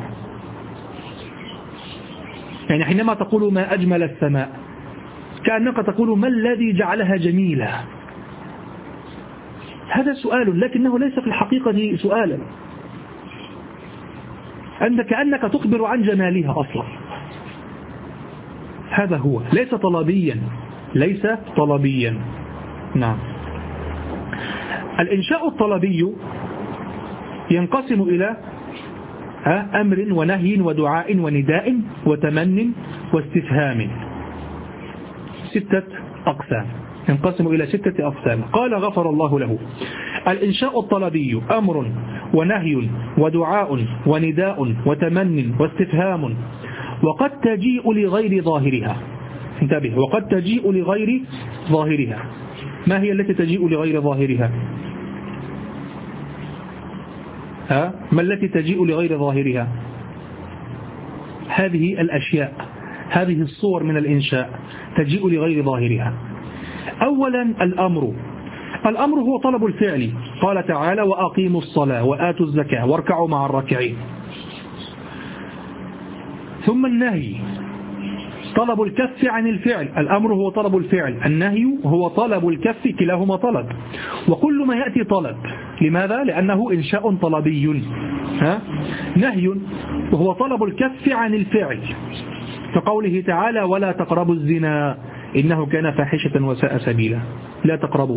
يعني حينما تقول ما أجمل السماء كأنك تقول ما الذي جعلها جميلة. هذا سؤال لكنه ليس في الحقيقة سؤالا، أنت كأنك تخبر عن جمالها أصلا. هذا هو، ليس طلبيا، ليس طلبيا. نعم. الإنشاء الطلبي ينقسم إلى أمر ونهي ودعاء ونداء وتمن واستفهام، 6 أقسام، ينقسم إلى 6 أقسام. قال غفر الله له: الإنشاء الطلبي أمر ونهي ودعاء ونداء وتمن واستفهام، وقد تجيء لغير ظاهرها. انتبه، وقد تجيء لغير ظاهرها. ما هي التي تجيء لغير ظاهرها؟ ما التي تجيء لغير ظاهرها؟ هذه الأشياء، هذه الصور من الإنشاء تجيء لغير ظاهرها. أولا الأمر هو طلب الفعل، قال تعالى: وأقيموا الصلاة وآتوا الزكاة واركعوا مع الراكعين. ثم النهي طلب الكف عن الفعل، الأمر هو طلب الفعل، النهي هو طلب الكف، كلاهما طلب. وكل ما يأتي طلب. لماذا؟ لأنه إنشاء طلبي. نهي وهو طلب الكف عن الفعل، كقوله تعالى: ولا تقربوا الزنا إنه كان فاحشة وساء سبيلا. لا تقربوا.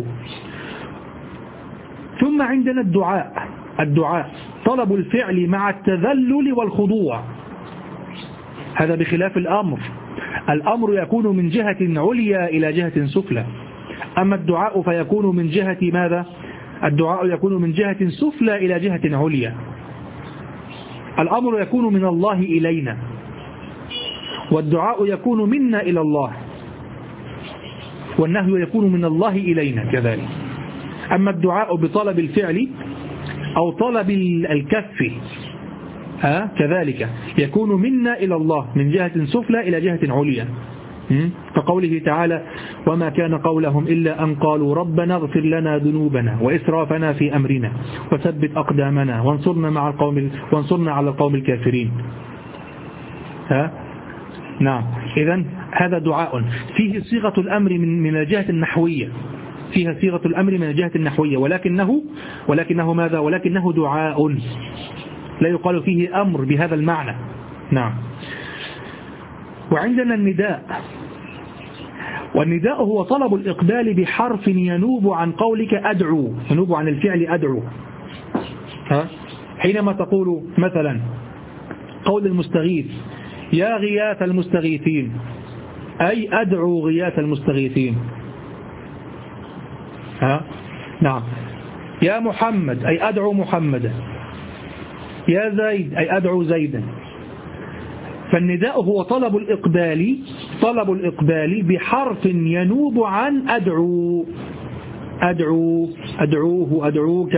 ثم عندنا الدعاء طلب الفعل مع التذلل والخضوع، هذا بخلاف الأمر. الأمر يكون من جهة عليا إلى جهة سفلى، أما الدعاء فيكون من جهة ماذا؟ الدعاء يكون من جهة سفلى إلى جهة عليا. الأمر يكون من الله إلينا، والدعاء يكون منا إلى الله، والنهي يكون من الله إلينا كذلك. أما الدعاء بطلب الفعل أو طلب الكف كذلك يكون منا إلى الله من جهة سفلى إلى جهة عليا، كقوله تعالى: وما كان قولهم إلا أن قالوا ربنا اغفر لنا ذنوبنا وإسرافنا في أمرنا وثبت أقدامنا وانصرنا على القوم الكافرين. نعم. إذن هذا دعاء فيه صيغة الأمر من الجهة النحوية، فيها صيغة الأمر من الجهة النحوية، ولكنه ماذا؟ ولكنه دعاء، لا يقال فيه أمر بهذا المعنى. نعم. وعندنا النداء، والنداء هو طلب الإقبال بحرف ينوب عن قولك أدعو، ينوب عن الفعل أدعو. حينما تقول مثلا قول المستغيث: يا غياث المستغيثين، أي أدعو غياث المستغيثين. نعم. يا محمد أي أدعو محمدا، يا زيد أي أدعو زيدا. فالنداء هو طلب الإقبال بحرف ينوب عن أدعو، أدعوه، أدعوك.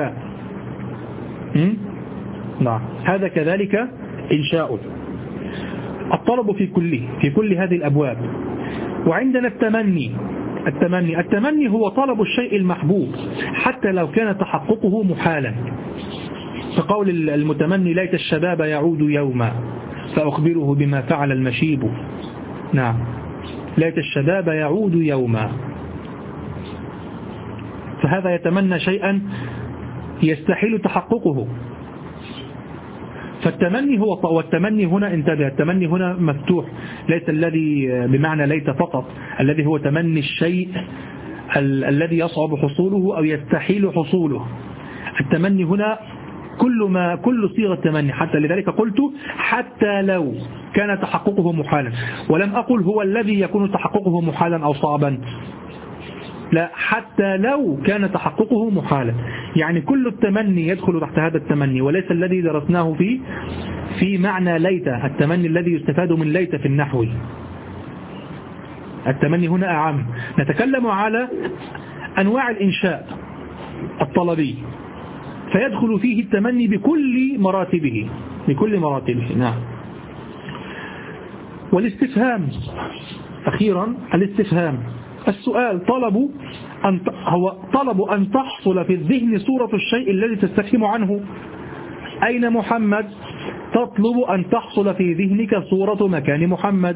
نعم، هذا كذلك إنشاء. الطلب في كل هذه الأبواب. وعندنا التمني هو طلب الشيء المحبوب حتى لو كان تحققه محالا، فقول المتمني ليت الشباب يعود يوما فأخبره بما فعل المشيب. نعم، ليت الشباب يعود يوما، فهذا يتمنى شيئا يستحيل تحققه. فالتمني والتمني هنا انتبه، التمني هنا مفتوح، ليس الذي بمعنى ليت فقط، الذي هو تمني الشيء الذي يصعب حصوله أو يستحيل حصوله. التمني هنا كل صيغة التمني، حتى لذلك قلت حتى لو كان تحققه محالا، ولم أقل هو الذي يكون تحققه محالا أو صعبا، لا، حتى لو كان تحققه محالا. يعني كل التمني يدخل تحت هذا التمني، وليس الذي درسناه في معنى ليت، التمني الذي يستفاد من ليت في النحو. التمني هنا أعم. نتكلم على أنواع الإنشاء الطلبي، فيدخل فيه التمني بكل مراتبه. نعم. والاستفهام أخيرا، الاستفهام السؤال هو طلب أن تحصل في الذهن صورة الشيء الذي تستفهم عنه. أين محمد؟ تطلب أن تحصل في ذهنك صورة مكان محمد.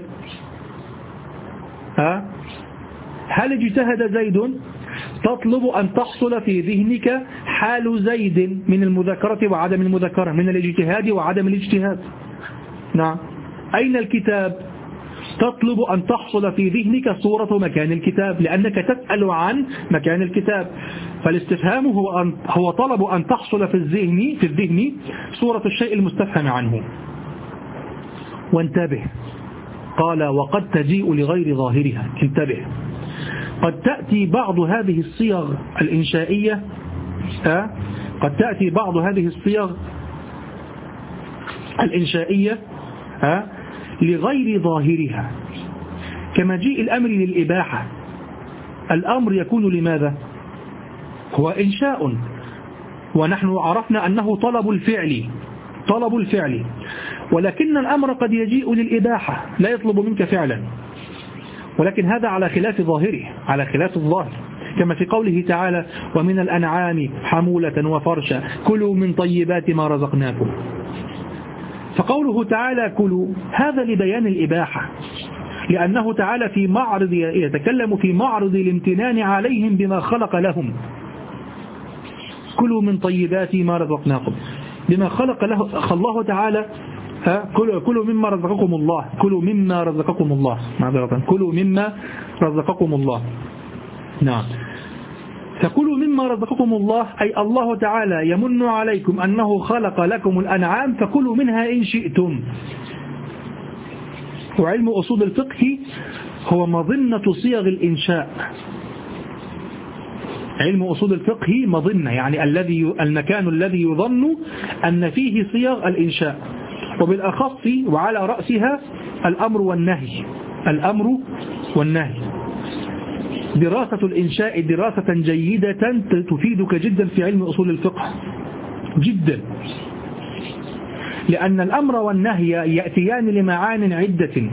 هل اجتهد زيد؟ تطلب أن تحصل في ذهنك حال زيد من المذاكرة وعدم المذاكرة، من الاجتهاد وعدم الاجتهاد. نعم. أين الكتاب؟ تطلب أن تحصل في ذهنك صورة مكان الكتاب، لأنك تسأل عن مكان الكتاب. فالاستفهام هو طلب أن تحصل في الذهن صورة الشيء المستفهم عنه. وانتبه، قال وقد تجيء لغير ظاهرها. انتبه، قد تأتي بعض هذه الصيغ الإنشائية لغير ظاهرها، كمجيء الأمر للإباحة. الأمر يكون لماذا؟ هو إنشاء، ونحن عرفنا أنه طلب الفعل، ولكن الأمر قد يجيء للإباحة، لا يطلب منك فعلا، ولكن هذا على خلاف ظاهره، على خلاف الظاهر، كما في قوله تعالى ومن الأنعام حمولة وفرشا كلوا من طيبات ما رزقناكم. فقوله تعالى كلوا هذا لبيان الإباحة، لأنه تعالى يتكلم في معرض الامتنان عليهم بما خلق لهم. كلوا من طيبات ما رزقناكم، بما خلق له الله تعالى. كلوا مما رزقكم الله، كلوا مما رزقكم الله، كلوا مما رزقكم الله. نعم. فكلوا مما رزقكم الله، أي الله تعالى يمن عليكم أنه خلق لكم الأنعام، فكلوا منها إن شئتم. وعلم أصول الفقه هو مظنة صيغ الإنشاء. علم أصول الفقه مظنة، يعني المكان الذي يظن أن فيه صيغ الإنشاء، وبالأخص وعلى رأسها الأمر والنهي. دراسة الإنشاء دراسة جيدة تفيدك جدا في علم أصول الفقه جدا، لأن الأمر والنهي يأتيان لمعان عدة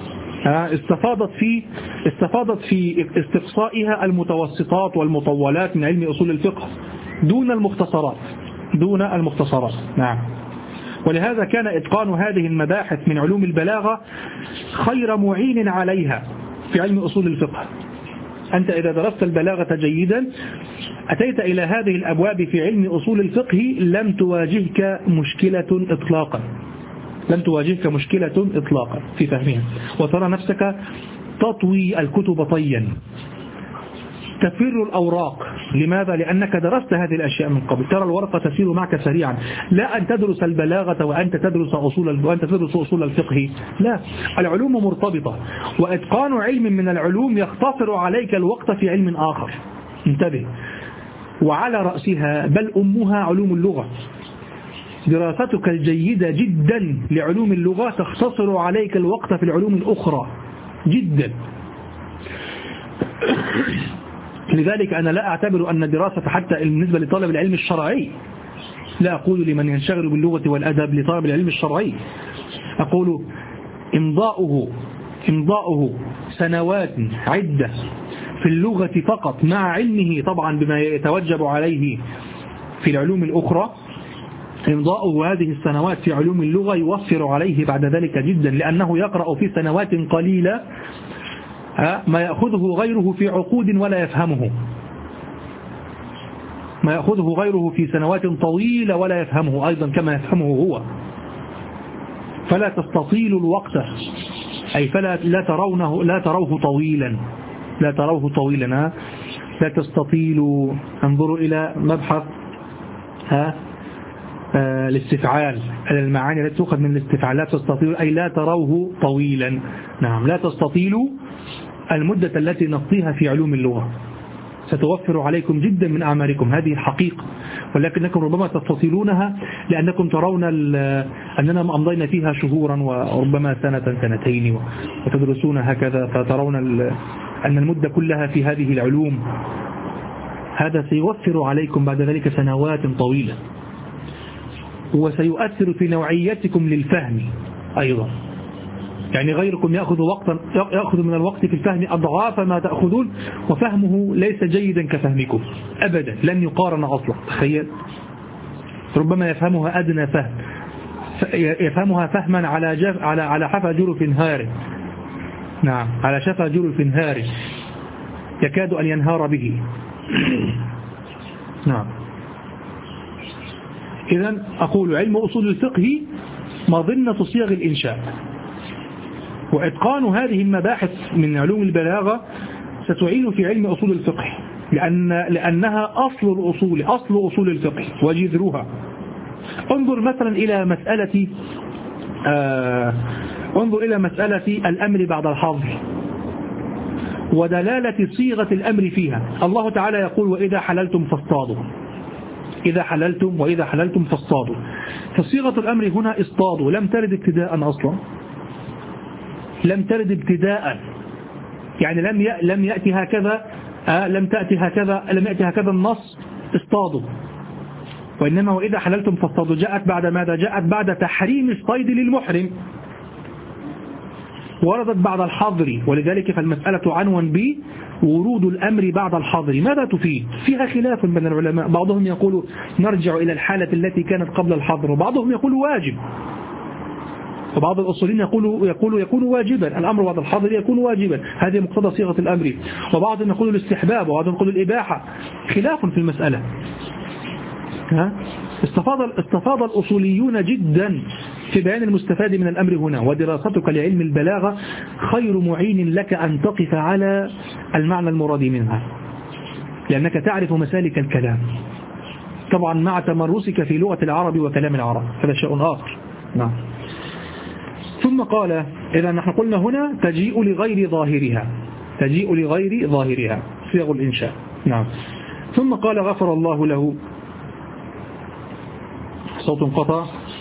استفاضت في استقصائها المتوسطات والمطولات من علم أصول الفقه دون المختصرات. نعم. ولهذا كان إتقان هذه المباحث من علوم البلاغة خير معين عليها في علم أصول الفقه. أنت إذا درست البلاغة جيدا أتيت إلى هذه الأبواب في علم أصول الفقه لم تواجهك مشكلة إطلاقا في فهمها، وترى نفسك تطوي الكتب طيا، تفر الأوراق. لماذا؟ لأنك درست هذه الأشياء من قبل، ترى الورقة تسير معك سريعا، لا أن تدرس البلاغة وأنت تدرس أصول الفقه، لا، العلوم مرتبطة، وإتقان علم من العلوم يختصر عليك الوقت في علم آخر. انتبه، وعلى رأسها بل أمها علوم اللغة. دراستك الجيدة جدا لعلوم اللغة تختصر عليك الوقت في العلوم الأخرى جدا. لذلك أنا لا أعتبر أن دراسة حتى بالنسبة لطالب العلم الشرعي، لا أقول لمن ينشغل باللغة والأدب لطالب العلم الشرعي، أقول إمضاؤه سنوات عدة في اللغة فقط مع علمه طبعا بما يتوجب عليه في العلوم الأخرى، إمضاؤه هذه السنوات في علوم اللغة يوفر عليه بعد ذلك جدا، لأنه يقرأ في سنوات قليلة ما يأخذه غيره في عقود ولا يفهمه، ما يأخذه غيره في سنوات طويلة ولا يفهمه أيضا كما يفهمه هو. فلا تستطيل الوقت، أي فلا لا تروه طويلا، لا تستطيلوا. انظروا إلى مبحث الاستفعال، المعاني التي تؤخذ من الاستفعال. لا تستطيلوا أي لا تروه طويلا. نعم، لا تستطيلوا المدة التي نقضيها في علوم اللغة، ستوفر عليكم جدا من أعمالكم، هذه الحقيقة، ولكنكم ربما تستطيلونها لأنكم ترون أننا أمضينا فيها شهورا وربما سنة سنتين وتدرسون هكذا، فترون أن المدة كلها في هذه العلوم. هذا سيوفر عليكم بعد ذلك سنوات طويلة، وسيؤثر في نوعيتكم للفهم أيضا. يعني غيركم يأخذ من الوقت في الفهم أضعاف ما تأخذون، وفهمه ليس جيدا كفهمكم أبدا، لن يقارن أصلا. تخيل، ربما يفهمها أدنى فهم، يفهمها فهما على حفا جرف هار. نعم، على شفا جرف هار يكاد أن ينهار به. نعم. إذن أقول علم أصول الفقه مظنة صيغ الإنشاء، وإتقان هذه المباحث من علوم البلاغة ستعين في علم أصول الفقه، لأنها أصل أصول الفقه وجذرها. انظر مثلا إلى مسألة الأمر بعد الحظر ودلالة صيغة الأمر فيها. الله تعالى يقول وإذا حللتم فاصطادوا، إذا حللتم فاصطادوا، فصيغة الأمر هنا اصطادوا، لم ترد ابتداء أصلا، لم ترد ابتداء، يعني لم يأتي هكذا، لم يأتي هكذا النص اصطادوا، وإنما وإذا حللتم فاصطادوا جاءت بعد ماذا؟ جاءت بعد تحريم الصيد للمحرم، وردت بعد الحظر، ولذلك فالمسألة عنوان بورود الأمر بعد الحظر. ماذا تفيد؟ فيها خلاف بين العلماء، بعضهم يقول نرجع إلى الحالة التي كانت قبل الحظر، وبعضهم يقول واجب، وبعض الأصولين يكون واجبا، الأمر بعد الحظر يكون واجبا، هذه مقتضى صيغة الأمر، وبعضهم يقول الاستحباب، وبعضهم يقول الإباحة، خلاف في المسألة. استفاض الأصوليون جدا في بيان المستفاد من الأمر هنا، ودراستك لعلم البلاغة خير معين لك أن تقف على المعنى المراد منها، لأنك تعرف مسالك الكلام طبعا مع تمرسك في لغة العرب وكلام العرب، هذا شيء آخر. نعم. ثم قال إذا نحن قلنا هنا تجيء لغير ظاهرها صيغ الإنشاء. نعم. ثم قال غفر الله له، صوت انقطع.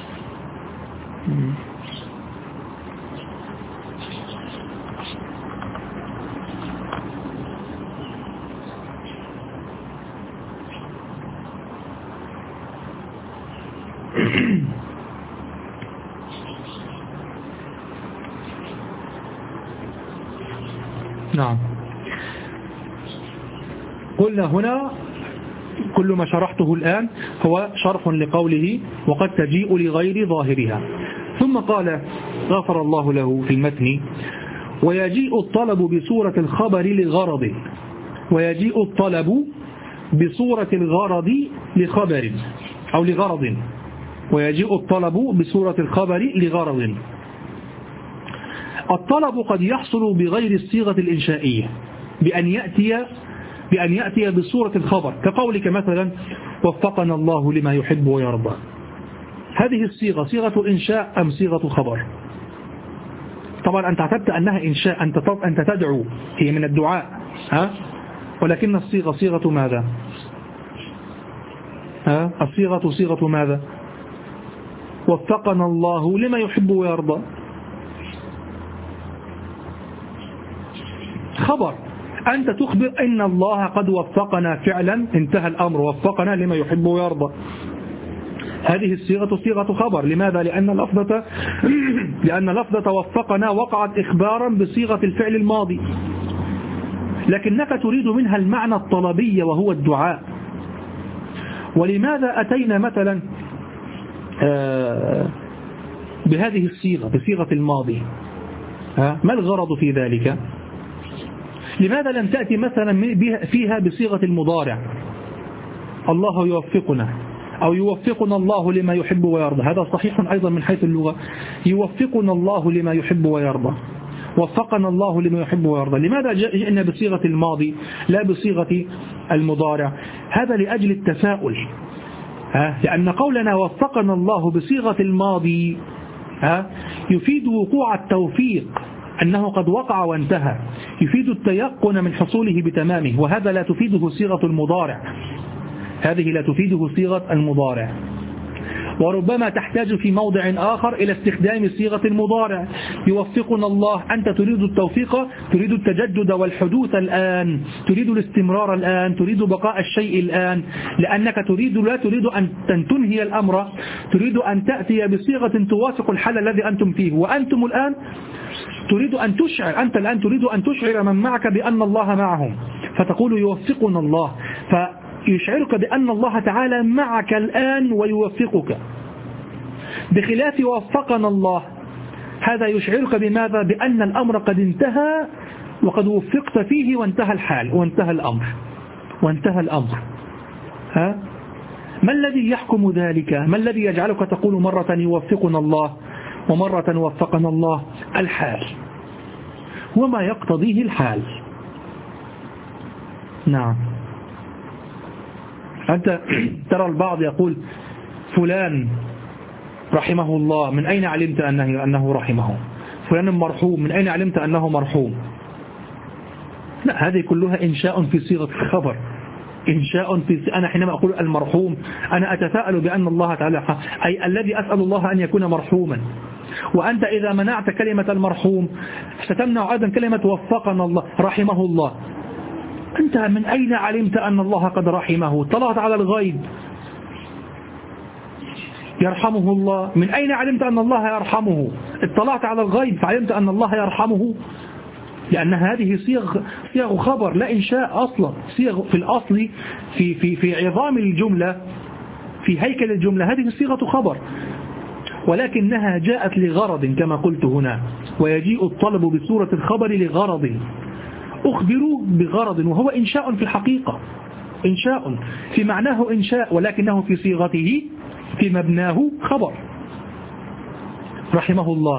نعم. قلنا هنا كل ما شرحته الآن هو شرح لقوله وقد تجيء لغير ظاهرها. ثم قال غفر الله له في المتن ويجيء الطلب بصورة الخبر لغرض، ويجيء الطلب بصورة الغرض لخبر أو لغرض، ويجيء الطلب بصورة الخبر لغرض. الطلب قد يحصل بغير الصيغة الإنشائية بأن يأتي بصورة الخبر، كقولك مثلا وفقنا الله لما يحب ويرضى. هذه الصيغة صيغة إنشاء أم صيغة خبر؟ طبعا أنت اعتبت أنها إنشاء، أنت تدعو، هي من الدعاء، ولكن الصيغة صيغة ماذا؟ الصيغة صيغة ماذا؟ وفقنا الله لما يحب ويرضى. خبر، أنت تخبر إن الله قد وفقنا فعلا، انتهى الأمر، وفقنا لما يحب ويرضى. هذه الصيغة صيغة خبر. لماذا؟ لأن لفظة وفقنا وقعت إخبارا بصيغة الفعل الماضي، لكنك تريد منها المعنى الطلبي وهو الدعاء. ولماذا أتينا مثلا بهذه الصيغة، بصيغة الماضي؟ ما الغرض في ذلك؟ لماذا لم تأتي مثلا فيها بصيغة المضارع؟ الله يوفقنا، أو يوفقنا الله لما يحب ويرضى. هذا صحيح أيضا من حيث اللغة، يوفقنا الله لما يحب ويرضى، وفقنا الله لما يحب ويرضى. لماذا جئنا بصيغة الماضي لا بصيغة المضارع؟ هذا لأجل التفاؤل، لأن قولنا وفقنا الله بصيغة الماضي يفيد وقوع التوفيق، أنه قد وقع وانتهى، يفيد التيقن من حصوله بتمامه، وهذا لا تفيده صيغة المضارع، هذه لا تفيده صيغة المضارع. وربما تحتاج في موضع آخر إلى استخدام صيغة المضارع. يوفقنا الله، أنت تريد التوفيق، تريد التجدد والحدوث الآن، تريد الاستمرار الآن، تريد بقاء الشيء الآن، لأنك لا تريد أن تنهي الأمر، تريد أن تأتي بصيغة توافق الحال الذي أنتم فيه. وأنتم الآن تريد أن تشعر، أنت الآن تريد أن تشعر من معك بأن الله معهم، فتقول يوفقنا الله، يشعرك بأن الله تعالى معك الآن ويوفقك، بخلاف وفقنا الله، هذا يشعرك بماذا؟ بأن الأمر قد انتهى وقد وفقت فيه وانتهى الحال وانتهى الأمر. ما الذي يحكم ذلك؟ ما الذي يجعلك تقول مرة يوفقنا الله ومرة وفقنا الله؟ الحال، وما يقتضيه الحال. نعم. أنت ترى البعض يقول فلان رحمه الله، من أين علمت أنه رحمه؟ فلان مرحوم، من أين علمت أنه مرحوم؟ لا، هذه كلها إنشاء في صيغة الخبر، أنا حينما أقول المرحوم أنا أتفائل بأن الله تعالى، أي الذي أسأل الله أن يكون مرحوما. وأنت إذا منعت كلمة المرحوم ستمنع أيضا كلمة وفقنا الله رحمه الله. أنت من أين علمت أن الله قد رحمه؟ طلعت على الغيب، يرحمه الله. من أين علمت أن الله يرحمه؟ اطلعت على الغيب فعلمت أن الله يرحمه، لأن هذه صيغ خبر لا إنشاء أصلا. صيغ في الأصل في عظام الجملة، في هيكل الجملة، هذه صيغة خبر، ولكنها جاءت لغرض كما قلت هنا، ويجيء الطلب بصورة الخبر لغرض، أخبروا بغرض، وهو إنشاء في الحقيقة، إنشاء في معناه إنشاء، ولكنه في صيغته في مبناه خبر. رحمه الله،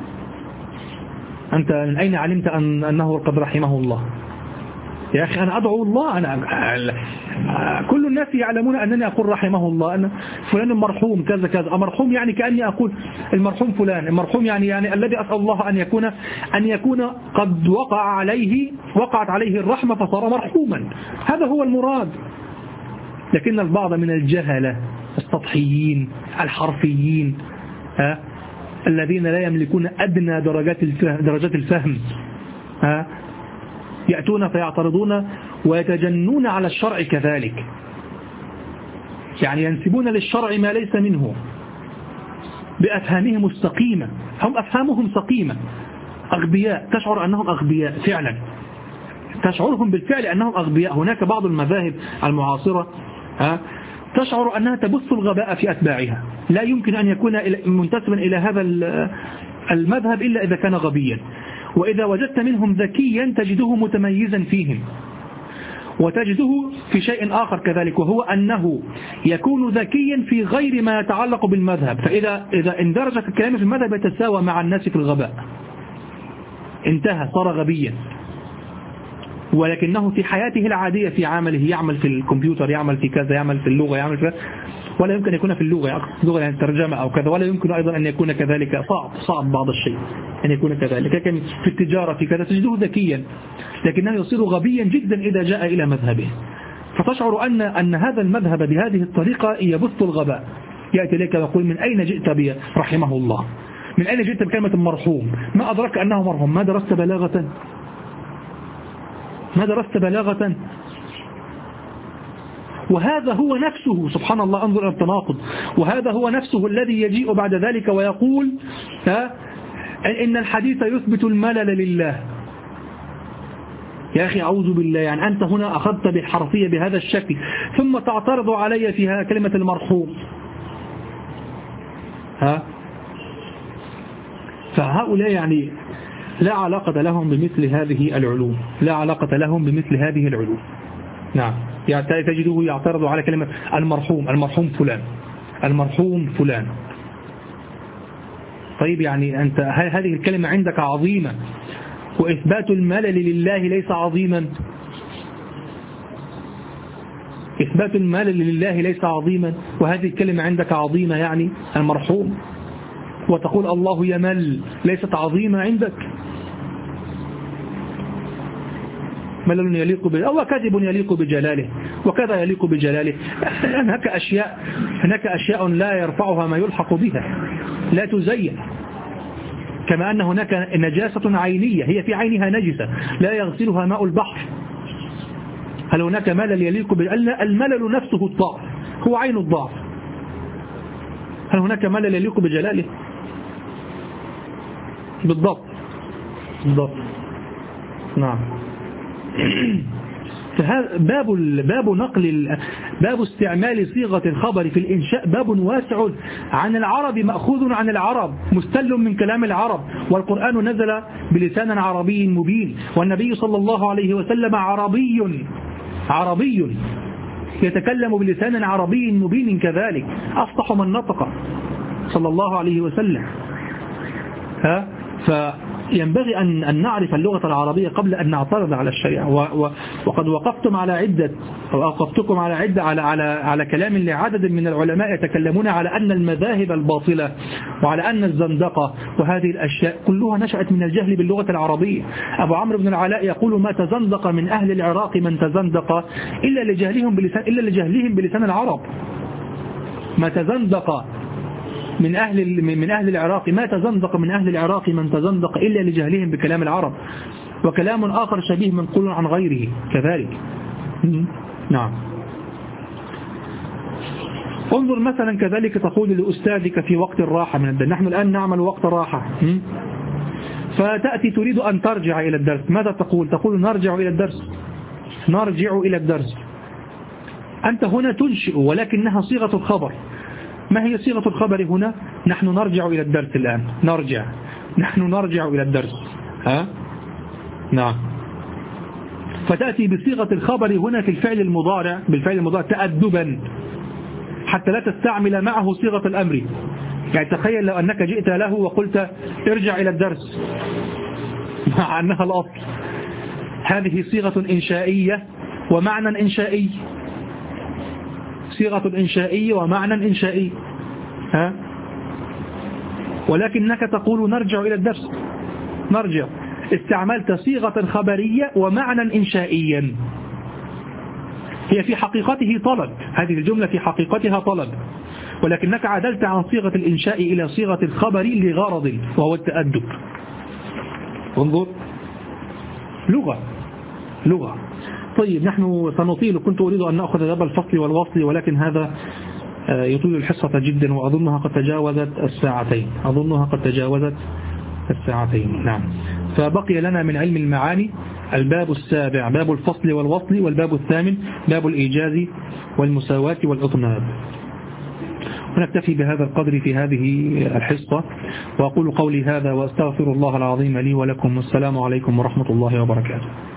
أنت من أين علمت أنه قد رحمه الله؟ يا أخي أنا أدعو الله، كل الناس يعلمون أنني أقول رحمه الله، أن فلان مرحوم كذا كذا. مرحوم يعني كأني أقول المرحوم فلان، المرحوم يعني الذي أسأل الله أن يكون قد وقعت عليه الرحمة فصار مرحوما، هذا هو المراد. لكن البعض من الجهلة السطحيين الحرفيين الذين لا يملكون أدنى درجات الفهم يأتون فيعترضون ويتجنون على الشرع كذلك، يعني ينسبون للشرع ما ليس منه بأفهامهم السقيمة. هم أفهامهم سقيمة، أغبياء، تشعر أنهم أغبياء فعلا، تشعرهم بالفعل أنهم أغبياء. هناك بعض المذاهب المعاصرة تشعر أنها تبث الغباء في أتباعها، لا يمكن أن يكون منتسبا إلى هذا المذهب إلا إذا كان غبيا. وإذا وجدت منهم ذكيا تجده متميزا فيهم، وتجده في شيء آخر كذلك، وهو أنه يكون ذكيا في غير ما يتعلق بالمذهب، فإذا اندرج الكلام في المذهب يتساوى مع الناس في الغباء، انتهى، صار غبيا. ولكنه في حياته العادية في عمله، يعمل في الكمبيوتر، يعمل في كذا، يعمل في اللغة، يعمل في، ولا يمكن أن يكون في اللغة يعني الترجمة أو كذا، ولا يمكن أيضا أن يكون كذلك، صعب بعض الشيء أن يكون كذلك. لكن في التجارة في كذا تجده ذكيا، لكنه يصير غبيا جدا إذا جاء إلى مذهبه. فتشعر أن هذا المذهب بهذه الطريقة يبث الغباء. يأتي إليك ويقول من أين جئت بي رحمه الله، من أين جئت بكلمة مرحوم، ما أدرك أنه مرحوم، ما درست بلاغة، ما درست بلاغة. وهذا هو نفسه سبحان الله، انظر إلى التناقض، وهذا هو نفسه الذي يجيء بعد ذلك ويقول إن الحديث يثبت الملل لله. يا أخي أعوذ بالله، يعني أنت هنا أخذت بالحرفية بهذا الشكل ثم تعترض علي فيها كلمة المرحوم. فهؤلاء يعني لا علاقة لهم بمثل هذه العلوم، لا علاقة لهم بمثل هذه العلوم. نعم، يعني تجده يعترض على كلمة المرحوم، المرحوم فلان، المرحوم فلان. طيب يعني أنت هذه الكلمة عندك عظيمة، وإثبات الملل لله ليس عظيما، إثبات الملل لله ليس عظيما، وهذه الكلمة عندك عظيمة يعني المرحوم، وتقول الله يمل، ليست عظيمة عندك. ملل يليق أو كذب يليق بجلاله، وكذا يليق بجلاله. هناك أشياء لا يرفعها ما يلحق بها، لا تزين. كما أن هناك نجاسة عينية هي في عينها نجسة لا يغسلها ماء البحر. هل هناك ملل يليق الملل نفسه الضعف، هو عين الضعف. هل هناك ملل يليق بجلاله؟ بالضبط، بالضبط. نعم. باب استعمال صيغة الخبر في الإنشاء باب واسع عن العرب، مأخوذ عن العرب، مستل من كلام العرب، والقرآن نزل بلسان عربي مبين، والنبي صلى الله عليه وسلم عربي يتكلم بلسان عربي مبين كذلك، أفصح من نطق صلى الله عليه وسلم. فينبغي أن نعرف اللغة العربية قبل أن نعترض على الشريعة. وقد وقفتكم على عدة على كلام لعدد من العلماء يتكلمون على أن المذاهب الباطلة وعلى أن الزندقة وهذه الأشياء كلها نشأت من الجهل باللغة العربية. أبو عمرو بن العلاء يقول ما تزندق من أهل العراق من تزندق إلا لجهلهم بلسان العرب. ما تزندق من أهل العراق، ما تزندق من أهل العراق من تزندق إلا لجهلهم بكلام العرب. وكلام آخر شبيه منقول عن غيره كذلك. نعم. انظر مثلا كذلك تقول لأستاذك في وقت الراحة من الدرس، نحن الآن نعمل وقت راحة، فتأتي تريد أن ترجع إلى الدرس، ماذا تقول؟ تقول نرجع إلى الدرس، نرجع إلى الدرس. أنت هنا تنشئ ولكنها صيغة الخبر. ما هي صيغة الخبر هنا؟ نحن نرجع إلى الدرس الآن، نحن نرجع إلى الدرس. نعم. فتأتي بصيغة الخبر هنا في الفعل المضارع، بالفعل المضارع تأدبا حتى لا تستعمل معه صيغة الأمر. يعني تخيل لو أنك جئت له وقلت ارجع إلى الدرس مع أنها الأصل. هذه صيغة إنشائية ومعنى إنشائي، صيغة إنشائية ومعنى إنشائي. ولكنك تقول نرجع إلى الدرس، نرجع، استعملت صيغة خبرية ومعنى إنشائيا. هي في حقيقته طلب، هذه الجملة في حقيقتها طلب، ولكنك عدلت عن صيغة الإنشاء إلى صيغة الخبر لغرض وهو التأدب. انظر، لغة. طيب نحن سنطيل، كنت أريد أن نأخذ باب الفصل والوصل، ولكن هذا يطيل الحصة جدا، وأظنها قد تجاوزت الساعتين. نعم. فبقي لنا من علم المعاني الباب السابع، باب الفصل والوصل، والباب الثامن باب الإيجاز والمساواة والإطناب. ونكتفي بهذا القدر في هذه الحصة، وأقول قولي هذا وأستغفر الله العظيم لي ولكم، والسلام عليكم ورحمة الله وبركاته.